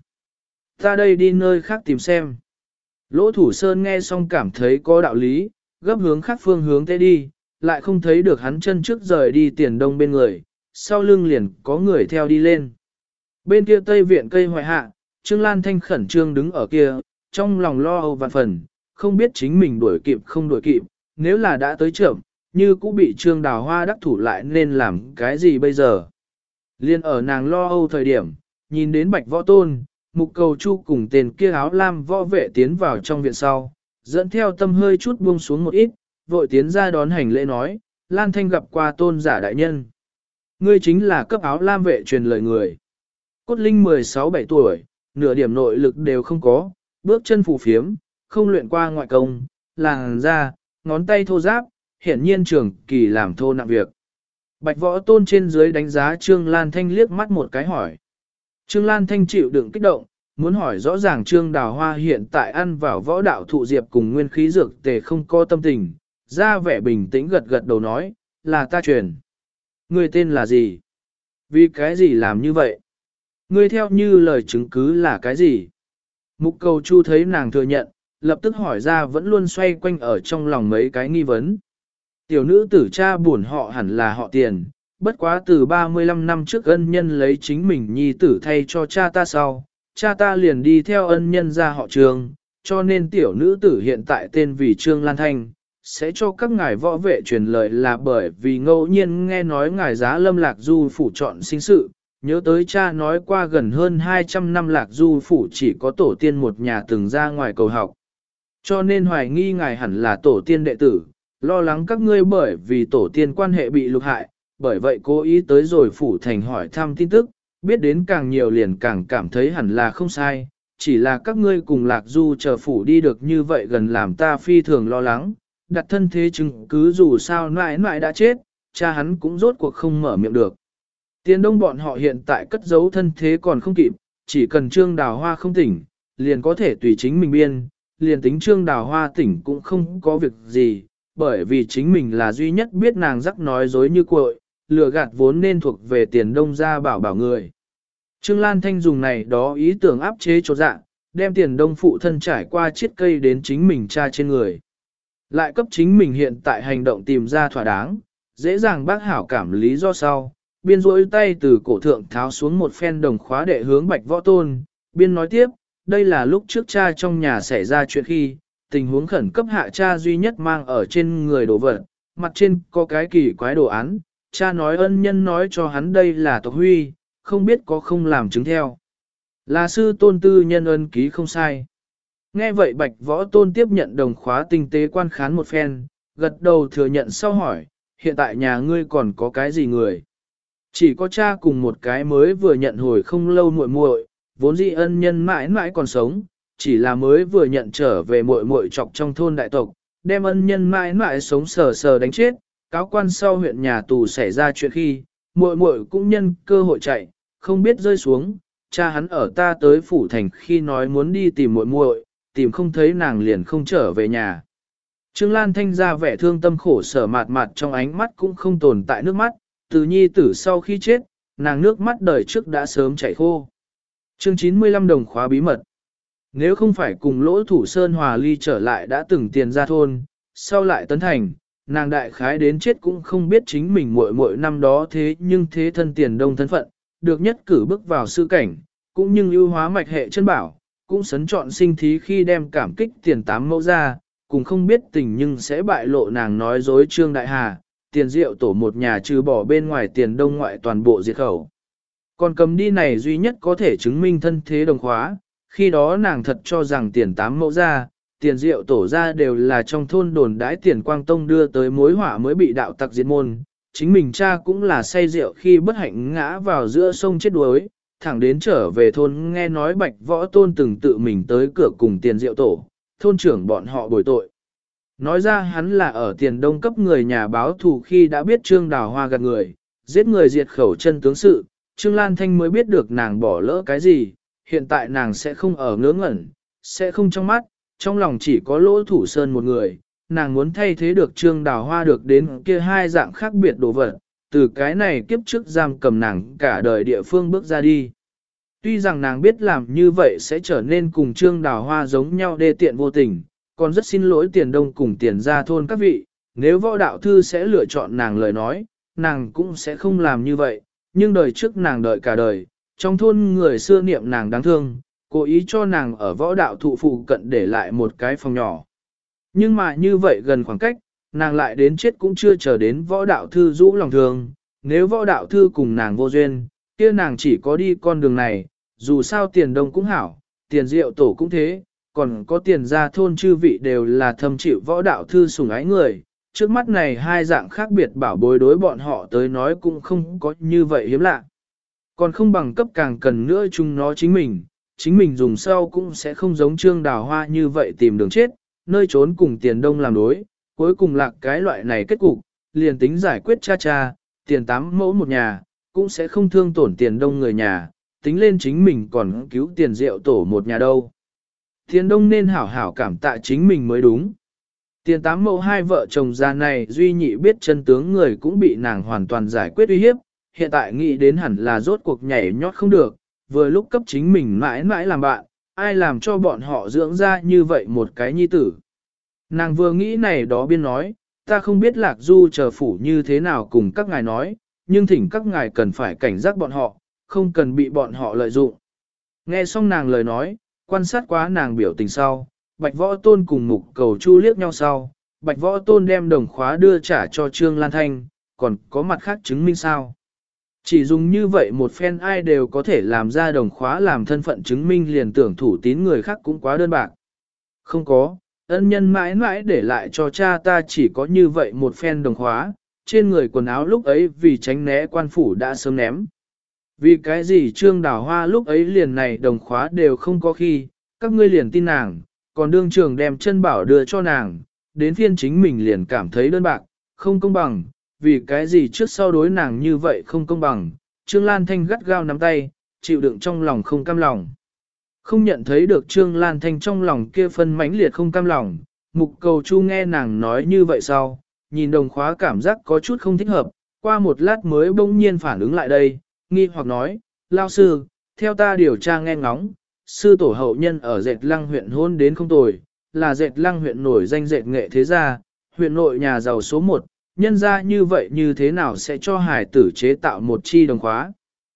ta đây đi nơi khác tìm xem. Lỗ Thủ Sơn nghe xong cảm thấy có đạo lý, gấp hướng khác phương hướng tệ đi, lại không thấy được hắn chân trước rời đi Tiền Đông bên người, sau lưng liền có người theo đi lên. Bên kia Tây Viện cây hoại hạ, Trương Lan Thanh khẩn trương đứng ở kia, trong lòng lo âu vạn phần, không biết chính mình đuổi kịp không đuổi kịp, nếu là đã tới chậm, như cũng bị Trương Đào Hoa đắc thủ lại nên làm cái gì bây giờ. Liên ở nàng lo âu thời điểm, nhìn đến Bạch Võ Tôn, Mục Cầu Chu cùng tên kia áo lam võ vệ tiến vào trong viện sau, dẫn theo tâm hơi chút buông xuống một ít, vội tiến ra đón hành lễ nói, Lan Thanh gặp qua Tôn giả đại nhân. Ngươi chính là cấp áo lam vệ truyền lời người. Cốt Linh 16-17 tuổi, nửa điểm nội lực đều không có, bước chân phù phiếm, không luyện qua ngoại công, làn da, ngón tay thô ráp, hiển nhiên trường kỳ làm thô nặng việc. Bạch Võ Tôn trên dưới đánh giá Trương Lan Thanh liếc mắt một cái hỏi. Trương Lan Thanh chịu đựng kích động, muốn hỏi rõ ràng Trương Đào Hoa hiện tại ăn vào võ đạo thụ diệp cùng nguyên khí dược tề không có tâm tình, ra vẻ bình tĩnh gật gật đầu nói, là ta truyền. Người tên là gì? Vì cái gì làm như vậy? Ngươi theo như lời chứng cứ là cái gì? Mục Cầu Chu thấy nàng thừa nhận, lập tức hỏi ra vẫn luôn xoay quanh ở trong lòng mấy cái nghi vấn. Tiểu nữ tử cha buồn họ hẳn là họ Tiền, bất quá từ 35 năm trước ân nhân lấy chính mình nhi tử thay cho cha ta sau, cha ta liền đi theo ân nhân ra họ Trương, cho nên tiểu nữ tử hiện tại tên vì Trương Lan Thanh, sẽ cho các ngài võ vệ truyền lời là bởi vì ngẫu nhiên nghe nói ngài Giá Lâm Lạc Du phủ chọn sinh sự, nhớ tới cha nói qua gần hơn 200 năm Lạc Du phủ chỉ có tổ tiên một nhà từng ra ngoài cầu học. Cho nên hoài nghi ngài hẳn là tổ tiên đệ tử, lo lắng các ngươi bởi vì tổ tiên quan hệ bị lục hại, bởi vậy cố ý tới rồi phủ thành hỏi thăm tin tức, biết đến càng nhiều liền càng cảm thấy hẳn là không sai, chỉ là các ngươi cùng Lạc Du chờ phủ đi được như vậy gần làm ta phi thường lo lắng, đặt thân thế chứng cứ dù sao nãi nãi đã chết, cha hắn cũng rốt cuộc không mở miệng được. Tiền Đông bọn họ hiện tại cất giấu thân thế còn không kịp, chỉ cần Trương Đào Hoa không tỉnh, liền có thể tùy chính mình biên, liền tính Trương Đào Hoa tỉnh cũng không có việc gì, bởi vì chính mình là duy nhất biết nàng rắc nói dối như cuội, lừa gạt vốn nên thuộc về Tiền Đông ra bảo người. Trương Lan Thanh dùng này đó ý tưởng áp chế chỗ dạ, đem Tiền Đông phụ thân trải qua chiết cây đến chính mình cha trên người. Lại cấp chính mình hiện tại hành động tìm ra thỏa đáng, dễ dàng bác hảo cảm lý do sau, biên rỗi tay từ cổ thượng tháo xuống một phen đồng khóa đệ hướng Bạch Võ Tôn, biên nói tiếp, đây là lúc trước cha trong nhà xảy ra chuyện khi, tình huống khẩn cấp hạ cha duy nhất mang ở trên người đồ vật, mặt trên có cái kỳ quái đồ án, cha nói ân nhân nói cho hắn đây là tộc huy, không biết có không làm chứng theo. Là sư tôn tư nhân ân ký không sai. Nghe vậy Bạch Võ Tôn tiếp nhận đồng khóa tinh tế quan khán một phen, gật đầu thừa nhận sau hỏi, hiện tại nhà ngươi còn có cái gì người? Chỉ có cha cùng một cái mới vừa nhận hồi không lâu muội muội, vốn dĩ ân nhân mãi mãi còn sống, chỉ là mới vừa nhận trở về muội muội trọc trong thôn đại tộc, đem ân nhân mãi mãi sống sờ sờ đánh chết, cáo quan sau huyện nhà tù xảy ra chuyện khi, muội muội cũng nhân cơ hội chạy, không biết rơi xuống, cha hắn ở ta tới phủ thành khi nói muốn đi tìm muội muội, tìm không thấy nàng liền không trở về nhà. Trương Lan Thanh ra vẻ thương tâm khổ sở mạt mạt trong ánh mắt cũng không tồn tại nước mắt, từ nhi tử sau khi chết, nàng nước mắt đời trước đã sớm chảy khô. Chương 95 đồng khóa bí mật. Nếu không phải cùng lỗ thủ sơn hòa ly trở lại đã từng tiền ra thôn, sau lại tấn thành, nàng đại khái đến chết cũng không biết chính mình muội năm đó thế nhưng thế thân Tiền Đông thân phận, được nhất cử bước vào sư cảnh, cũng nhưng ưu hóa mạch hệ chân bảo, cũng sấn chọn sinh thí khi đem cảm kích Tiền Tám mẫu ra, cùng không biết tình nhưng sẽ bại lộ nàng nói dối Trương Đại Hà, Tiền Diệu tổ một nhà trừ bỏ bên ngoài Tiền Đông ngoại toàn bộ diệt khẩu. Còn cầm đi này duy nhất có thể chứng minh thân thế đồng khóa, khi đó nàng thật cho rằng Tiền Tám mẫu ra, Tiền Diệu tổ ra đều là trong thôn đồn đãi Tiền Quang Tông đưa tới mối họa mới bị đạo tặc diệt môn, chính mình cha cũng là say rượu khi bất hạnh ngã vào giữa sông chết đuối, thẳng đến trở về thôn nghe nói Bạch Võ Tôn từng tự mình tới cửa cùng Tiền Diệu tổ, thôn trưởng bọn họ bồi tội. Nói ra hắn là ở Tiền Đông cấp người nhà báo thù khi đã biết Trương Đào Hoa gạt người, giết người diệt khẩu chân tướng sự, Trương Lan Thanh mới biết được nàng bỏ lỡ cái gì, hiện tại nàng sẽ không ở ngớ ngẩn, sẽ không trong mắt, trong lòng chỉ có lỗ thủ sơn một người, nàng muốn thay thế được Trương Đào Hoa được đến kia hai dạng khác biệt đồ vật, từ cái này kiếp trước giam cầm nàng cả đời địa phương bước ra đi. Tuy rằng nàng biết làm như vậy sẽ trở nên cùng Trương Đào Hoa giống nhau đê tiện vô tình, còn rất xin lỗi Tiền Đông cùng Tiền gia thôn các vị, nếu võ đạo thư sẽ lựa chọn nàng lời nói, nàng cũng sẽ không làm như vậy, nhưng đời trước nàng đợi cả đời, trong thôn người xưa niệm nàng đáng thương, cố ý cho nàng ở võ đạo thụ phụ cận để lại một cái phòng nhỏ. Nhưng mà như vậy gần khoảng cách, nàng lại đến chết cũng chưa chờ đến võ đạo thư rũ lòng thương, nếu võ đạo thư cùng nàng vô duyên, kia nàng chỉ có đi con đường này, dù sao Tiền Đông cũng hảo, Tiền Diệu tổ cũng thế, còn có Tiền gia thôn chư vị đều là thâm chịu võ đạo thư sủng ái người, trước mắt này hai dạng khác biệt bảo bối đối bọn họ tới nói cũng không có như vậy hiếm lạ. Còn không bằng cấp càng cần nữa chúng nó chính mình dùng sau cũng sẽ không giống Trương Đào Hoa như vậy tìm đường chết, nơi trốn cùng Tiền Đông làm đối, cuối cùng lạc cái loại này kết cục, liền tính giải quyết cha, Tiền Tám mẫu một nhà, cũng sẽ không thương tổn Tiền Đông người nhà, tính lên chính mình còn cứu Tiền Diệu tổ một nhà đâu. Tiền Đông nên hảo hảo cảm tạ chính mình mới đúng. Tiền Tám mẫu hai vợ chồng già này duy nhị biết chân tướng người cũng bị nàng hoàn toàn giải quyết uy hiếp, hiện tại nghĩ đến hẳn là rốt cuộc nhảy nhót không được, vừa lúc cấp chính mình mãi mãi làm bạn, ai làm cho bọn họ dưỡng ra như vậy một cái nhi tử. Nàng vừa nghĩ này đó biên nói, ta không biết Lạc Du chờ phủ như thế nào cùng các ngài nói, nhưng thỉnh các ngài cần phải cảnh giác bọn họ, không cần bị bọn họ lợi dụng. Nghe xong nàng lời nói, quan sát quá nàng biểu tình sau, Bạch Võ Tôn cùng Mục Cầu Chu liếc nhau sau, Bạch Võ Tôn đem đồng khóa đưa trả cho Trương Lan Thanh, còn có mặt khác chứng minh sao. Chỉ dùng như vậy một phen ai đều có thể làm ra đồng khóa làm thân phận chứng minh liền tưởng thủ tín người khác cũng quá đơn bạc. Không có, ân nhân mãi mãi để lại cho cha ta chỉ có như vậy một phen đồng khóa, trên người quần áo lúc ấy vì tránh né quan phủ đã sớm ném. Vì cái gì Trương Đào Hoa lúc ấy liền này đồng khóa đều không có khi, các ngươi liền tin nàng, còn đương trường đem chân bảo đưa cho nàng, đến phiên chính mình liền cảm thấy đơn bạc, không công bằng, vì cái gì trước sau đối nàng như vậy không công bằng. Trương Lan Thanh gắt gao nắm tay, chịu đựng trong lòng không cam lòng. Không nhận thấy được Trương Lan Thanh trong lòng kia phân mãnh liệt không cam lòng, Mục Cầu Chu nghe nàng nói như vậy sau, nhìn đồng khóa cảm giác có chút không thích hợp, qua một lát mới bỗng nhiên phản ứng lại đây, nghi hoặc nói, lao sư, theo ta điều tra nghe ngóng, sư tổ hậu nhân ở Dệt Lăng huyện hôn đến không tồi, là Dệt Lăng huyện nổi danh dệt nghệ thế gia, huyện nội nhà giàu số 1, nhân ra như vậy như thế nào sẽ cho hải tử chế tạo một chi đồng khóa?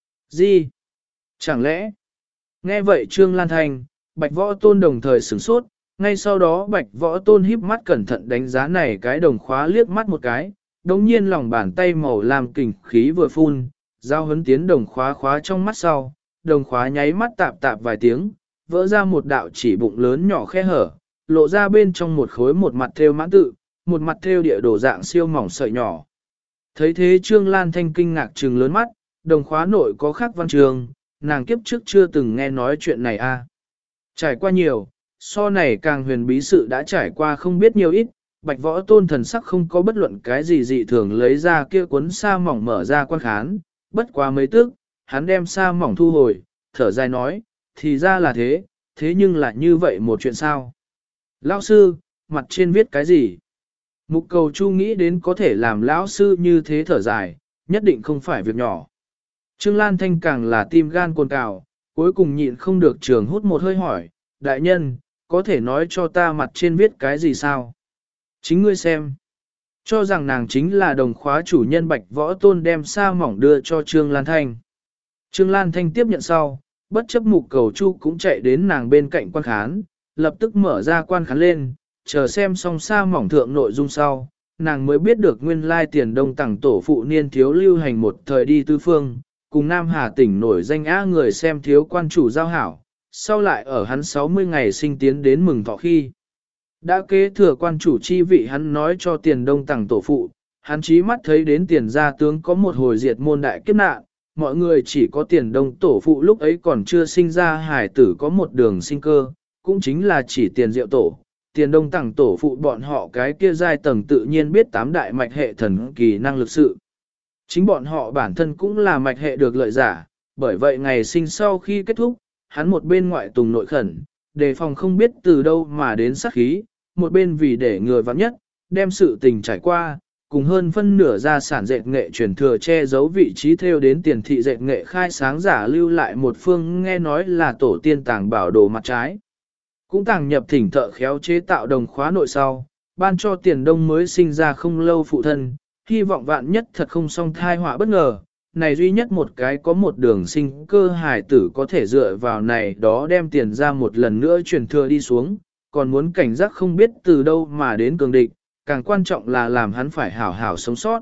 Gì? Chẳng lẽ? Nghe vậy Trương Lan Thanh, Bạch Võ Tôn đồng thời sửng sốt, ngay sau đó Bạch Võ Tôn híp mắt cẩn thận đánh giá này cái đồng khóa liếc mắt một cái, đồng nhiên lòng bàn tay màu làm kình khí vừa phun, giao hấn tiến đồng khóa khóa trong mắt sau, đồng khóa nháy mắt tạp tạp vài tiếng, vỡ ra một đạo chỉ bụng lớn nhỏ khe hở, lộ ra bên trong một khối một mặt thêu mãn tự, một mặt thêu địa đồ dạng siêu mỏng sợi nhỏ. Thấy thế Trương Lan Thanh kinh ngạc trừng lớn mắt, đồng khóa nội có khắc văn trường, nàng kiếp trước chưa từng nghe nói chuyện này a. Trải qua nhiều, so này càng huyền bí sự đã trải qua không biết nhiều ít, Bạch Võ Tôn thần sắc không có bất luận cái gì dị thường lấy ra kia cuốn sa mỏng mở ra quan khán, bất quá mấy tức, hắn đem sa mỏng thu hồi, thở dài nói, thì ra là thế, thế nhưng là như vậy một chuyện sao? Lão sư, mặt trên viết cái gì? Mục Cầu Chu nghĩ đến có thể làm lão sư như thế thở dài, nhất định không phải việc nhỏ. Trương Lan Thanh càng là tim gan cồn cào, cuối cùng nhịn không được trường hút một hơi hỏi, đại nhân, có thể nói cho ta mặt trên viết cái gì sao? Chính ngươi xem. Cho rằng nàng chính là đồng khóa chủ nhân Bạch Võ Tôn đem sa mỏng đưa cho Trương Lan Thanh. Trương Lan Thanh tiếp nhận sau, bất chấp Mục Cầu Chu cũng chạy đến nàng bên cạnh quan khán, lập tức mở ra quan khán lên, chờ xem xong sa mỏng thượng nội dung sau, nàng mới biết được nguyên lai tiền đông tẳng tổ phụ niên thiếu lưu hành một thời đi tư phương, cùng Nam Hà tỉnh nổi danh á người xem thiếu quan chủ giao hảo, sau lại ở hắn 60 ngày sinh tiến đến mừng thọ khi. Đã kế thừa quan chủ chi vị hắn nói cho tiền đông tẳng tổ phụ, hắn chí mắt thấy đến tiền gia tướng có một hồi diệt môn đại kiếp nạn, mọi người chỉ có tiền đông tổ phụ lúc ấy còn chưa sinh ra hải tử có một đường sinh cơ, cũng chính là chỉ tiền diệu tổ. Tiền đông tẳng tổ phụ bọn họ cái kia giai tầng tự nhiên biết 8 đại mạch hệ thần kỳ năng lực sự. Chính bọn họ bản thân cũng là mạch hệ được lợi giả, bởi vậy ngày sinh sau khi kết thúc, hắn một bên ngoại tùng nội khẩn, đề phòng không biết từ đâu mà đến sát khí, một bên vì để người vắng nhất, đem sự tình trải qua, cùng hơn phân nửa gia sản dệt nghệ truyền thừa che giấu vị trí theo đến tiền thị dệt nghệ khai sáng giả lưu lại một phương nghe nói là tổ tiên tàng bảo đồ mặt trái. Cũng tàng nhập thỉnh thợ khéo chế tạo đồng khóa nội sau, ban cho tiền đông mới sinh ra không lâu phụ thân, hy vọng vạn nhất thật không song thai họa bất ngờ, này duy nhất một cái có một đường sinh cơ hài tử có thể dựa vào này đó đem tiền ra một lần nữa truyền thừa đi xuống, còn muốn cảnh giác không biết từ đâu mà đến cường địch, càng quan trọng là làm hắn phải hảo hảo sống sót.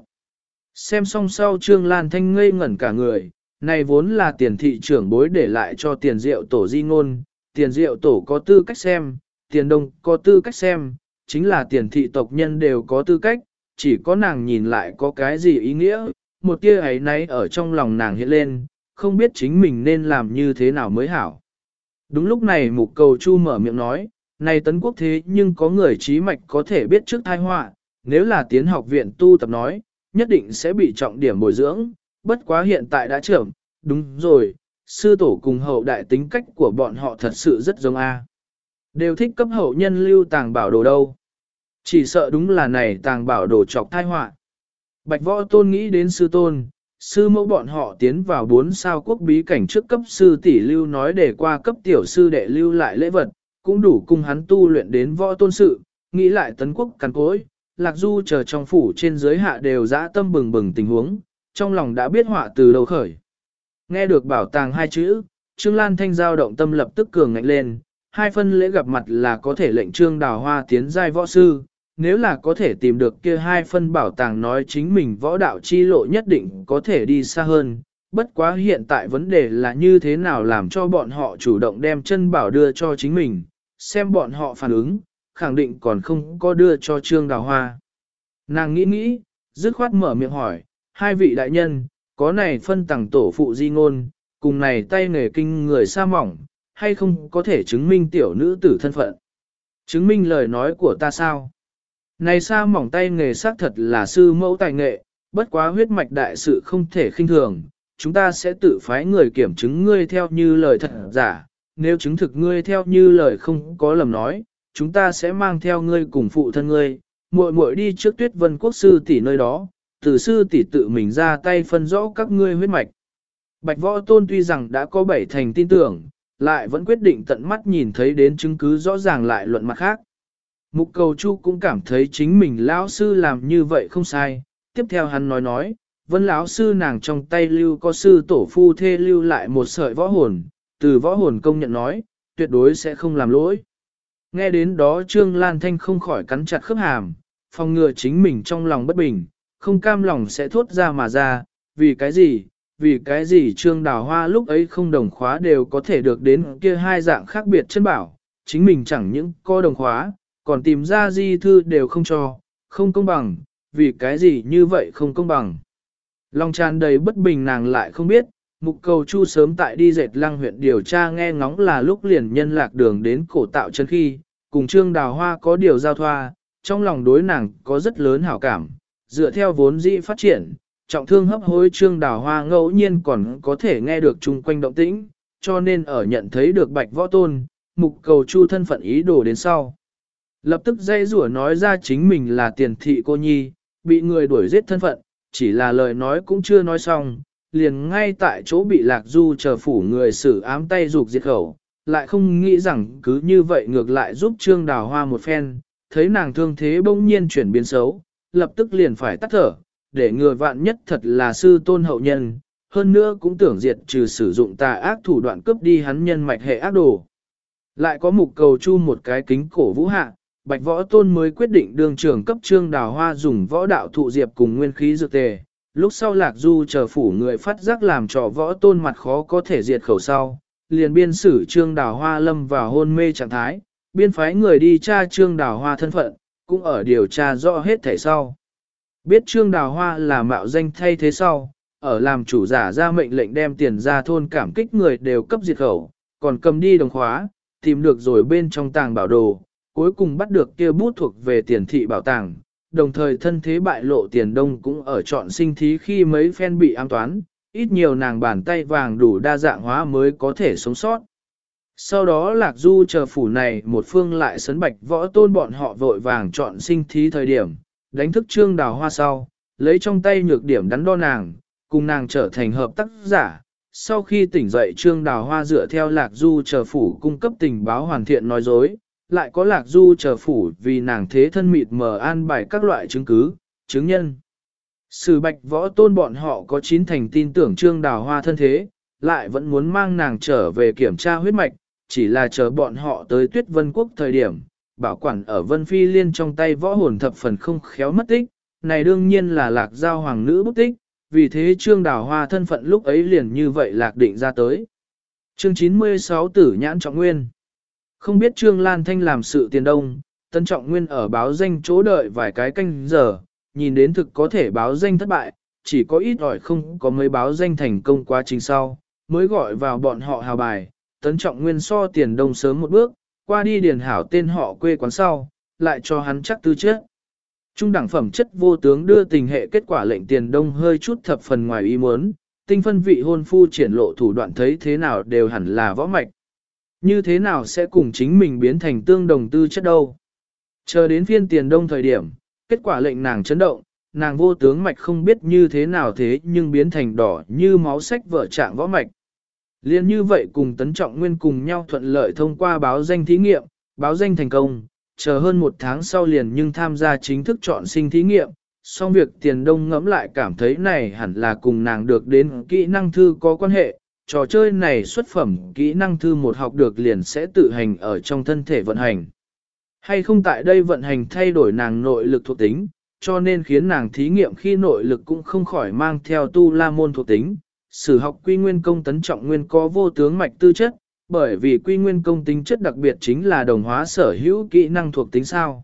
Xem xong sau Trương Lan Thanh ngây ngẩn cả người, này vốn là tiền thị trưởng bối để lại cho tiền diệu tổ di ngôn, tiền diệu tổ có tư cách xem, tiền đông có tư cách xem, chính là tiền thị tộc nhân đều có tư cách, chỉ có nàng nhìn lại có cái gì ý nghĩa, một tia ấy nấy ở trong lòng nàng hiện lên, không biết chính mình nên làm như thế nào mới hảo. Đúng lúc này Mục Cầu Chu mở miệng nói, này Tấn Quốc thế nhưng có người trí mạch có thể biết trước tai họa, nếu là tiến học viện tu tập nói, nhất định sẽ bị trọng điểm bồi dưỡng, bất quá hiện tại đã trưởng, đúng rồi, sư tổ cùng hậu đại tính cách của bọn họ thật sự rất giống A. Đều thích cấp hậu nhân lưu tàng bảo đồ đâu. Chỉ sợ đúng là này tàng bảo đồ chọc tai họa. Bạch Võ Tôn nghĩ đến sư tôn, sư mẫu bọn họ tiến vào 4 sao quốc bí cảnh trước cấp sư tỷ lưu nói để qua cấp tiểu sư đệ lưu lại lễ vật, cũng đủ cùng hắn tu luyện đến võ tôn sự, nghĩ lại tấn quốc cằn cối, lạc du chờ trong phủ trên dưới hạ đều dã tâm bừng bừng tình huống, trong lòng đã biết họa từ đâu khởi. Nghe được bảo tàng 2 chữ, Trương Lan Thanh giao động tâm lập tức cường ngạnh lên, 2 phân lễ gặp mặt là có thể lệnh Trương Đào Hoa tiến giai võ sư, nếu là có thể tìm được kia 2 phân bảo tàng nói chính mình võ đạo chi lộ nhất định có thể đi xa hơn. Bất quá hiện tại vấn đề là như thế nào làm cho bọn họ chủ động đem chân bảo đưa cho chính mình, xem bọn họ phản ứng, khẳng định còn không có đưa cho Trương Đào Hoa. Nàng nghĩ nghĩ, dứt khoát mở miệng hỏi, 2 vị đại nhân, có này phân tàng tổ phụ di ngôn, cùng này tay nghề kinh người sa mỏng, hay không có thể chứng minh tiểu nữ tử thân phận. Chứng minh lời nói của ta sao? Này sa mỏng tay nghề xác thật là sư mẫu tài nghệ, bất quá huyết mạch đại sự không thể khinh thường, chúng ta sẽ tự phái người kiểm chứng ngươi theo như lời thật giả, nếu chứng thực ngươi theo như lời không có lầm nói, chúng ta sẽ mang theo ngươi cùng phụ thân ngươi, muội muội đi trước Tuyết Vân Quốc sư tỷ nơi đó, từ sư tỷ tự mình ra tay phân rõ các ngươi huyết mạch. Bạch Võ Tôn tuy rằng đã có 7 thành tin tưởng, lại vẫn quyết định tận mắt nhìn thấy đến chứng cứ rõ ràng lại luận mặt khác. Mục Cầu Chu cũng cảm thấy chính mình lão sư làm như vậy không sai, tiếp theo hắn nói, Vân lão sư nàng trong tay lưu có sư tổ phu thê lưu lại một sợi võ hồn, từ võ hồn công nhận nói, tuyệt đối sẽ không làm lỗi. Nghe đến đó Trương Lan Thanh không khỏi cắn chặt khớp hàm, phòng ngừa chính mình trong lòng bất bình, không cam lòng sẽ thốt ra mà ra, vì cái gì Trương Đào Hoa lúc ấy không đồng khóa đều có thể được đến kia hai dạng khác biệt chân bảo, chính mình chẳng những có đồng khóa, còn tìm ra di thư đều không cho, không công bằng, vì cái gì như vậy không công bằng. Lòng tràn đầy bất bình nàng lại không biết, Mục Cầu Chu sớm tại đi dệt Lăng huyện điều tra nghe ngóng là lúc liền nhân lạc đường đến cổ tạo chân khi, cùng Trương Đào Hoa có điều giao thoa, trong lòng đối nàng có rất lớn hảo cảm, dựa theo vốn dĩ phát triển, trọng thương hấp hối Trương Đào Hoa ngẫu nhiên còn có thể nghe được chung quanh động tĩnh, cho nên ở nhận thấy được Bạch Võ Tôn, Mục Cầu Chu thân phận ý đồ đến sau. Lập tức dây rủa nói ra chính mình là tiền thị cô nhi, bị người đuổi giết thân phận, chỉ là lời nói cũng chưa nói xong, liền ngay tại chỗ bị Lạc Du chờ phủ người xử ám tay rụt diệt khẩu, lại không nghĩ rằng cứ như vậy ngược lại giúp Trương Đào Hoa một phen, thấy nàng thương thế bỗng nhiên chuyển biến xấu, lập tức liền phải tắt thở, để người vạn nhất thật là sư tôn hậu nhân, hơn nữa cũng tưởng diệt trừ sử dụng tà ác thủ đoạn cướp đi hắn nhân mạch hệ ác đồ. Lại có Mục Cầu Chu một cái kính cổ vũ hạ, Bạch Võ Tôn mới quyết định đường trưởng cấp Trương Đào Hoa dùng võ đạo thụ diệp cùng nguyên khí dược tề. Lúc sau Lạc Du chờ phủ người phát giác làm cho Võ Tôn mặt khó có thể diệt khẩu sau, liền biên xử Trương Đào Hoa lâm vào hôn mê trạng thái, biên phái người đi tra Trương Đào Hoa thân phận, cũng ở điều tra rõ hết thảy sau. Biết Trương Đào Hoa là mạo danh thay thế sau, ở làm chủ giả ra mệnh lệnh đem tiền ra thôn cảm kích người đều cấp diệt khẩu, còn cầm đi đồng khóa, tìm được rồi bên trong tàng bảo đồ, cuối cùng bắt được kia bút thuộc về tiền thị bảo tàng, đồng thời thân thế bại lộ Tiền Đông cũng ở chọn sinh thí khi mấy phen bị ám toán, ít nhiều nàng bàn tay vàng đủ đa dạng hóa mới có thể sống sót. Sau đó Lạc Du chờ phủ này một phương lại sấn Bạch Võ Tôn bọn họ vội vàng chọn sinh thí thời điểm, đánh thức Trương Đào Hoa sau, lấy trong tay nhược điểm đắn đo nàng, cùng nàng trở thành hợp tác giả. Sau khi tỉnh dậy Trương Đào Hoa dựa theo Lạc Du chờ phủ cung cấp tình báo hoàn thiện nói dối, lại có Lạc Du chờ phủ vì nàng thế thân mịt mờ an bài các loại chứng cứ, chứng nhân. Sử Bạch Võ Tôn bọn họ có 9 thành tin tưởng Trương Đào Hoa thân thế, lại vẫn muốn mang nàng trở về kiểm tra huyết mạch, chỉ là chờ bọn họ tới Tuyết Vân Quốc thời điểm, bảo quản ở Vân Phi Liên trong tay võ hồn thập phần không khéo mất tích, này đương nhiên là Lạc Giao hoàng nữ bút tích, vì thế Trương Đào Hoa thân phận lúc ấy liền như vậy lạc định ra tới. Chương 96 Tử Nhãn Trọng Nguyên. Không biết Trương Lan Thanh làm sự Tiền Đông, Tân Trọng Nguyên ở báo danh chỗ đợi vài cái canh giờ, nhìn đến thực có thể báo danh thất bại, chỉ có ít ỏi không có mấy báo danh thành công quá trình sau, mới gọi vào bọn họ hào bài. Tấn Trọng Nguyên so Tiền Đông sớm một bước, qua đi điền hảo tên họ quê quán sau, lại cho hắn chắc tư chất. Trung đẳng phẩm chất vô tướng đưa tình hệ kết quả lệnh Tiền Đông hơi chút thập phần ngoài ý muốn, tinh phân vị hôn phu triển lộ thủ đoạn thấy thế nào đều hẳn là võ mạch. Như thế nào sẽ cùng chính mình biến thành tương đồng tư chất đâu. Chờ đến phiên Tiền Đông thời điểm, kết quả lệnh nàng chấn động, nàng vô tướng mạch không biết như thế nào thế nhưng biến thành đỏ như máu sách vợ trạng võ mạch. Liên như vậy cùng Tấn Trọng Nguyên cùng nhau thuận lợi thông qua báo danh thí nghiệm, báo danh thành công, chờ hơn 1 tháng sau liền nhưng tham gia chính thức chọn sinh thí nghiệm, song việc Tiền Đông ngẫm lại cảm thấy này hẳn là cùng nàng được đến kỹ năng thư có quan hệ, trò chơi này xuất phẩm kỹ năng thư một học được liền sẽ tự hành ở trong thân thể vận hành. Hay không tại đây vận hành thay đổi nàng nội lực thuộc tính, cho nên khiến nàng thí nghiệm khi nội lực cũng không khỏi mang theo tu la môn thuộc tính. Sử học quy nguyên công Tấn Trọng Nguyên có vô tướng mạch tư chất, bởi vì quy nguyên công tính chất đặc biệt chính là đồng hóa sở hữu kỹ năng thuộc tính sao.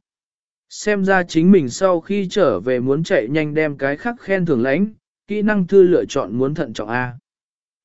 Xem ra chính mình sau khi trở về muốn chạy nhanh đem cái khắc khen thưởng lãnh, kỹ năng thư lựa chọn muốn thận trọng A.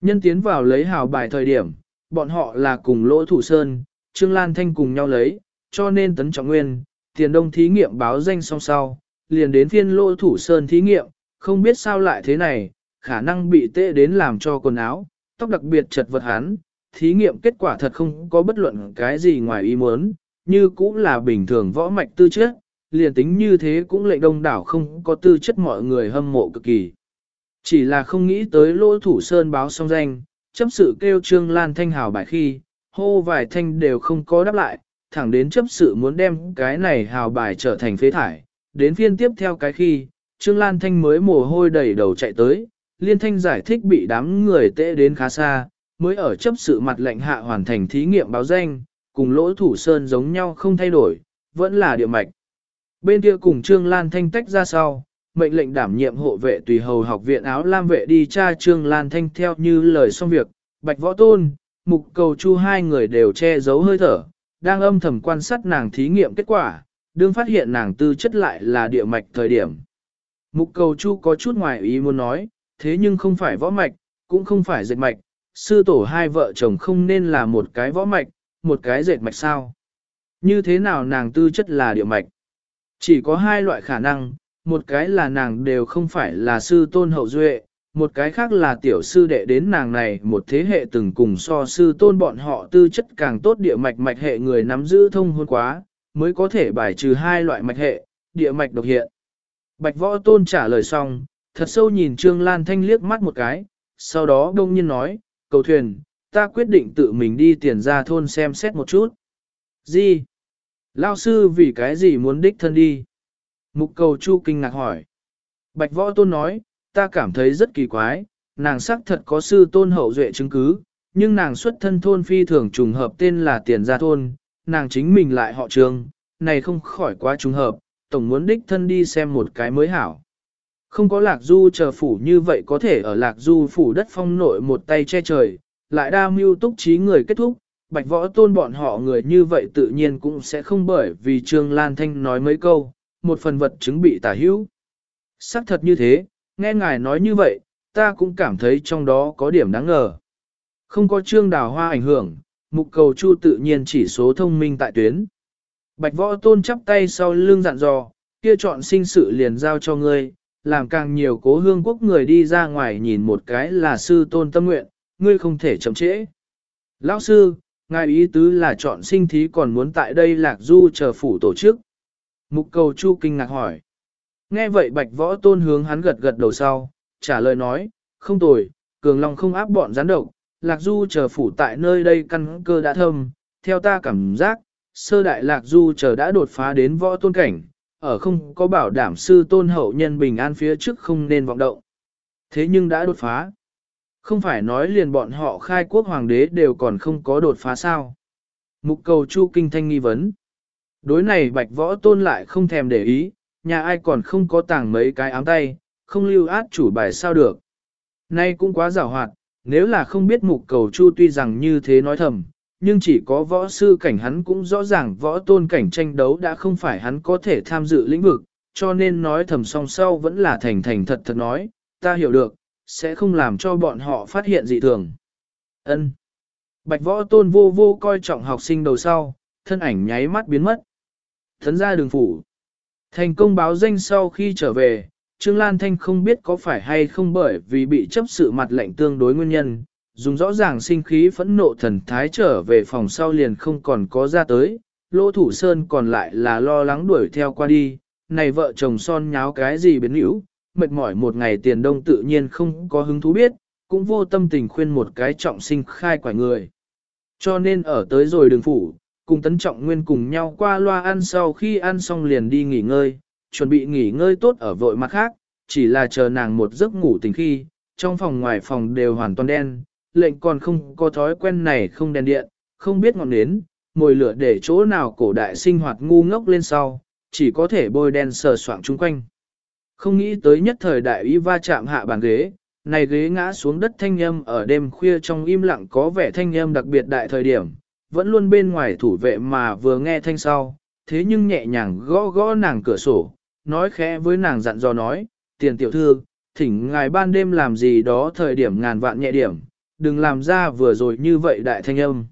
Nhân tiến vào lấy hào bài thời điểm, bọn họ là cùng Lỗ Thủ Sơn, Trương Lan Thanh cùng nhau lấy, cho nên Tấn Trọng Nguyên, Tiền Đông thí nghiệm báo danh song sau, liền đến phiên Lỗ Thủ Sơn thí nghiệm, không biết sao lại thế này, khả năng bị tệ đến làm cho quần áo, tóc đặc biệt chật vật hắn, thí nghiệm kết quả thật không có bất luận cái gì ngoài ý muốn, như cũng là bình thường võ mạch tư chất, liền tính như thế cũng lệnh đông đảo không có tư chất mọi người hâm mộ cực kỳ. Chỉ là không nghĩ tới Lỗ Thủ Sơn báo xong danh, chấp sự kêu Trương Lan Thanh hào bài khi, hô vài thanh đều không có đáp lại, thẳng đến chấp sự muốn đem cái này hào bài trở thành phế thải. Đến phiên tiếp theo cái khi, Trương Lan Thanh mới mồ hôi đầy đầu chạy tới, liên thanh giải thích bị đám người tệ đến khá xa, mới ở chấp sự mặt lệnh hạ hoàn thành thí nghiệm báo danh, cùng Lỗ Thủ Sơn giống nhau không thay đổi, vẫn là địa mạch. Bên kia cùng Trương Lan Thanh tách ra sau, mệnh lệnh đảm nhiệm hộ vệ tùy hầu học viện áo lam vệ đi tra Trương Lan Thanh theo như lời xong việc, Bạch Võ Tôn, Mục Cầu Chu hai người đều che giấu hơi thở, đang âm thầm quan sát nàng thí nghiệm kết quả, đương phát hiện nàng tư chất lại là địa mạch thời điểm. Mục Cầu Chu có chút ngoài ý muốn nói, thế nhưng không phải võ mạch, cũng không phải dệt mạch, sư tổ hai vợ chồng không nên là một cái võ mạch, một cái dệt mạch sao? Như thế nào nàng tư chất là địa mạch? Chỉ có hai loại khả năng, một cái là nàng đều không phải là sư tôn hậu duệ, một cái khác là tiểu sư đệ đến nàng này một thế hệ từng cùng so sư tôn bọn họ tư chất càng tốt địa mạch mạch hệ người nắm giữ thông hôn quá, mới có thể bài trừ hai loại mạch hệ, địa mạch độc hiện. Bạch Võ Tôn trả lời xong, thật sâu nhìn Trương Lan Thanh liếc mắt một cái, sau đó đông nhiên nói, Cầu Thuyền, ta quyết định tự mình đi Tiền Gia thôn xem xét một chút. Gì? Lao sư vì cái gì muốn đích thân đi? Mục Cầu Chu kinh ngạc hỏi. Bạch Võ Tôn nói, ta cảm thấy rất kỳ quái, nàng xác thật có sư tôn hậu duệ chứng cứ, nhưng nàng xuất thân thôn phi thường trùng hợp tên là Tiền Gia thôn, nàng chính mình lại họ Trương, này không khỏi quá trùng hợp, tổng muốn đích thân đi xem một cái mới hảo. Không có Lạc Du chờ phủ như vậy có thể ở Lạc Du phủ đất phong nội một tay che trời, lại đa mưu túc trí người kết thúc, Bạch Võ Tôn bọn họ người như vậy tự nhiên cũng sẽ không bởi vì Trương Lan Thanh nói mấy câu, một phần vật chứng bị tả hữu. Xác thật như thế, nghe ngài nói như vậy, ta cũng cảm thấy trong đó có điểm đáng ngờ. Không có Trương Đào Hoa ảnh hưởng, Mục Cầu Chu tự nhiên chỉ số thông minh tại tuyến. Bạch Võ Tôn chắp tay sau lưng dặn dò, kia chọn sinh sự liền giao cho ngươi, làm càng nhiều Cố Hương Quốc người đi ra ngoài nhìn một cái là sư tôn tâm nguyện, ngươi không thể chậm trễ. Lão sư, ngài ý tứ là chọn sinh thí còn muốn tại đây Lạc Du chờ phủ tổ chức. Mục Cầu Chu kinh ngạc hỏi. Nghe vậy Bạch Võ Tôn hướng hắn gật gật đầu sau, trả lời nói, không tồi, Cường Long không áp bọn gián độc, Lạc Du chờ phủ tại nơi đây căn cơ đã thâm, theo ta cảm giác, sơ đại Lạc Du chờ đã đột phá đến võ tôn cảnh, ở không có bảo đảm sư tôn hậu nhân bình an phía trước không nên vọng động. Thế nhưng đã đột phá. Không phải nói liền bọn họ khai quốc hoàng đế đều còn không có đột phá sao. Mục Cầu Chu kinh thanh nghi vấn. Đối này Bạch Võ Tôn lại không thèm để ý, nhà ai còn không có tàng mấy cái ám tay, không lưu át chủ bài sao được. Nay cũng quá giàu hoạt, nếu là không biết Mục Cầu Chu tuy rằng như thế nói thầm, nhưng chỉ có võ sư cảnh hắn cũng rõ ràng võ tôn cảnh tranh đấu đã không phải hắn có thể tham dự lĩnh vực, cho nên nói thầm song sau vẫn là thành thành thật thật nói, ta hiểu được, sẽ không làm cho bọn họ phát hiện dị thường. Ân. Bạch Võ Tôn vô vô coi trọng học sinh đầu sau, thân ảnh nháy mắt biến mất. Thấn ra đường phủ. Thành công báo danh sau khi trở về, Trương Lan Thanh không biết có phải hay không bởi vì bị chấp sự mặt lệnh tương đối nguyên nhân, dùng rõ ràng sinh khí phẫn nộ thần thái trở về phòng sau liền không còn có ra tới, Lỗ Thủ Sơn còn lại là lo lắng đuổi theo qua đi, này vợ chồng son nháo cái gì biến hữu, mệt mỏi một ngày Tiền Đông tự nhiên không có hứng thú biết, cũng vô tâm tình khuyên một cái trọng sinh khai quả người. Cho nên ở tới rồi đường phủ, cùng Tấn Trọng Nguyên cùng nhau qua loa ăn sau khi ăn xong liền đi nghỉ ngơi, chuẩn bị nghỉ ngơi tốt ở vội mặt khác, chỉ là chờ nàng một giấc ngủ tỉnh khi, trong phòng ngoài phòng đều hoàn toàn đen, lệnh còn không có thói quen này không đèn điện, không biết ngọn nến, mồi lửa để chỗ nào cổ đại sinh hoạt ngu ngốc lên sau, chỉ có thể bôi đen sờ soạng chung quanh. Không nghĩ tới nhất thời đại ý va chạm hạ bàn ghế, này ghế ngã xuống đất thanh âm ở đêm khuya trong im lặng có vẻ thanh âm đặc biệt đại thời điểm, vẫn luôn bên ngoài thủ vệ mà vừa nghe thanh sau, thế nhưng nhẹ nhàng gõ gõ nàng cửa sổ, nói khẽ với nàng dặn dò nói, Tiền tiểu thư, thỉnh ngài ban đêm làm gì đó thời điểm ngàn vạn nhẹ điểm, đừng làm ra vừa rồi như vậy đại thanh âm.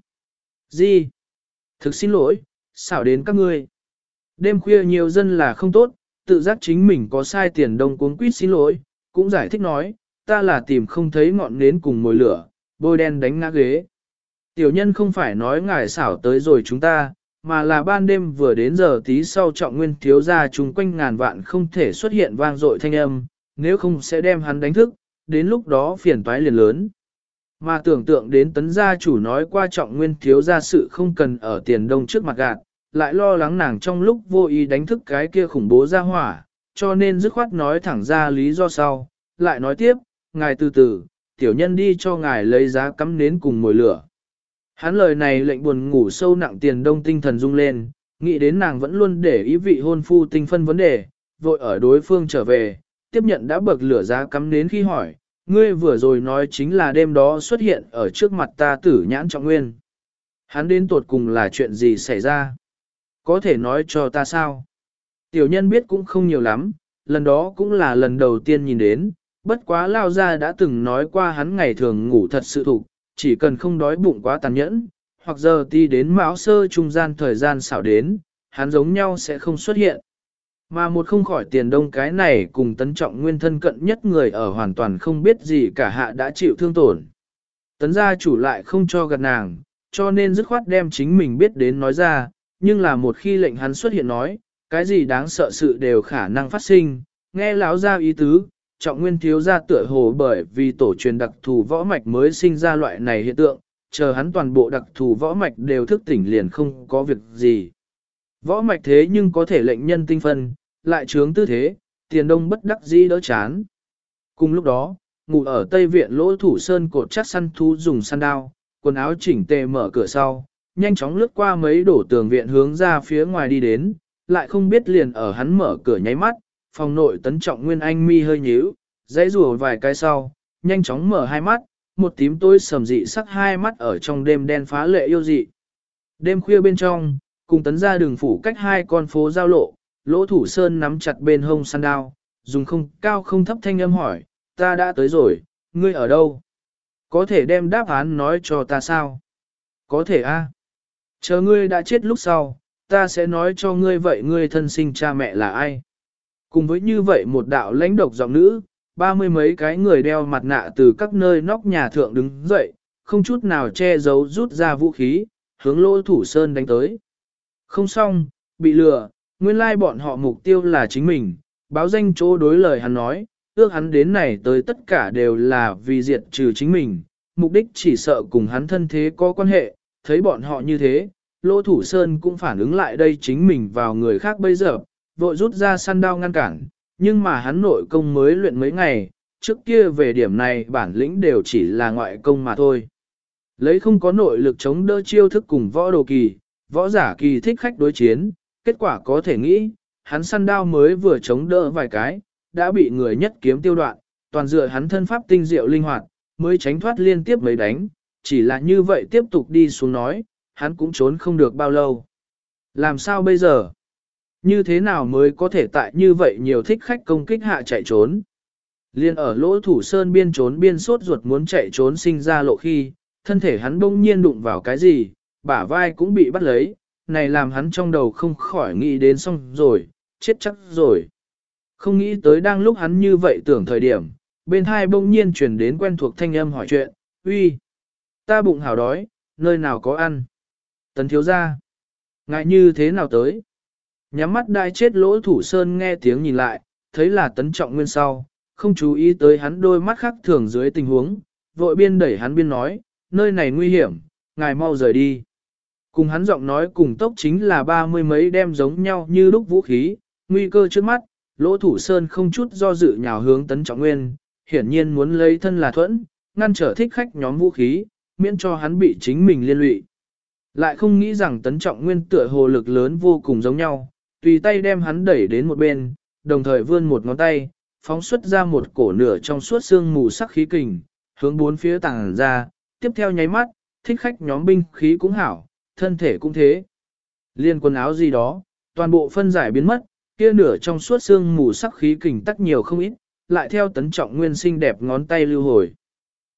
Gì? Thực xin lỗi, xảo đến các ngươi. Đêm khuya nhiều dân là không tốt, tự giác chính mình có sai Tiền Đông cuống quýt xin lỗi, cũng giải thích nói, ta là tìm không thấy ngọn nến cùng mồi lửa, bôi đen đánh ngã ghế. Tiểu nhân không phải nói ngài xảo tới rồi chúng ta, mà là ban đêm vừa đến giờ tí sau Trọng Nguyên thiếu gia chung quanh ngàn vạn không thể xuất hiện vang dội thanh âm, nếu không sẽ đem hắn đánh thức, đến lúc đó phiền toái liền lớn. Mà tưởng tượng đến Tấn gia chủ nói qua Trọng Nguyên thiếu gia sự không cần ở Tiền Đông trước mặt gạt, lại lo lắng nàng trong lúc vô ý đánh thức cái kia khủng bố ra hỏa, cho nên dứt khoát nói thẳng ra lý do sau, lại nói tiếp, ngài từ từ, tiểu nhân đi cho ngài lấy giá cắm nến cùng mồi lửa. Hắn lời này lệnh buồn ngủ sâu nặng Tiền Đông tinh thần rung lên, nghĩ đến nàng vẫn luôn để ý vị hôn phu tinh phân vấn đề, vội ở đối phương trở về, tiếp nhận đã bậc lửa giá cắm nến khi hỏi, ngươi vừa rồi nói chính là đêm đó xuất hiện ở trước mặt ta Tử Nhãn Trọng Nguyên. Hắn đến tột cùng là chuyện gì xảy ra? Có thể nói cho ta sao? Tiểu nhân biết cũng không nhiều lắm, lần đó cũng là lần đầu tiên nhìn đến, bất quá lao ra đã từng nói qua hắn ngày thường ngủ thật sự thục, chỉ cần không đói bụng quá tàn nhẫn, hoặc giờ ti đến mão sơ trung gian thời gian xảo đến, hắn giống nhau sẽ không xuất hiện. Mà một không khỏi Tiền Đông cái này cùng Tấn Trọng Nguyên thân cận nhất người ở hoàn toàn không biết gì cả hạ đã chịu thương tổn. Tấn gia chủ lại không cho gạt nàng, cho nên dứt khoát đem chính mình biết đến nói ra, nhưng là một khi lệnh hắn xuất hiện nói, cái gì đáng sợ sự đều khả năng phát sinh, nghe lão gia ý tứ, Trọng Nguyên thiếu gia tựa hồ bởi vì tổ truyền đặc thù võ mạch mới sinh ra loại này hiện tượng, chờ hắn toàn bộ đặc thù võ mạch đều thức tỉnh liền không có việc gì. Võ mạch thế nhưng có thể lệnh nhân tinh phân, lại trướng tư thế, Tiền Đông bất đắc dĩ đỡ chán. Cùng lúc đó, ngủ ở Tây Viện Lỗ Thủ Sơn cột chắc săn thú dùng săn đao, quần áo chỉnh tề mở cửa sau, nhanh chóng lướt qua mấy đổ tường viện hướng ra phía ngoài đi đến, lại không biết liền ở hắn mở cửa nháy mắt, phòng nội Tấn Trọng Nguyên anh mi hơi nhíu, dãy rùa vài cái sau, nhanh chóng mở hai mắt, một tím tối sầm dị sắc hai mắt ở trong đêm đen phá lệ yêu dị. Đêm khuya bên trong, cùng Tấn ra đường phủ cách hai con phố giao lộ, Lỗ Thủ Sơn nắm chặt bên hông săn đao, dùng không cao không thấp thanh âm hỏi, ta đã tới rồi, ngươi ở đâu? Có thể đem đáp án nói cho ta sao? Có thể a. Chờ ngươi đã chết lúc sau, ta sẽ nói cho ngươi vậy ngươi thân sinh cha mẹ là ai? Cùng với như vậy một đạo lãnh độc giọng nữ, 30 mấy cái người đeo mặt nạ từ các nơi nóc nhà thượng đứng dậy, không chút nào che giấu rút ra vũ khí, hướng Lỗ Thủ Sơn đánh tới. Không xong, bị lừa, nguyên lai bọn họ mục tiêu là chính mình, báo danh chỗ đối lời hắn nói, ước hắn đến này tới tất cả đều là vì diệt trừ chính mình, mục đích chỉ sợ cùng hắn thân thế có quan hệ, thấy bọn họ như thế, Lỗ Thủ Sơn cũng phản ứng lại đây chính mình vào người khác bây giờ, vội rút ra săn đao ngăn cản, nhưng mà hắn nội công mới luyện mấy ngày, trước kia về điểm này bản lĩnh đều chỉ là ngoại công mà thôi. Lấy không có nội lực chống đỡ chiêu thức cùng võ đồ kỳ, võ giả kỳ thích khách đối chiến, kết quả có thể nghĩ, hắn săn đao mới vừa chống đỡ vài cái, đã bị người nhất kiếm tiêu đoạn, toàn dựa hắn thân pháp tinh diệu linh hoạt, mới tránh thoát liên tiếp mấy đánh, chỉ là như vậy tiếp tục đi xuống nói, hắn cũng trốn không được bao lâu. Làm sao bây giờ? Như thế nào mới có thể tại như vậy nhiều thích khách công kích hạ chạy trốn? Liên ở Lỗ Thủ Sơn biên trốn biên sốt ruột muốn chạy trốn sinh ra lộ khi, thân thể hắn bỗng nhiên đụng vào cái gì, bả vai cũng bị bắt lấy, này làm hắn trong đầu không khỏi nghĩ đến xong rồi, chết chắc rồi. Không nghĩ tới đang lúc hắn như vậy tưởng thời điểm, bên hai bỗng nhiên truyền đến quen thuộc thanh âm hỏi chuyện, uy, ta bụng hào đói, nơi nào có ăn? Tấn thiếu gia, ngại như thế nào tới? Nhắm mắt đại chết Lỗ Thủ Sơn nghe tiếng nhìn lại, thấy là Tấn Trọng Nguyên sau, không chú ý tới hắn đôi mắt khác thường dưới tình huống, vội biên đẩy hắn biên nói, nơi này nguy hiểm, ngài mau rời đi. Cùng hắn giọng nói cùng tốc chính là 30 mấy đem giống nhau như lúc vũ khí, nguy cơ trước mắt, Lỗ Thủ Sơn không chút do dự nhào hướng Tấn Trọng Nguyên, hiển nhiên muốn lấy thân là thuẫn, ngăn trở thích khách nhóm vũ khí, miễn cho hắn bị chính mình liên lụy. Lại không nghĩ rằng Tấn Trọng Nguyên tựa hồ lực lớn vô cùng giống nhau, tùy tay đem hắn đẩy đến một bên, đồng thời vươn một ngón tay, phóng xuất ra một cổ nửa trong suốt xương mù sắc khí kình, hướng bốn phía tàng ra, tiếp theo nháy mắt, thích khách nhóm binh khí cũng hảo, thân thể cũng thế. Liên quần áo gì đó, toàn bộ phân giải biến mất, kia nửa trong suốt xương mù sắc khí kình tắc nhiều không ít, lại theo Tấn Trọng Nguyên xinh đẹp ngón tay lưu hồi.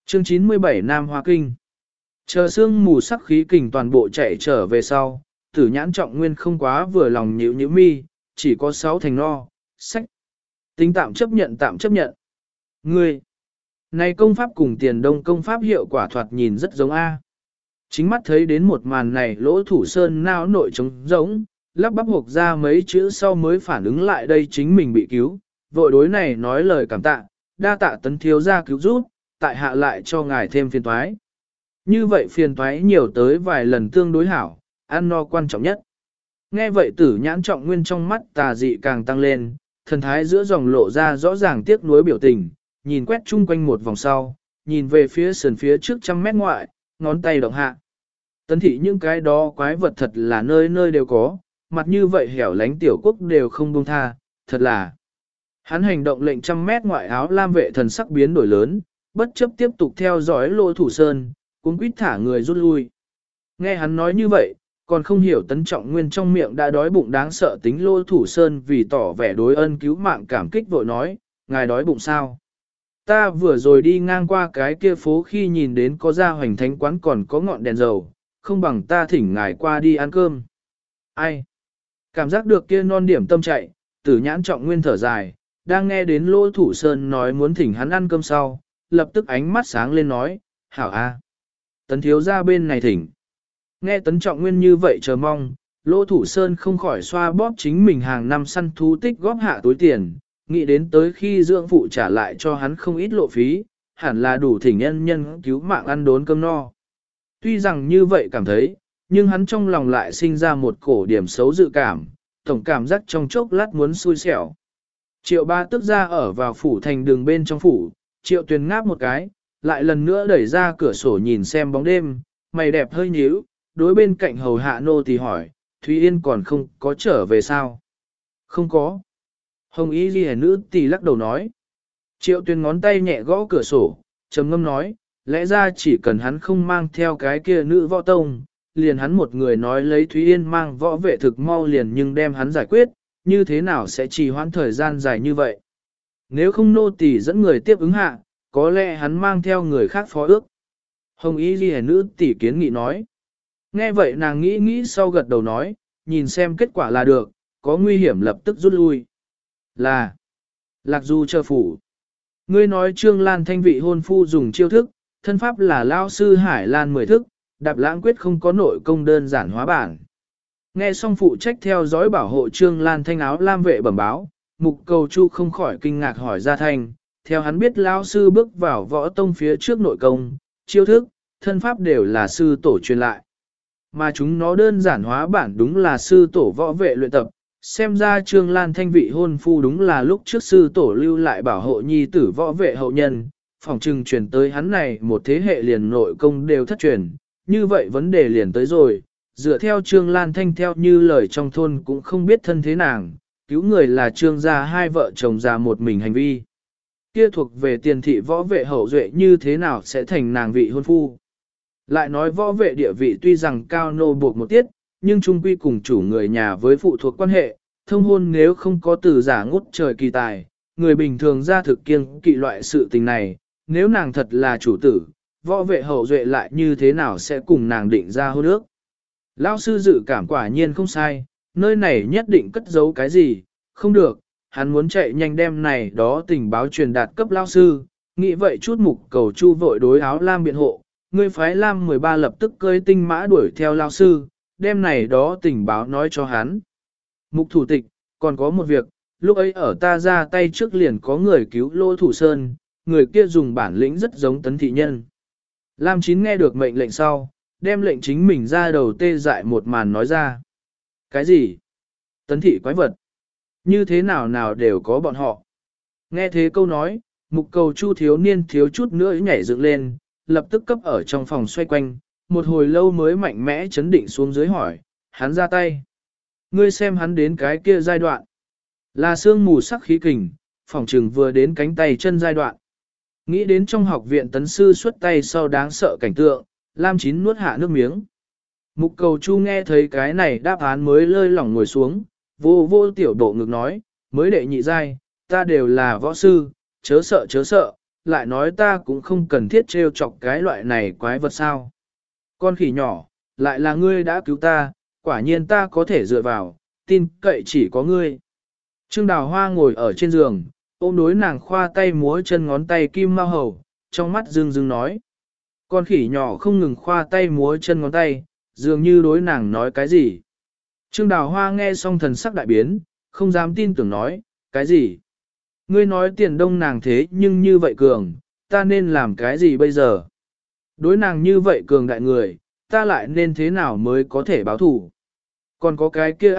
Chương 97 Nam Hoa Kinh. Chờ sương mù sắc khí kình toàn bộ chạy trở về sau, Tử Nhãn Trọng Nguyên không quá vừa lòng nhíu nhíu mi, chỉ có 6 thành no, sách. Tính tạm chấp nhận tạm chấp nhận. Ngươi, này công pháp cùng Tiền Đông công pháp hiệu quả thoạt nhìn rất giống A. Chính mắt thấy đến một màn này Lỗ Thủ Sơn nao nội trống giống, lắp bắp hộc ra mấy chữ sau mới phản ứng lại đây chính mình bị cứu, vội đối này nói lời cảm tạ, đa tạ Tấn thiếu gia cứu giúp, tại hạ lại cho ngài thêm phiền toái. Như vậy phiền toái nhiều tới vài lần tương đối hảo, ăn no quan trọng nhất. Nghe vậy Tử Nhãn Trọng Nguyên trong mắt tà dị càng tăng lên, thần thái giữa dòng lộ ra rõ ràng tiếc nuối biểu tình, nhìn quét chung quanh một vòng sau, nhìn về phía sườn phía trước 100 mét ngoại, ngón tay động hạ. Tấn thị những cái đó quái vật thật là nơi nơi đều có, mặt như vậy hẻo lánh tiểu quốc đều không buông tha, thật là. Hắn hành động lệnh 100 mét ngoại áo lam vệ thần sắc biến đổi lớn, bất chấp tiếp tục theo dõi Lỗ Thủ Sơn, cuống quýt thả người rút lui. Nghe hắn nói như vậy, còn không hiểu Tấn Trọng Nguyên trong miệng đã đói bụng đáng sợ tính Lỗ Thủ Sơn vì tỏ vẻ đối ân cứu mạng cảm kích vội nói, ngài đói bụng sao? Ta vừa rồi đi ngang qua cái kia phố khi nhìn đến có gia hoành thánh quán còn có ngọn đèn dầu, không bằng ta thỉnh ngài qua đi ăn cơm. Ai? Cảm giác được kia non điểm tâm chạy, Tử Nhãn Trọng Nguyên thở dài, đang nghe đến Lỗ Thủ Sơn nói muốn thỉnh hắn ăn cơm sau, lập tức ánh mắt sáng lên nói, hảo a, Tấn thiếu ra bên này thỉnh. Nghe Tấn Trọng Nguyên như vậy chờ mong, Lỗ Thủ Sơn không khỏi xoa bóp chính mình hàng năm săn thú tích góp hạ túi tiền, nghĩ đến tới khi dưỡng phụ trả lại cho hắn không ít lộ phí, hẳn là đủ thỉnh nhân nhân cứu mạng ăn đốn cơm no. Tuy rằng như vậy cảm thấy, nhưng hắn trong lòng lại sinh ra một cổ điểm xấu dự cảm, tổng cảm giác trong chốc lát muốn xui xẻo. Triệu Ba tức ra ở vào phủ thành đường bên trong phủ, Triệu Tuyền ngáp một cái, lại lần nữa đẩy ra cửa sổ nhìn xem bóng đêm, mày đẹp hơi nhíu, đối bên cạnh hầu hạ nô tỳ hỏi, Thúy Yên còn không có trở về sao? Không có. Hồng Y Ghi nữ tỳ lắc đầu nói. Triệu Tuyền ngón tay nhẹ gõ cửa sổ, trầm ngâm nói, lẽ ra chỉ cần hắn không mang theo cái kia nữ võ tông, liền hắn một người nói lấy Thúy Yên mang võ vệ thực mau liền nhưng đem hắn giải quyết, như thế nào sẽ trì hoãn thời gian dài như vậy? Nếu không nô tỳ dẫn người tiếp ứng hạ, có lẽ hắn mang theo người khác phó ước. Hồng Y Ghi nữ tỷ kiến nghị nói. Nghe vậy nàng nghĩ nghĩ sau gật đầu nói, nhìn xem kết quả là được, có nguy hiểm lập tức rút lui. Là Lạc Du chờ phủ. Ngươi nói Trương Lan Thanh vị hôn phu dùng chiêu thức, thân pháp là lao sư Hải Lan 10 thức, đạp lãng quyết không có nội công đơn giản hóa bản. Nghe xong phụ trách theo dõi bảo hộ Trương Lan Thanh áo lam vệ bẩm báo, Mục Cầu Chu không khỏi kinh ngạc hỏi ra thanh, theo hắn biết lao sư bước vào võ tông phía trước nội công, chiêu thức, thân pháp đều là sư tổ truyền lại. Mà chúng nó đơn giản hóa bản đúng là sư tổ võ vệ luyện tập, xem ra Trương Lan Thanh vị hôn phu đúng là lúc trước sư tổ lưu lại bảo hộ nhi tử võ vệ hậu nhân, phòng trừng truyền tới hắn này một thế hệ liền nội công đều thất truyền, như vậy vấn đề liền tới rồi, dựa theo Trương Lan Thanh theo như lời trong thôn cũng không biết thân thế nàng, cứu người là Trương gia hai vợ chồng già một mình hành vi. Kia thuộc về tiền thị võ vệ hậu duệ như thế nào sẽ thành nàng vị hôn phu. Lại nói võ vệ địa vị tuy rằng cao nô buộc một tiết, nhưng trung quy cùng chủ người nhà với phụ thuộc quan hệ, thông hôn nếu không có từ giả ngút trời kỳ tài, người bình thường ra thực kiêng kỵ loại sự tình này, nếu nàng thật là chủ tử, võ vệ hậu duệ lại như thế nào sẽ cùng nàng định ra hôn ước. Lão sư dự cảm quả nhiên không sai, nơi này nhất định cất giấu cái gì, không được, hắn muốn chạy nhanh đem này đó tình báo truyền đạt cấp lão sư, nghĩ vậy chút Mục Cầu Chu vội đối áo lam biện hộ, người phái lam 13 lập tức cơi tinh mã đuổi theo lão sư, đem này đó tình báo nói cho hắn. Mục thủ tịch, còn có một việc, lúc ấy ở ta ra tay trước liền có người cứu Lỗ Thủ Sơn, người kia dùng bản lĩnh rất giống Tấn thị nhân. Lam Chín nghe được mệnh lệnh sau, đem lệnh chính mình ra đầu tê dại một màn nói ra. Cái gì? Tấn thị quái vật? Như thế nào nào đều có bọn họ. Nghe thế câu nói, Mục Cầu Chu thiếu niên thiếu chút nữa nhảy dựng lên, lập tức cấp ở trong phòng xoay quanh, một hồi lâu mới mạnh mẽ chấn định xuống dưới hỏi, hắn ra tay. Ngươi xem hắn đến cái kia giai đoạn. Là sương mù sắc khí kình, phòng trừng vừa đến cánh tay chân giai đoạn. Nghĩ đến trong học viện tấn sư xuất tay sau đáng sợ cảnh tượng, Lam Chín nuốt hạ nước miếng. Mục Cầu Chu nghe thấy cái này đáp án mới lơi lỏng ngồi xuống, vô vô tiểu độ ngực nói, mới đệ nhị giai, ta đều là võ sư, chớ sợ, lại nói ta cũng không cần thiết trêu chọc cái loại này quái vật sao. Con khỉ nhỏ, lại là ngươi đã cứu ta, quả nhiên ta có thể dựa vào, tin cậy chỉ có ngươi. Trương Đào Hoa ngồi ở trên giường, ôm đối nàng khoa tay múa chân ngón tay kim mao hầu, trong mắt rưng rưng nói. Con khỉ nhỏ không ngừng khoa tay múa chân ngón tay, dường như đối nàng nói cái gì. Trương Đào Hoa nghe xong thần sắc đại biến, không dám tin tưởng nói, cái gì? Ngươi nói Tiền Đông nàng thế nhưng như vậy cường, ta nên làm cái gì bây giờ? Đối nàng như vậy cường đại người, ta lại nên thế nào mới có thể báo thủ? Còn có cái kia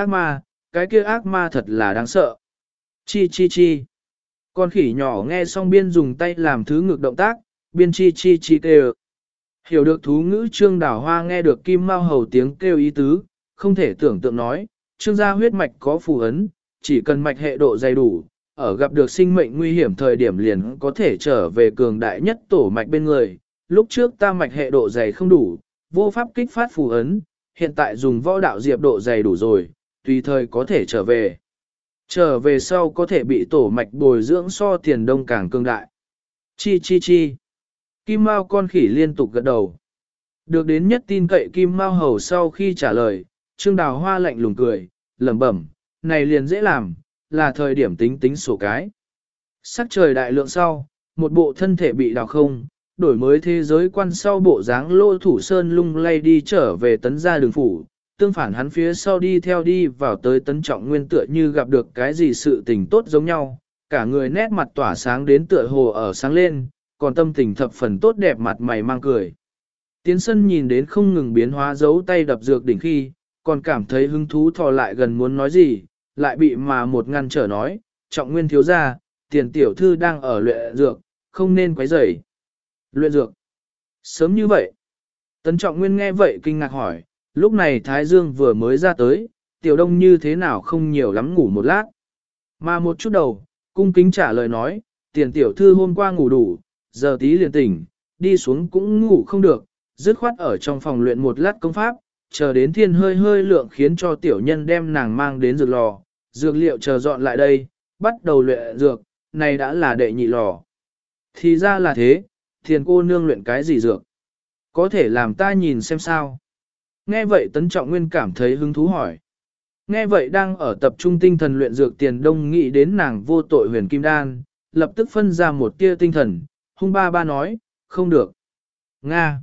ác ma thật là đáng sợ. Chi chi chi. Con khỉ nhỏ nghe xong biên dùng tay làm thứ ngược động tác, biên chi chi chi kêu. Hiểu được thú ngữ Trương Đào Hoa nghe được Kim Mao Hầu tiếng kêu ý tứ, không thể tưởng tượng nói, Trương gia huyết mạch có phù ấn, chỉ cần mạch hệ độ dày đủ, ở gặp được sinh mệnh nguy hiểm thời điểm liền có thể trở về cường đại nhất tổ mạch bên người. Lúc trước ta mạch hệ độ dày không đủ, vô pháp kích phát phù ấn, hiện tại dùng võ đạo diệp độ dày đủ rồi, tùy thời có thể trở về. Trở về sau có thể bị tổ mạch bồi dưỡng so Tiền Đông càng cường đại. Chi chi chi. Kim Mao con khỉ liên tục gật đầu. Được đến nhất tin cậy Kim Mao Hầu sau khi trả lời, Trương Đào Hoa lạnh lùng cười, lẩm bẩm, này liền dễ làm, là thời điểm tính tính sổ cái. Sắc trời đại lượng sau, một bộ thân thể bị đào không, đổi mới thế giới quan sau bộ dáng Lô Thủ Sơn lung lay đi trở về tấn gia đường phủ, tương phản hắn phía sau đi theo đi vào tới Tấn Trọng Nguyên tựa như gặp được cái gì sự tình tốt giống nhau, cả người nét mặt tỏa sáng đến tựa hồ ở sáng lên, còn tâm tình thập phần tốt đẹp mặt mày mang cười. Tiến sân nhìn đến không ngừng biến hóa giấu tay đập dược đỉnh khi, còn cảm thấy hứng thú thò lại gần muốn nói gì, lại bị mà một ngăn trở nói, Trọng Nguyên thiếu gia, Tiền tiểu thư đang ở luyện dược, không nên quấy rầy. Luyện dược? Sớm như vậy? Tấn Trọng Nguyên nghe vậy kinh ngạc hỏi, lúc này Thái Dương vừa mới ra tới, Tiểu Đông như thế nào không nhiều lắm ngủ một lát. Mà một chút đầu, cung kính trả lời nói, Tiền tiểu thư hôm qua ngủ đủ, giờ tí liền tỉnh, đi xuống cũng ngủ không được, dứt khoát ở trong phòng luyện một lát công pháp, chờ đến thiên hơi hơi lượng khiến cho tiểu nhân đem nàng mang đến dược lò, dược liệu chờ dọn lại đây, bắt đầu luyện dược, này đã là đệ nhị lò. Thì ra là thế, Tiền cô nương luyện cái gì dược? Có thể làm ta nhìn xem sao? Nghe vậy Tấn Trọng Nguyên cảm thấy hứng thú hỏi. Nghe vậy đang ở tập trung tinh thần luyện dược Tiền Đông nghĩ đến nàng vô tội huyền kim đan, lập tức phân ra một tia tinh thần, hung ba ba nói, không được. Nga.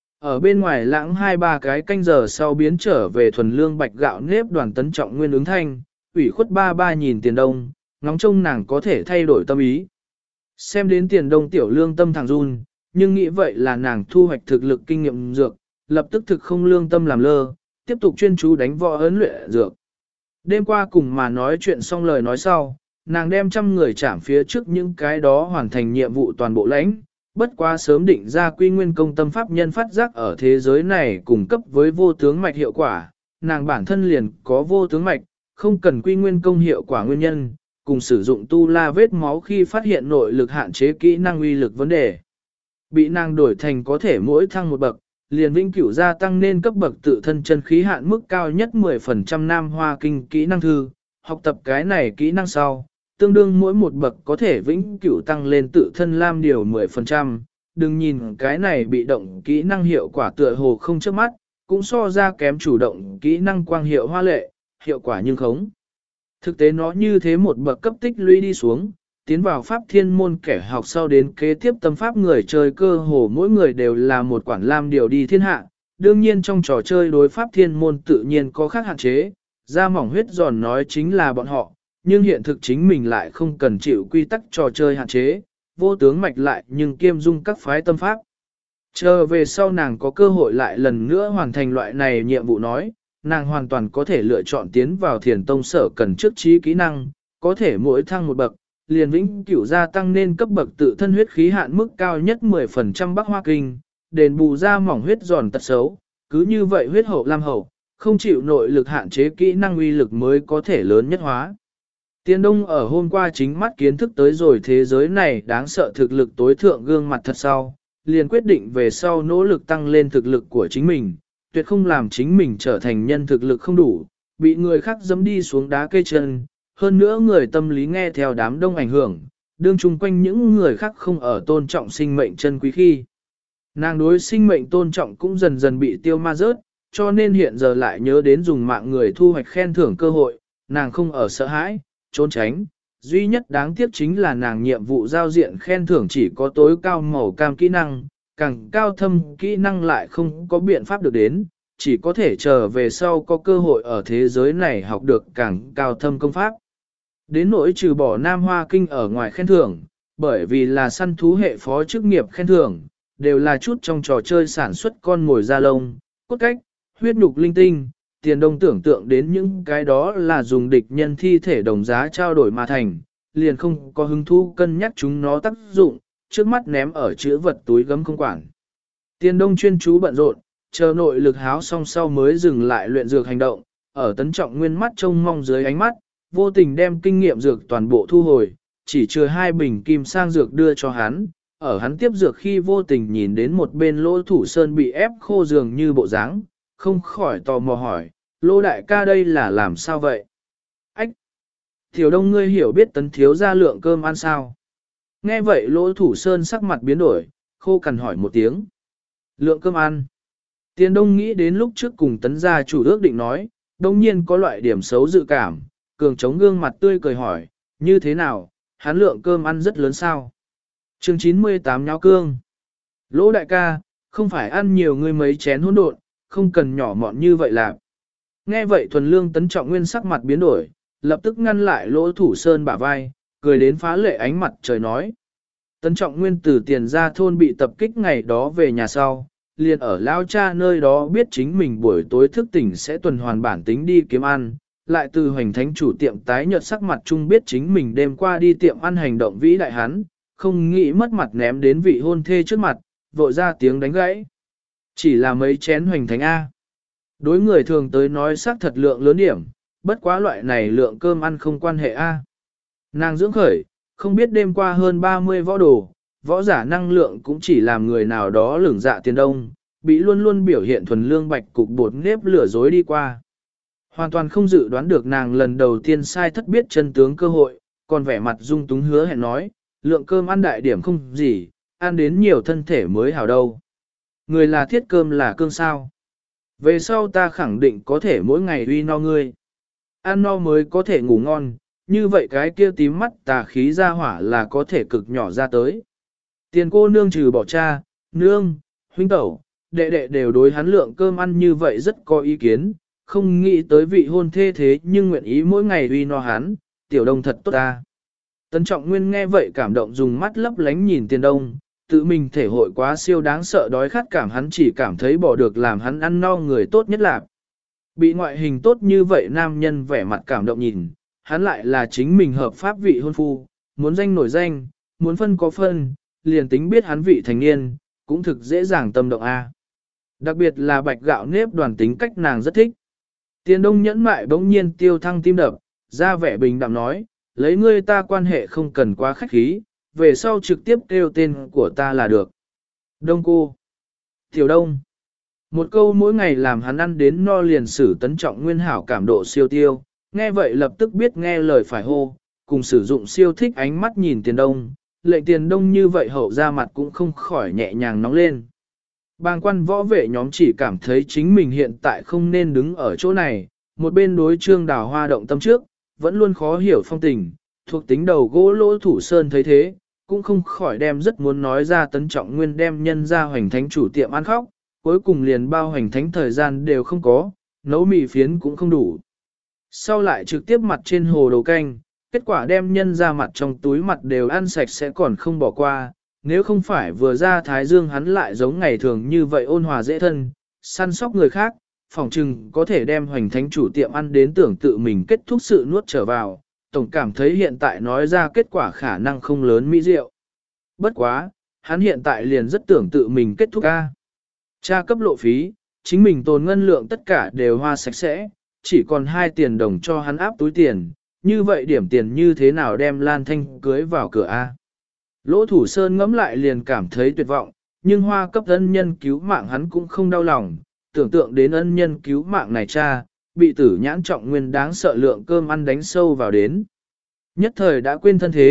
Ở bên ngoài lãng 2-3 cái canh giờ sau biến trở về thuần lương bạch gạo nếp đoàn Tấn Trọng Nguyên ứng thanh, ủy khuất ba ba nhìn Tiền Đông, ngóng trông nàng có thể thay đổi tâm ý. Xem đến Tiền Đông tiểu lương tâm thẳng run, nhưng nghĩ vậy là nàng thu hoạch thực lực kinh nghiệm dược, lập tức thực không lương tâm làm lơ, tiếp tục chuyên chú đánh võ ấn luyện dược. Đêm qua cùng mà nói chuyện xong lời nói sau, nàng đem 100 người chạm phía trước những cái đó hoàn thành nhiệm vụ toàn bộ lãnh, bất quá sớm định ra quy nguyên công tâm pháp nhân phát giác ở thế giới này cung cấp với vô tướng mạch hiệu quả, nàng bản thân liền có vô tướng mạch, không cần quy nguyên công hiệu quả nguyên nhân, cùng sử dụng tu la vết máu khi phát hiện nội lực hạn chế kỹ năng uy lực vấn đề. Bị nàng đổi thành có thể mỗi thăng một bậc, liền vĩnh cửu gia tăng nên cấp bậc tự thân chân khí hạn mức cao nhất 10% nam hoa kinh kỹ năng thư, học tập cái này kỹ năng sau, tương đương mỗi một bậc có thể vĩnh cửu tăng lên tự thân lam điều 10%, đừng nhìn cái này bị động kỹ năng hiệu quả tựa hồ không trước mắt, cũng so ra kém chủ động kỹ năng quang hiệu hoa lệ, hiệu quả nhưng không. Thực tế nó như thế một bậc cấp tích lũy đi xuống, tiến vào pháp thiên môn kẻ học sau đến kế tiếp tâm pháp người chơi cơ hồ mỗi người đều là một quản lam điều đi thiên hạ, đương nhiên trong trò chơi đối pháp thiên môn tự nhiên có khác hạn chế, da mỏng huyết giòn nói chính là bọn họ, nhưng hiện thực chính mình lại không cần chịu quy tắc trò chơi hạn chế, vô tướng mạch lại nhưng kiêm dung các phái tâm pháp. Chờ về sau nàng có cơ hội lại lần nữa hoàn thành loại này nhiệm vụ nói, nàng hoàn toàn có thể lựa chọn tiến vào thiền tông sở cần trước trí kỹ năng, có thể mỗi thăng một bậc, liền vĩnh cửu gia tăng nên cấp bậc tự thân huyết khí hạn mức cao nhất 10% Bắc Hoa Kinh, đền bù ra mỏng huyết giòn tật xấu, cứ như vậy huyết hậu lam hậu, không chịu nội lực hạn chế kỹ năng uy lực mới có thể lớn nhất hóa. Tiền Đông ở hôm qua chính mắt kiến thức tới rồi thế giới này đáng sợ thực lực tối thượng gương mặt thật sau, liền quyết định về sau nỗ lực tăng lên thực lực của chính mình, tuyệt không làm chính mình trở thành nhân thực lực không đủ, bị người khác dẫm đi xuống đá cây chân, hơn nữa người tâm lý nghe theo đám đông ảnh hưởng, đương chung quanh những người khác không ở tôn trọng sinh mệnh chân quý khi. Nàng đối sinh mệnh tôn trọng cũng dần dần bị tiêu ma rớt, cho nên hiện giờ lại nhớ đến dùng mạng người thu hoạch khen thưởng cơ hội, nàng không ở sợ hãi, trốn tránh. Duy nhất đáng tiếc chính là nàng nhiệm vụ giao diện khen thưởng chỉ có tối cao màu cam kỹ năng, càng cao thâm kỹ năng lại không có biện pháp được đến, chỉ có thể chờ về sau có cơ hội ở thế giới này học được càng cao thâm công pháp. Đến nỗi trừ bỏ Nam Hoa Kinh ở ngoài khen thưởng, bởi vì là săn thú hệ phó chức nghiệp khen thưởng, đều là chút trong trò chơi sản xuất con mồi da lông, cốt cách, huyết nhục linh tinh, tiền đông tưởng tượng đến những cái đó là dùng địch nhân thi thể đồng giá trao đổi mà thành, liền không có hứng thú cân nhắc chúng nó tác dụng, trước mắt ném ở chữ vật túi gấm không quản. Tiền đông chuyên chú bận rộn, chờ nội lực háo xong sau mới dừng lại luyện dược hành động, ở tấn trọng nguyên mắt trông mong dưới ánh mắt, vô tình đem kinh nghiệm dược toàn bộ thu hồi, chỉ chừa 2 bình kim sang dược đưa cho hắn. Ở hắn tiếp dược khi vô tình nhìn đến một bên Lỗ Thủ Sơn bị ép khô dường như bộ dáng, không khỏi tò mò hỏi, Lô đại ca đây là làm sao vậy? Ách! Tiểu Đông ngươi hiểu biết tấn thiếu ra lượng cơm ăn sao? Nghe vậy Lỗ Thủ Sơn sắc mặt biến đổi, khô cằn hỏi một tiếng. Lượng cơm ăn. Tiền Đông nghĩ đến lúc trước cùng tấn gia chủ ước định nói, đông nhiên có loại điểm xấu dự cảm, cường chống gương mặt tươi cười hỏi, như thế nào, hắn lượng cơm ăn rất lớn sao? Chương 98 nháo cương. Lỗ đại ca, không phải ăn nhiều ngươi mấy chén hỗn độn, không cần nhỏ mọn như vậy là. Nghe vậy thuần lương tấn trọng nguyên sắc mặt biến đổi, lập tức ngăn lại Lỗ Thủ Sơn bả vai, cười đến phá lệ ánh mặt trời nói. Tấn trọng nguyên từ tiền ra thôn bị tập kích ngày đó về nhà sau, liền ở lao cha nơi đó biết chính mình buổi tối thức tỉnh sẽ tuần hoàn bản tính đi kiếm ăn, lại từ hoành thánh chủ tiệm tái nhợt sắc mặt chung biết chính mình đêm qua đi tiệm ăn hành động vĩ đại hắn, không nghĩ mất mặt ném đến vị hôn thê trước mặt, vội ra tiếng đánh gãy. Chỉ là mấy chén hoành thánh A. Đối người thường tới nói xác thật lượng lớn điểm, bất quá loại này lượng cơm ăn không quan hệ A. Nàng dưỡng khởi, không biết đêm qua hơn 30 võ đồ, võ giả năng lượng cũng chỉ làm người nào đó lửng dạ tiền đông, bị luôn luôn biểu hiện thuần lương bạch cục bột nếp lửa dối đi qua. Hoàn toàn không dự đoán được nàng lần đầu tiên sai thất biết chân tướng cơ hội, còn vẻ mặt dung túng hứa hẹn nói, lượng cơm ăn đại điểm không gì, ăn đến nhiều thân thể mới hảo đâu. Người là thiết cơm là cương sao. Về sau ta khẳng định có thể mỗi ngày uy no ngươi. Ăn no mới có thể ngủ ngon, như vậy cái kia tím mắt tà khí ra hỏa là có thể cực nhỏ ra tới. Tiền cô nương trừ bỏ cha, nương, huynh tẩu, đệ đệ đều đối hắn lượng cơm ăn như vậy rất có ý kiến, không nghĩ tới vị hôn thê thế nhưng nguyện ý mỗi ngày uy no hắn, tiểu đông thật tốt ta. Tấn Trọng Nguyên nghe vậy cảm động dùng mắt lấp lánh nhìn Tiền Đông, tự mình thể hội quá siêu đáng sợ đói khát cảm hắn chỉ cảm thấy bỏ được làm hắn ăn no người tốt nhất là. Bị ngoại hình tốt như vậy nam nhân vẻ mặt cảm động nhìn, hắn lại là chính mình hợp pháp vị hôn phu, muốn danh nổi danh, muốn phân có phân, liền tính biết hắn vị thành niên, cũng thực dễ dàng tâm động A. Đặc biệt là bạch gạo nếp đoàn tính cách nàng rất thích. Tiền Đông nhẫn mại bỗng nhiên tiêu thăng tim đập, ra vẻ bình đạm nói, lấy ngươi ta quan hệ không cần quá khách khí, về sau trực tiếp kêu tên của ta là được. Đông cô. Tiểu Đông. Một câu mỗi ngày làm hắn ăn đến no liền sử Tấn Trọng Nguyên hảo cảm độ siêu tiêu, nghe vậy lập tức biết nghe lời phải hô, cùng sử dụng siêu thích ánh mắt nhìn Tiền Đông, lệnh Tiền Đông như vậy hậu ra mặt cũng không khỏi nhẹ nhàng nóng lên. Bàng quan võ vệ nhóm chỉ cảm thấy chính mình hiện tại không nên đứng ở chỗ này, một bên đối Trương Đào Hoa động tâm trước, vẫn luôn khó hiểu phong tình, thuộc tính đầu gỗ Lỗ Thủ Sơn thấy thế, cũng không khỏi đem rất muốn nói ra Tấn Trọng Nguyên đem nhân ra hoành thánh chủ tiệm ăn khóc, cuối cùng liền bao hoành thánh thời gian đều không có, nấu mì phiến cũng không đủ. Sau lại trực tiếp mặt trên hồ đầu canh, kết quả đem nhân ra mặt trong túi mặt đều ăn sạch sẽ còn không bỏ qua, nếu không phải vừa ra Thái Dương hắn lại giống ngày thường như vậy ôn hòa dễ thân, săn sóc người khác, phỏng chừng có thể đem hoành thánh chủ tiệm ăn đến tưởng tự mình kết thúc sự nuốt trở vào, tổng cảm thấy hiện tại nói ra kết quả khả năng không lớn mỹ diệu. Bất quá, hắn hiện tại liền rất tưởng tự mình kết thúc ca. Tra cấp lộ phí, chính mình tồn ngân lượng tất cả đều hoa sạch sẽ, chỉ còn 2 tiền đồng cho hắn áp túi tiền, như vậy điểm tiền như thế nào đem Lan Thanh cưới vào cửa A. Lỗ Thủ Sơn ngẫm lại liền cảm thấy tuyệt vọng, nhưng hoa cấp ân nhân cứu mạng hắn cũng không đau lòng, tưởng tượng đến ân nhân cứu mạng này cha, bị tử nhãn Trọng Nguyên đáng sợ lượng cơm ăn đánh sâu vào đến. Nhất thời đã quên thân thế,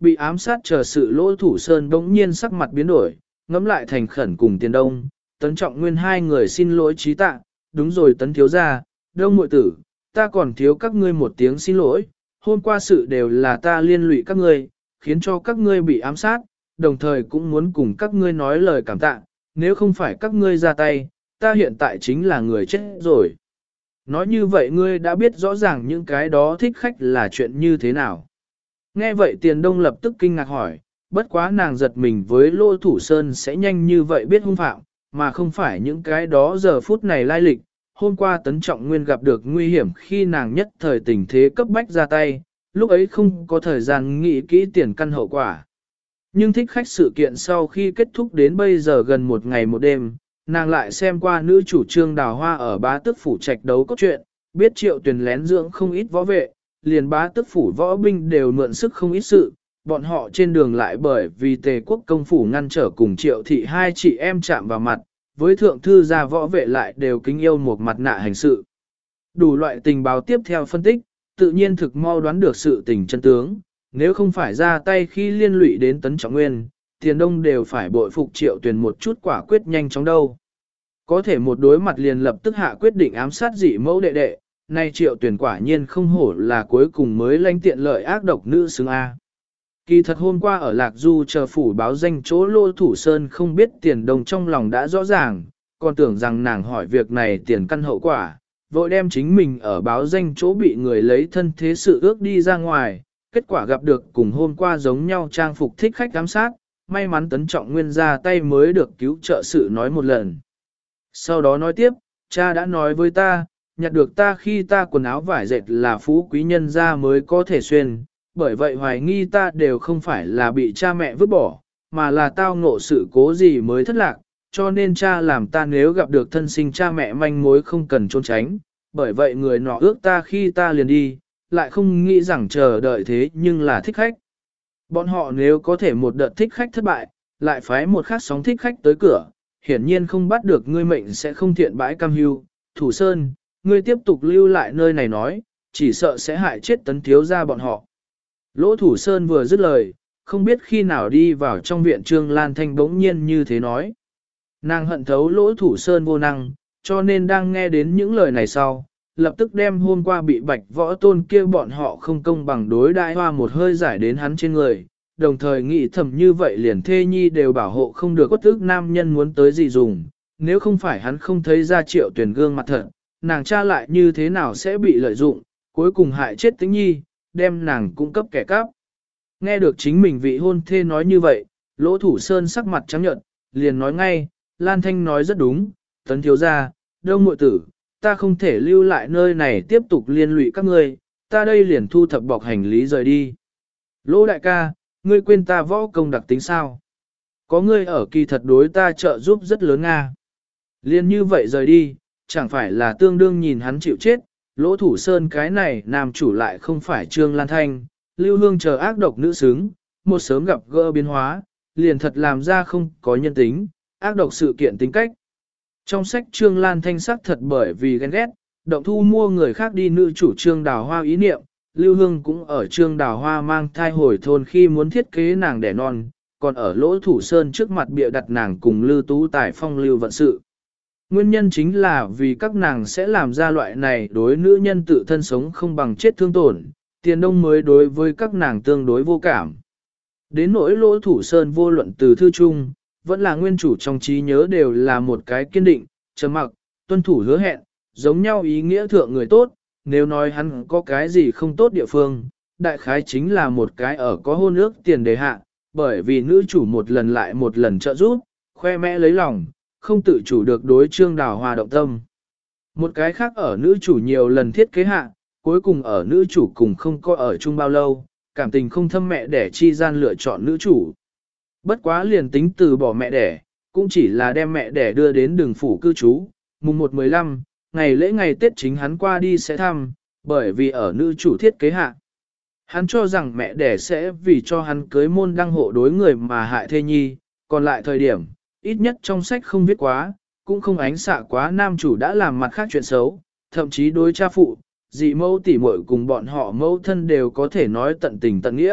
bị ám sát chờ sự Lỗ Thủ Sơn bỗng nhiên sắc mặt biến đổi, ngẫm lại thành khẩn cùng Tiền Đông, Tấn Trọng Nguyên hai người xin lỗi trí tạ, đúng rồi Tấn thiếu gia, Đông muội tử, ta còn thiếu các ngươi một tiếng xin lỗi, hôm qua sự đều là ta liên lụy các ngươi, khiến cho các ngươi bị ám sát, đồng thời cũng muốn cùng các ngươi nói lời cảm tạ, nếu không phải các ngươi ra tay, ta hiện tại chính là người chết rồi. Nói như vậy ngươi đã biết rõ ràng những cái đó thích khách là chuyện như thế nào. Nghe vậy Tiền Đông lập tức kinh ngạc hỏi, bất quá nàng giật mình với Lô Thủ Sơn sẽ nhanh như vậy biết hung phạm, mà không phải những cái đó giờ phút này lai lịch. Hôm qua Tấn Trọng Nguyên gặp được nguy hiểm khi nàng nhất thời tình thế cấp bách ra tay, lúc ấy không có thời gian nghĩ kỹ tiền căn hậu quả. Nhưng thích khách sự kiện sau khi kết thúc đến bây giờ gần một ngày một đêm, nàng lại xem qua nữ chủ trương Đào Hoa ở Bá Tước Phủ trạch đấu cốt truyện, biết Triệu Tuyền lén dưỡng không ít võ vệ, liền Bá Tước Phủ võ binh đều mượn sức không ít sự, bọn họ trên đường lại bởi vì Tề Quốc công phủ ngăn trở cùng Triệu thị hai chị em chạm vào mặt, với thượng thư gia võ vệ lại đều kính yêu một mặt nạ hành sự. Đủ loại tình báo tiếp theo phân tích, tự nhiên thực mau đoán được sự tình chân tướng, nếu không phải ra tay khi liên lụy đến Tấn Trọng Nguyên, Tiền Đông đều phải bội phục Triệu Tuyền một chút quả quyết nhanh chóng đâu. Có thể một đối mặt liền lập tức hạ quyết định ám sát dị mẫu đệ đệ, nay Triệu Tuyền quả nhiên không hổ là cuối cùng mới lãnh tiện lợi ác độc nữ xứng A. Kỳ thật hôm qua ở Lạc Du chờ phủ báo danh chỗ Lô Thủ Sơn không biết Tiền Đông trong lòng đã rõ ràng, còn tưởng rằng nàng hỏi việc này tiền căn hậu quả, vội đem chính mình ở báo danh chỗ bị người lấy thân thế sự ước đi ra ngoài, kết quả gặp được cùng hôm qua giống nhau trang phục thích khách ám sát, may mắn Tấn Trọng Nguyên ra tay mới được cứu trợ sự nói một lần. Sau đó nói tiếp, cha đã nói với ta, nhặt được ta khi ta quần áo vải dệt là phú quý nhân gia mới có thể xuyên, bởi vậy hoài nghi ta đều không phải là bị cha mẹ vứt bỏ, mà là tao ngộ sự cố gì mới thất lạc, cho nên cha làm ta nếu gặp được thân sinh cha mẹ manh mối không cần trốn tránh, bởi vậy người nọ ước ta khi ta liền đi, lại không nghĩ rằng chờ đợi thế nhưng là thích khách. Bọn họ nếu có thể một đợt thích khách thất bại, lại phái một khát sóng thích khách tới cửa, hiển nhiên không bắt được ngươi mệnh sẽ không thiện bãi cam hưu. Thủ Sơn, ngươi tiếp tục lưu lại nơi này nói, chỉ sợ sẽ hại chết Tấn thiếu gia bọn họ. Lỗ Thủ Sơn vừa dứt lời, không biết khi nào đi vào trong viện Trương Lan Thanh bỗng nhiên như thế nói. Nàng hận thấu Lỗ Thủ Sơn vô năng, cho nên đang nghe đến những lời này sau, lập tức đem hôm qua bị Bạch Võ Tôn kia bọn họ không công bằng đối đãi hoa một hơi giải đến hắn trên người, đồng thời nghĩ thầm như vậy liền thê nhi đều bảo hộ không được quất ức nam nhân muốn tới gì dùng, nếu không phải hắn không thấy ra Triệu Tuyền gương mặt thật, nàng cha lại như thế nào sẽ bị lợi dụng, cuối cùng hại chết Tĩnh Nhi, đem nàng cung cấp kẻ cắp. Nghe được chính mình vị hôn thê nói như vậy, Lỗ Thủ Sơn sắc mặt trắng nhợt, liền nói ngay, Lan Thanh nói rất đúng, Tấn thiếu gia, Đông muội tử, ta không thể lưu lại nơi này tiếp tục liên lụy các ngươi, ta đây liền thu thập bọc hành lý rời đi. Lỗ đại ca, ngươi quên ta võ công đặc tính sao? Có ngươi ở kỳ thật đối ta trợ giúp rất lớn Nga. Liên như vậy rời đi, chẳng phải là tương đương nhìn hắn chịu chết, Lỗ Thủ Sơn cái này nam chủ lại không phải Trương Lan Thanh, Lưu Hương chờ ác độc nữ xứng, một sớm gặp gỡ biến hóa, liền thật làm ra không có nhân tính, ác độc sự kiện tính cách. Trong sách Trương Lan Thanh sắc thật bởi vì ghen ghét, động thu mua người khác đi nữ chủ Trương Đào Hoa ý niệm, Lưu Hương cũng ở Trương Đào Hoa mang thai hồi thôn khi muốn thiết kế nàng đẻ non, còn ở Lỗ Thủ Sơn trước mặt bịa đặt nàng cùng Lưu Tú Tài phong lưu vận sự. Nguyên nhân chính là vì các nàng sẽ làm ra loại này đối nữ nhân tự thân sống không bằng chết thương tổn, Tiền Đông mới đối với các nàng tương đối vô cảm. Đến nỗi Lỗ Thủ Sơn vô luận từ thư chung, vẫn là nguyên chủ trong trí nhớ đều là một cái kiên định, trầm mặc, tuân thủ hứa hẹn, giống nhau ý nghĩa thượng người tốt, nếu nói hắn có cái gì không tốt địa phương, đại khái chính là một cái ở có hôn ước tiền đề hạ, bởi vì nữ chủ một lần lại một lần trợ giúp, khoe mẽ lấy lòng, không tự chủ được đối Trương Đào Hoa động tâm. Một cái khác ở nữ chủ nhiều lần thiết kế hạ, cuối cùng ở nữ chủ cùng không có ở chung bao lâu, cảm tình không thâm mẹ đẻ chi gian lựa chọn nữ chủ. Bất quá liền tính từ bỏ mẹ đẻ, cũng chỉ là đem mẹ đẻ đưa đến đường phủ cư trú, mùng 1-15, ngày lễ ngày Tết chính hắn qua đi sẽ thăm, bởi vì ở nữ chủ thiết kế hạ. Hắn cho rằng mẹ đẻ sẽ vì cho hắn cưới môn đăng hộ đối người mà hại thê nhi, còn lại thời điểm, ít nhất trong sách không viết quá, cũng không ánh xạ quá nam chủ đã làm mặt khác chuyện xấu, thậm chí đối cha phụ, dị mẫu tỉ muội cùng bọn họ mẫu thân đều có thể nói tận tình tận nghĩa,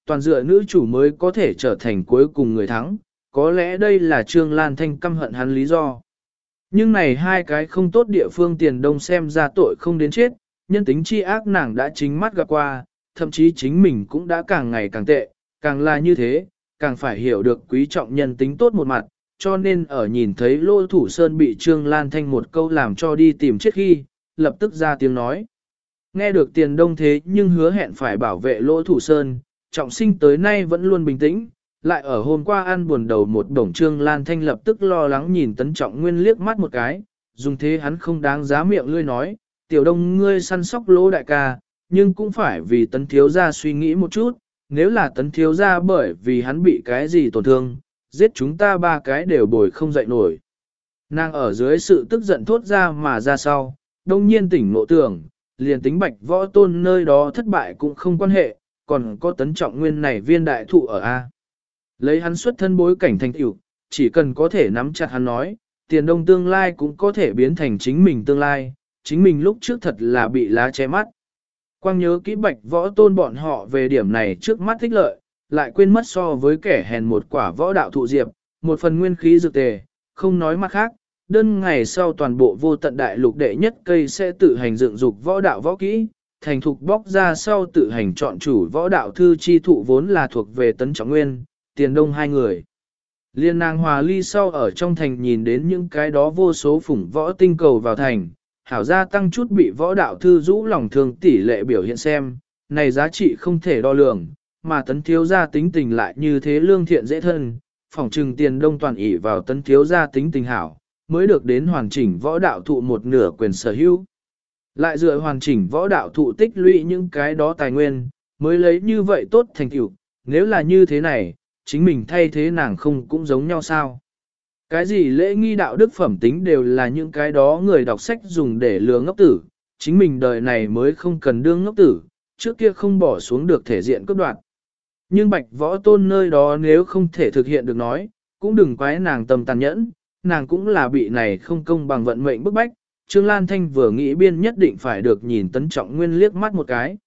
toàn dựa nữ chủ mới có thể trở thành cuối cùng người thắng, có lẽ đây là Trương Lan Thanh căm hận hắn lý do. Nhưng này hai cái không tốt địa phương Tiền Đông xem ra tội không đến chết, nhân tính chi ác nàng đã chính mắt gặp qua, thậm chí chính mình cũng đã càng ngày càng tệ, càng là như thế, càng phải hiểu được quý trọng nhân tính tốt một mặt, cho nên ở nhìn thấy Lô Thủ Sơn bị Trương Lan Thanh một câu làm cho đi tìm chết khi, lập tức ra tiếng nói. Nghe được Tiền Đông thế nhưng hứa hẹn phải bảo vệ Lô Thủ Sơn, trọng sinh tới nay vẫn luôn bình tĩnh, lại ở hôm qua ăn buồn đầu một đồng Trương Lan Thanh lập tức lo lắng nhìn Tấn Trọng Nguyên liếc mắt một cái, dùng thế hắn không đáng giá miệng lươi nói, Tiểu Đông ngươi săn sóc Lô đại ca, nhưng cũng phải vì Tấn thiếu gia suy nghĩ một chút, nếu là Tấn thiếu gia bởi vì hắn bị cái gì tổn thương, giết chúng ta ba cái đều bồi không dậy nổi. Nàng ở dưới sự tức giận thốt ra mà ra sau, đông nhiên tỉnh ngộ tưởng, liền tính Bạch Võ Tôn nơi đó thất bại cũng không quan hệ, còn có Tấn Trọng Nguyên này viên đại thụ ở A. Lấy hắn xuất thân bối cảnh thành tựu, chỉ cần có thể nắm chặt hắn nói, Tiền Đông tương lai cũng có thể biến thành chính mình tương lai, chính mình lúc trước thật là bị lá che mắt. Quang nhớ kỹ Bạch Võ Tôn bọn họ về điểm này trước mắt thích lợi, lại quên mất so với kẻ hèn một quả võ đạo thụ diệp, một phần nguyên khí dược tề, không nói mặt khác, đơn ngày sau toàn bộ vô tận đại lục đệ nhất cây sẽ tự hành dựng dục võ đạo võ kỹ, thành thục bóc ra sau tự hành chọn chủ võ đạo thư chi thụ vốn là thuộc về Tấn Trọng Nguyên, Tiền Đông hai người. Liên nàng hòa ly sau ở trong thành nhìn đến những cái đó vô số phủng võ tinh cầu vào thành, hảo gia tăng chút bị võ đạo thư rũ lòng thương tỷ lệ biểu hiện xem, này giá trị không thể đo lường, mà Tấn thiếu gia tính tình lại như thế lương thiện dễ thân, phỏng trừng Tiền Đông toàn ỷ vào Tấn thiếu gia tính tình hảo, mới được đến hoàn chỉnh võ đạo thụ một nửa quyền sở hữu. Lại dựa hoàn chỉnh võ đạo thụ tích lũy những cái đó tài nguyên, mới lấy như vậy tốt thành tựu, nếu là như thế này, chính mình thay thế nàng không cũng giống nhau sao? Cái gì lễ nghi đạo đức phẩm tính đều là những cái đó người đọc sách dùng để lừa ngốc tử, chính mình đời này mới không cần đương ngốc tử, trước kia không bỏ xuống được thể diện cấp đoạn. Nhưng Bạch Võ Tôn nơi đó nếu không thể thực hiện được nói, cũng đừng quái nàng tâm tàn nhẫn, nàng cũng là bị này không công bằng vận mệnh bức bách, Trương Lan Thanh vừa nghĩ biên nhất định phải được nhìn Tấn Trọng Nguyên liếc mắt một cái.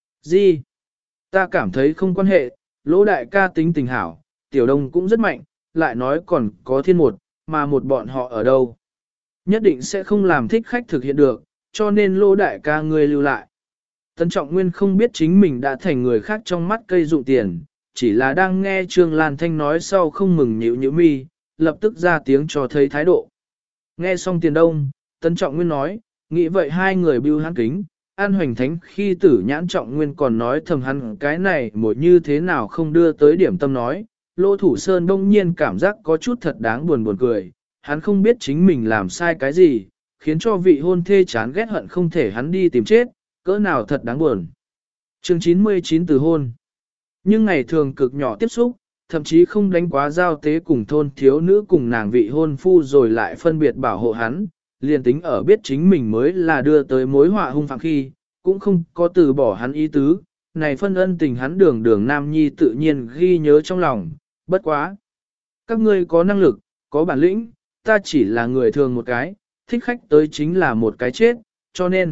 Gì? Ta cảm thấy không quan hệ, Lỗ đại ca tính tình hảo, Tiểu Đông cũng rất mạnh, lại nói còn có thiên một, mà một bọn họ ở đâu. Nhất định sẽ không làm thích khách thực hiện được, cho nên Lỗ đại ca ngươi lưu lại. Tấn Trọng Nguyên không biết chính mình đã thành người khác trong mắt cây dụng tiền, chỉ là đang nghe Trương Lan Thanh nói sau không mừng nhíu mi, lập tức ra tiếng cho thấy thái độ. Nghe xong Tiền Đông, Tấn Trọng Nguyên nói, nghĩ vậy hai người bưu hắn kính, An Hoành Thánh khi Tử Nhãn Trọng Nguyên còn nói thầm hắn cái này một như thế nào không đưa tới điểm tâm nói, Lô Thủ Sơn đông nhiên cảm giác có chút thật đáng buồn cười, hắn không biết chính mình làm sai cái gì, khiến cho vị hôn thê chán ghét hận không thể hắn đi tìm chết, cỡ nào thật đáng buồn. Chương 99 từ hôn. Nhưng ngày thường cực nhỏ tiếp xúc, thậm chí không đánh quá giao tế cùng thôn thiếu nữ cùng nàng vị hôn phu rồi lại phân biệt bảo hộ hắn, liền tính ở biết chính mình mới là đưa tới mối họa hung phạm khi, cũng không có từ bỏ hắn ý tứ, này phân ân tình hắn đường đường nam nhi tự nhiên ghi nhớ trong lòng, bất quá. Các ngươi có năng lực, có bản lĩnh, ta chỉ là người thường một cái, thích khách tới chính là một cái chết, cho nên.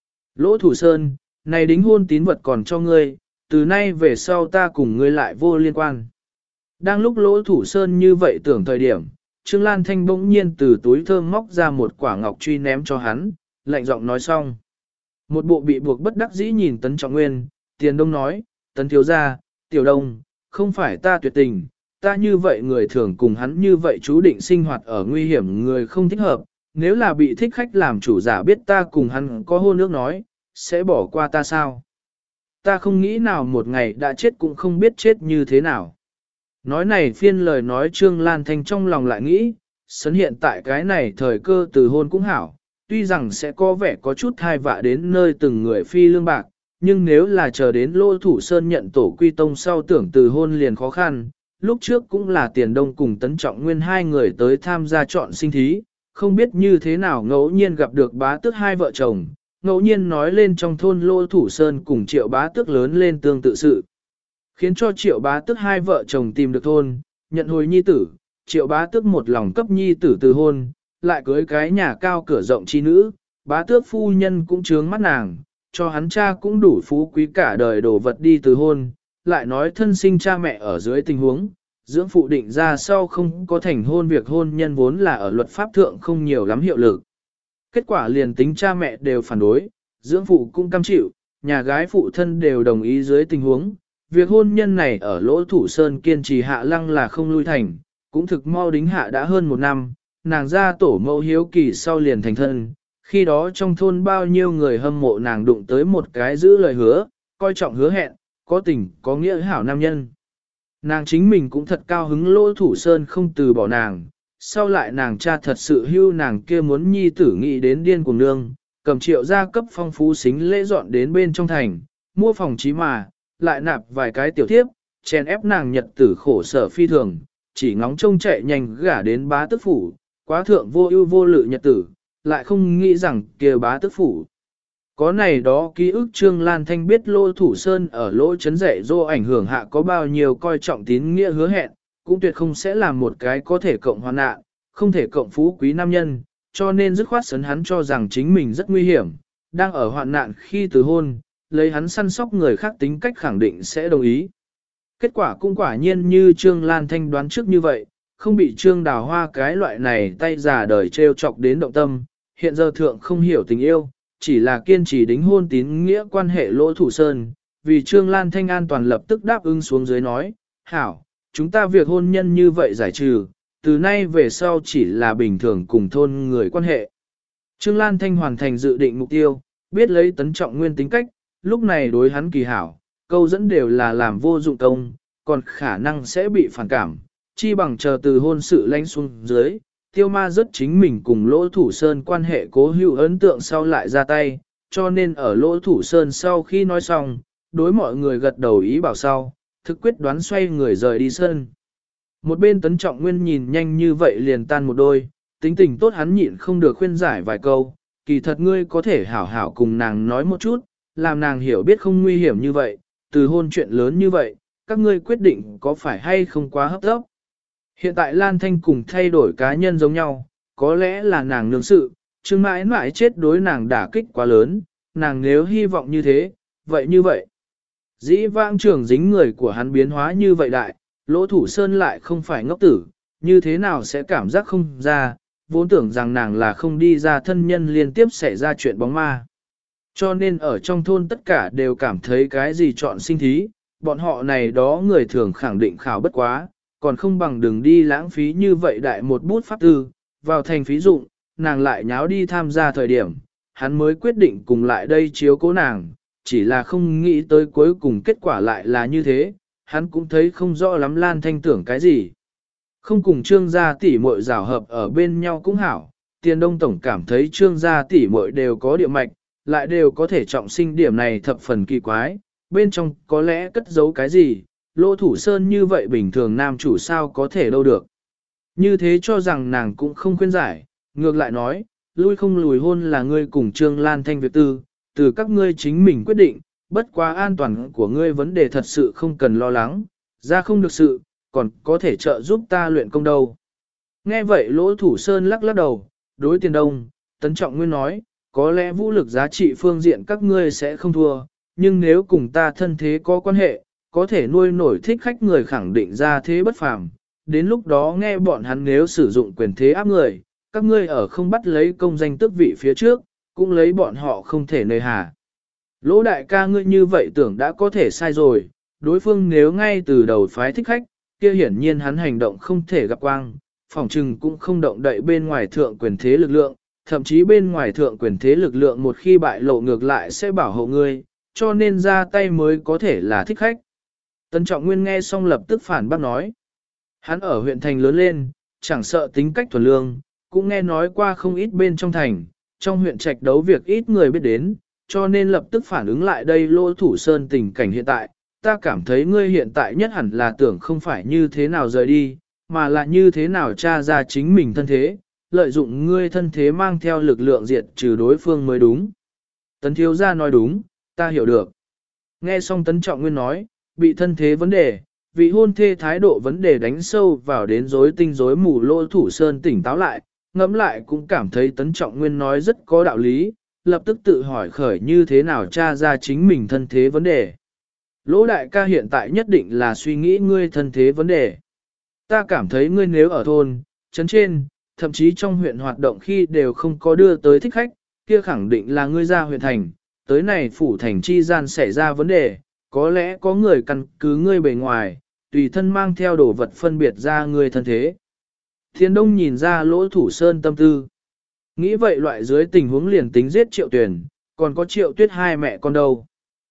Lỗ Thủ Sơn, này đính hôn tín vật còn cho ngươi, từ nay về sau ta cùng ngươi lại vô liên quan. Đang lúc Lỗ Thủ Sơn như vậy tưởng thời điểm, Trương Lan Thanh bỗng nhiên từ túi thơm móc ra một quả ngọc truy ném cho hắn, lạnh giọng nói xong. Một bộ bị buộc bất đắc dĩ nhìn Tấn Trọng Nguyên, Tiền Đông nói, Tấn thiếu gia, Tiểu Đông, không phải ta tuyệt tình, ta như vậy người thường cùng hắn như vậy chú định sinh hoạt ở nguy hiểm người không thích hợp, nếu là bị thích khách làm chủ giả biết ta cùng hắn có hôn ước nói, sẽ bỏ qua ta sao? Ta không nghĩ nào một ngày đã chết cũng không biết chết như thế nào. Nói này phiên lời nói Trương Lan Thanh trong lòng lại nghĩ, sấn hiện tại cái này thời cơ từ hôn cũng hảo, tuy rằng sẽ có vẻ có chút thai vạ đến nơi từng người phi lương bạc, nhưng nếu là chờ đến Lô Thủ Sơn nhận tổ quy tông sau tưởng từ hôn liền khó khăn, lúc trước cũng là Tiền Đông cùng Tấn Trọng Nguyên hai người tới tham gia chọn sinh thí, không biết như thế nào ngẫu nhiên gặp được bá tước hai vợ chồng, ngẫu nhiên nói lên trong thôn Lô Thủ Sơn cùng Triệu bá tước lớn lên tương tự sự. Khiến cho Triệu bá tước hai vợ chồng tìm được thôn, nhận hồi nhi tử, Triệu bá tước một lòng cấp nhi tử từ hôn, lại cưới cái nhà cao cửa rộng chi nữ, bá tước phu nhân cũng chướng mắt nàng, cho hắn cha cũng đủ phú quý cả đời đồ vật đi từ hôn, lại nói thân sinh cha mẹ ở dưới tình huống, dưỡng phụ định ra sau không có thành hôn, việc hôn nhân vốn là ở luật pháp thượng không nhiều lắm hiệu lực. Kết quả liền tính cha mẹ đều phản đối, dưỡng phụ cũng cam chịu, nhà gái phụ thân đều đồng ý dưới tình huống. Việc hôn nhân này ở Lỗ Thủ Sơn kiên trì hạ lăng là không lui thành, cũng thực mau đính hạ đã hơn 1 năm, nàng ra tổ mẫu hiếu kỳ sau liền thành thân. Khi đó trong thôn bao nhiêu người hâm mộ nàng đụng tới một cái giữ lời hứa, coi trọng hứa hẹn, có tình, có nghĩa hảo nam nhân. Nàng chính mình cũng thật cao hứng Lỗ Thủ Sơn không từ bỏ nàng, sau lại nàng cha thật sự hưu nàng kia muốn nhi tử nghĩ đến điên cùng nương, cầm triệu gia cấp phong phú xính lễ dọn đến bên trong thành, mua phòng trí mà, lại nạp vài cái tiểu thiếp, chèn ép nàng nhật tử khổ sở phi thường, chỉ ngóng trông chạy nhanh gả đến bá tước phủ, quá thượng vô ưu vô lự nhật tử, lại không nghĩ rằng kia bá tước phủ. Có này đó ký ức Trương Lan Thanh biết Lỗ Thủ Sơn ở lỗ chấn dạy dỗ ảnh hưởng hạ có bao nhiêu coi trọng tín nghĩa hứa hẹn, cũng tuyệt không sẽ làm một cái có thể cộng hoàn nạn, không thể cộng phú quý nam nhân, cho nên dứt khoát sấn hắn cho rằng chính mình rất nguy hiểm, đang ở hoạn nạn khi từ hôn, lấy hắn săn sóc người khác tính cách khẳng định sẽ đồng ý. Kết quả cũng quả nhiên như Trương Lan Thanh đoán trước như vậy, không bị Trương Đào Hoa cái loại này tay già đời trêu chọc đến động tâm, hiện giờ thượng không hiểu tình yêu, chỉ là kiên trì đính hôn tín nghĩa quan hệ Lỗ Thủ Sơn, vì Trương Lan Thanh an toàn lập tức đáp ứng xuống dưới nói, hảo, chúng ta việc hôn nhân như vậy giải trừ, từ nay về sau chỉ là bình thường cùng thôn người quan hệ. Trương Lan Thanh hoàn thành dự định mục tiêu, biết lấy Tấn Trọng Nguyên tính cách, lúc này đối hắn kỳ hảo, câu dẫn đều là làm vô dụng công, còn khả năng sẽ bị phản cảm, chi bằng chờ từ hôn sự lánh xuống dưới, tiêu ma rất chính mình cùng Lỗ Thủ Sơn quan hệ cố hữu ấn tượng sau lại ra tay, cho nên ở Lỗ Thủ Sơn sau khi nói xong, đối mọi người gật đầu ý bảo sau, thực quyết đoán xoay người rời đi sân. Một bên Tấn Trọng Nguyên nhìn nhanh như vậy liền tan một đôi, tính tình tốt hắn nhịn không được khuyên giải vài câu, kỳ thật ngươi có thể hảo hảo cùng nàng nói một chút, làm nàng hiểu biết không nguy hiểm như vậy, từ hôn chuyện lớn như vậy, các ngươi quyết định có phải hay không quá hấp tấp. Hiện tại Lan Thanh cùng thay đổi cá nhân giống nhau, có lẽ là nàng nương sự, Trương mãi mãi chết đối nàng đả kích quá lớn, nàng nếu hy vọng như thế, vậy như vậy. Dĩ vãng trưởng dính người của hắn biến hóa như vậy đại, Lỗ Thủ Sơn lại không phải ngốc tử, như thế nào sẽ cảm giác không ra, vốn tưởng rằng nàng là không đi ra thân nhân liên tiếp xảy ra chuyện bóng ma. Cho nên ở trong thôn tất cả đều cảm thấy cái gì chọn sinh thí, bọn họ này đó người thường khẳng định khảo bất quá, còn không bằng đừng đi lãng phí như vậy đại một bút pháp tư, vào thành phí dụng, nàng lại nháo đi tham gia thời điểm, hắn mới quyết định cùng lại đây chiếu cố nàng, chỉ là không nghĩ tới cuối cùng kết quả lại là như thế, hắn cũng thấy không rõ lắm Lan Thanh tưởng cái gì. Không cùng Trương gia tỷ muội rào hợp ở bên nhau cũng hảo, Tiền Đông Tổng cảm thấy Trương gia tỷ muội đều có địa mạch, lại đều có thể trọng sinh điểm này thập phần kỳ quái, bên trong có lẽ cất giấu cái gì, Lỗ Thủ Sơn như vậy bình thường nam chủ sao có thể đâu được. Như thế cho rằng nàng cũng không khuyên giải, ngược lại nói, lui không lùi hôn là ngươi cùng Trương Lan Thanh việc tư, từ các ngươi chính mình quyết định, bất quá an toàn của ngươi vấn đề thật sự không cần lo lắng, ra không được sự, còn có thể trợ giúp ta luyện công đâu. Nghe vậy Lỗ Thủ Sơn lắc lắc đầu, đối Tiền Đông, Tấn Trọng Nguyên nói, có lẽ vũ lực giá trị phương diện các ngươi sẽ không thua, nhưng nếu cùng ta thân thế có quan hệ, có thể nuôi nổi thích khách người khẳng định ra thế bất phàm. Đến lúc đó nghe bọn hắn nếu sử dụng quyền thế áp người, các ngươi ở không bắt lấy công danh tước vị phía trước, cũng lấy bọn họ không thể nơi hà. Lỗ đại ca ngươi như vậy tưởng đã có thể sai rồi, đối phương nếu ngay từ đầu phái thích khách, kia hiển nhiên hắn hành động không thể gặp quang, phỏng trừng cũng không động đậy bên ngoài thượng quyền thế lực lượng, thậm chí bên ngoài thượng quyền thế lực lượng một khi bại lộ ngược lại sẽ bảo hộ ngươi, cho nên ra tay mới có thể là thích khách. Tấn Trọng Nguyên nghe xong lập tức phản bác nói. Hắn ở huyện thành lớn lên, chẳng sợ tính cách thuần lương, cũng nghe nói qua không ít bên trong thành, trong huyện trạch đấu việc ít người biết đến, cho nên lập tức phản ứng lại đây Lỗ Thủ Sơn tình cảnh hiện tại. Ta cảm thấy ngươi hiện tại nhất hẳn là tưởng không phải như thế nào rời đi, mà là như thế nào tra ra chính mình thân thế, lợi dụng ngươi thân thế mang theo lực lượng diệt trừ đối phương mới đúng. Tấn thiếu gia nói đúng, ta hiểu được. Nghe xong Tấn Trọng Nguyên nói, bị thân thế vấn đề, vị hôn thê thái độ vấn đề đánh sâu vào đến rối tinh rối mù Lỗ Thủ Sơn tỉnh táo lại, ngẫm lại cũng cảm thấy Tấn Trọng Nguyên nói rất có đạo lý, lập tức tự hỏi khởi như thế nào tra ra chính mình thân thế vấn đề. Lỗ đại ca hiện tại nhất định là suy nghĩ ngươi thân thế vấn đề. Ta cảm thấy ngươi nếu ở thôn, trấn trên, thậm chí trong huyện hoạt động khi đều không có đưa tới thích khách, kia khẳng định là ngươi ra huyện thành, tới này phủ thành chi gian xảy ra vấn đề, có lẽ có người căn cứ ngươi bề ngoài, tùy thân mang theo đồ vật phân biệt ra ngươi thân thế. Thiên Đông nhìn ra Lỗ Thủ Sơn tâm tư. Nghĩ vậy loại dưới tình huống liền tính giết Triệu Tuyền, còn có Triệu Tuyết hai mẹ con đâu.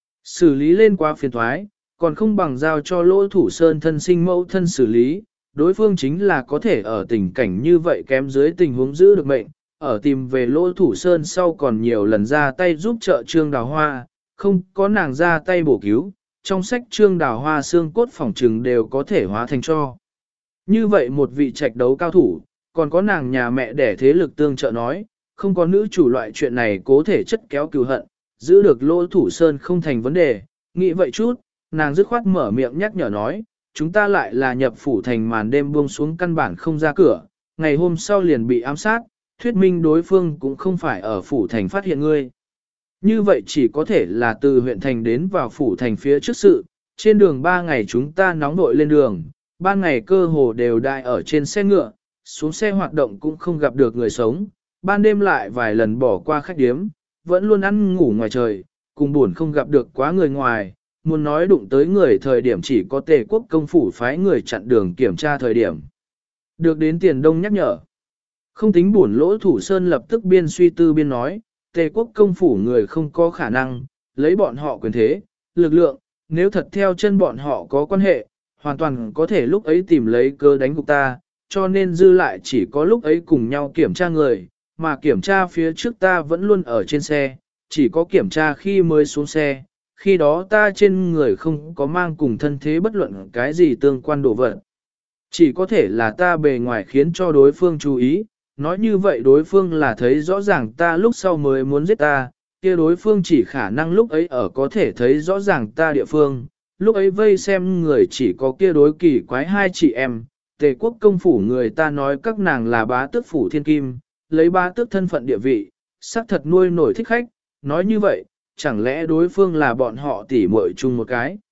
Xử lý lên quá phiền thoái, còn không bằng giao cho Lỗ Thủ Sơn thân sinh mẫu thân xử lý, đối phương chính là có thể ở tình cảnh như vậy kém dưới tình huống giữ được mệnh, ở tìm về Lỗ Thủ Sơn sau còn nhiều lần ra tay giúp trợ Trương Đào Hoa, không có nàng ra tay bổ cứu, trong sách Trương Đào Hoa xương cốt phỏng trừng đều có thể hóa thành cho. Như vậy một vị trạch đấu cao thủ, còn có nàng nhà mẹ để thế lực tương trợ nói, không có nữ chủ loại chuyện này cố thể chất kéo cừu hận, giữ được Lỗ Thủ Sơn không thành vấn đề, nghĩ vậy chút, nàng dứt khoát mở miệng nhắc nhở nói, chúng ta lại là nhập phủ thành màn đêm buông xuống căn bản không ra cửa, ngày hôm sau liền bị ám sát, thuyết minh đối phương cũng không phải ở phủ thành phát hiện ngươi. Như vậy chỉ có thể là từ huyện thành đến vào phủ thành phía trước sự, trên đường 3 ngày chúng ta nóng vội lên đường, ban ngày cơ hồ đều đại ở trên xe ngựa, xuống xe hoạt động cũng không gặp được người sống, ban đêm lại vài lần bỏ qua khách điếm, vẫn luôn ăn ngủ ngoài trời, cùng buồn không gặp được quá người ngoài, muốn nói đụng tới người thời điểm chỉ có Tề Quốc công phủ phái người chặn đường kiểm tra thời điểm. Được đến Tiền Đông nhắc nhở. Không tính buồn Lỗ Thủ Sơn lập tức biên suy tư biên nói, Tề Quốc công phủ người không có khả năng, lấy bọn họ quyền thế, lực lượng, nếu thật theo chân bọn họ có quan hệ, hoàn toàn có thể lúc ấy tìm lấy cơ đánh gục ta, cho nên dư lại chỉ có lúc ấy cùng nhau kiểm tra người, mà kiểm tra phía trước ta vẫn luôn ở trên xe, chỉ có kiểm tra khi mới xuống xe, khi đó ta trên người không có mang cùng thân thế bất luận cái gì tương quan đồ vật. Chỉ có thể là ta bề ngoài khiến cho đối phương chú ý, nói như vậy đối phương là thấy rõ ràng ta lúc sau mới muốn giết ta, kia đối phương chỉ khả năng lúc ấy ở có thể thấy rõ ràng ta địa phương, lúc ấy vây xem người chỉ có kia đối kỳ quái hai chị em, Tề Quốc công phủ người ta nói các nàng là bá tước phủ thiên kim, lấy bá tước thân phận địa vị, xác thật nuôi nổi thích khách, nói như vậy, chẳng lẽ đối phương là bọn họ tỉ muội chung một cái.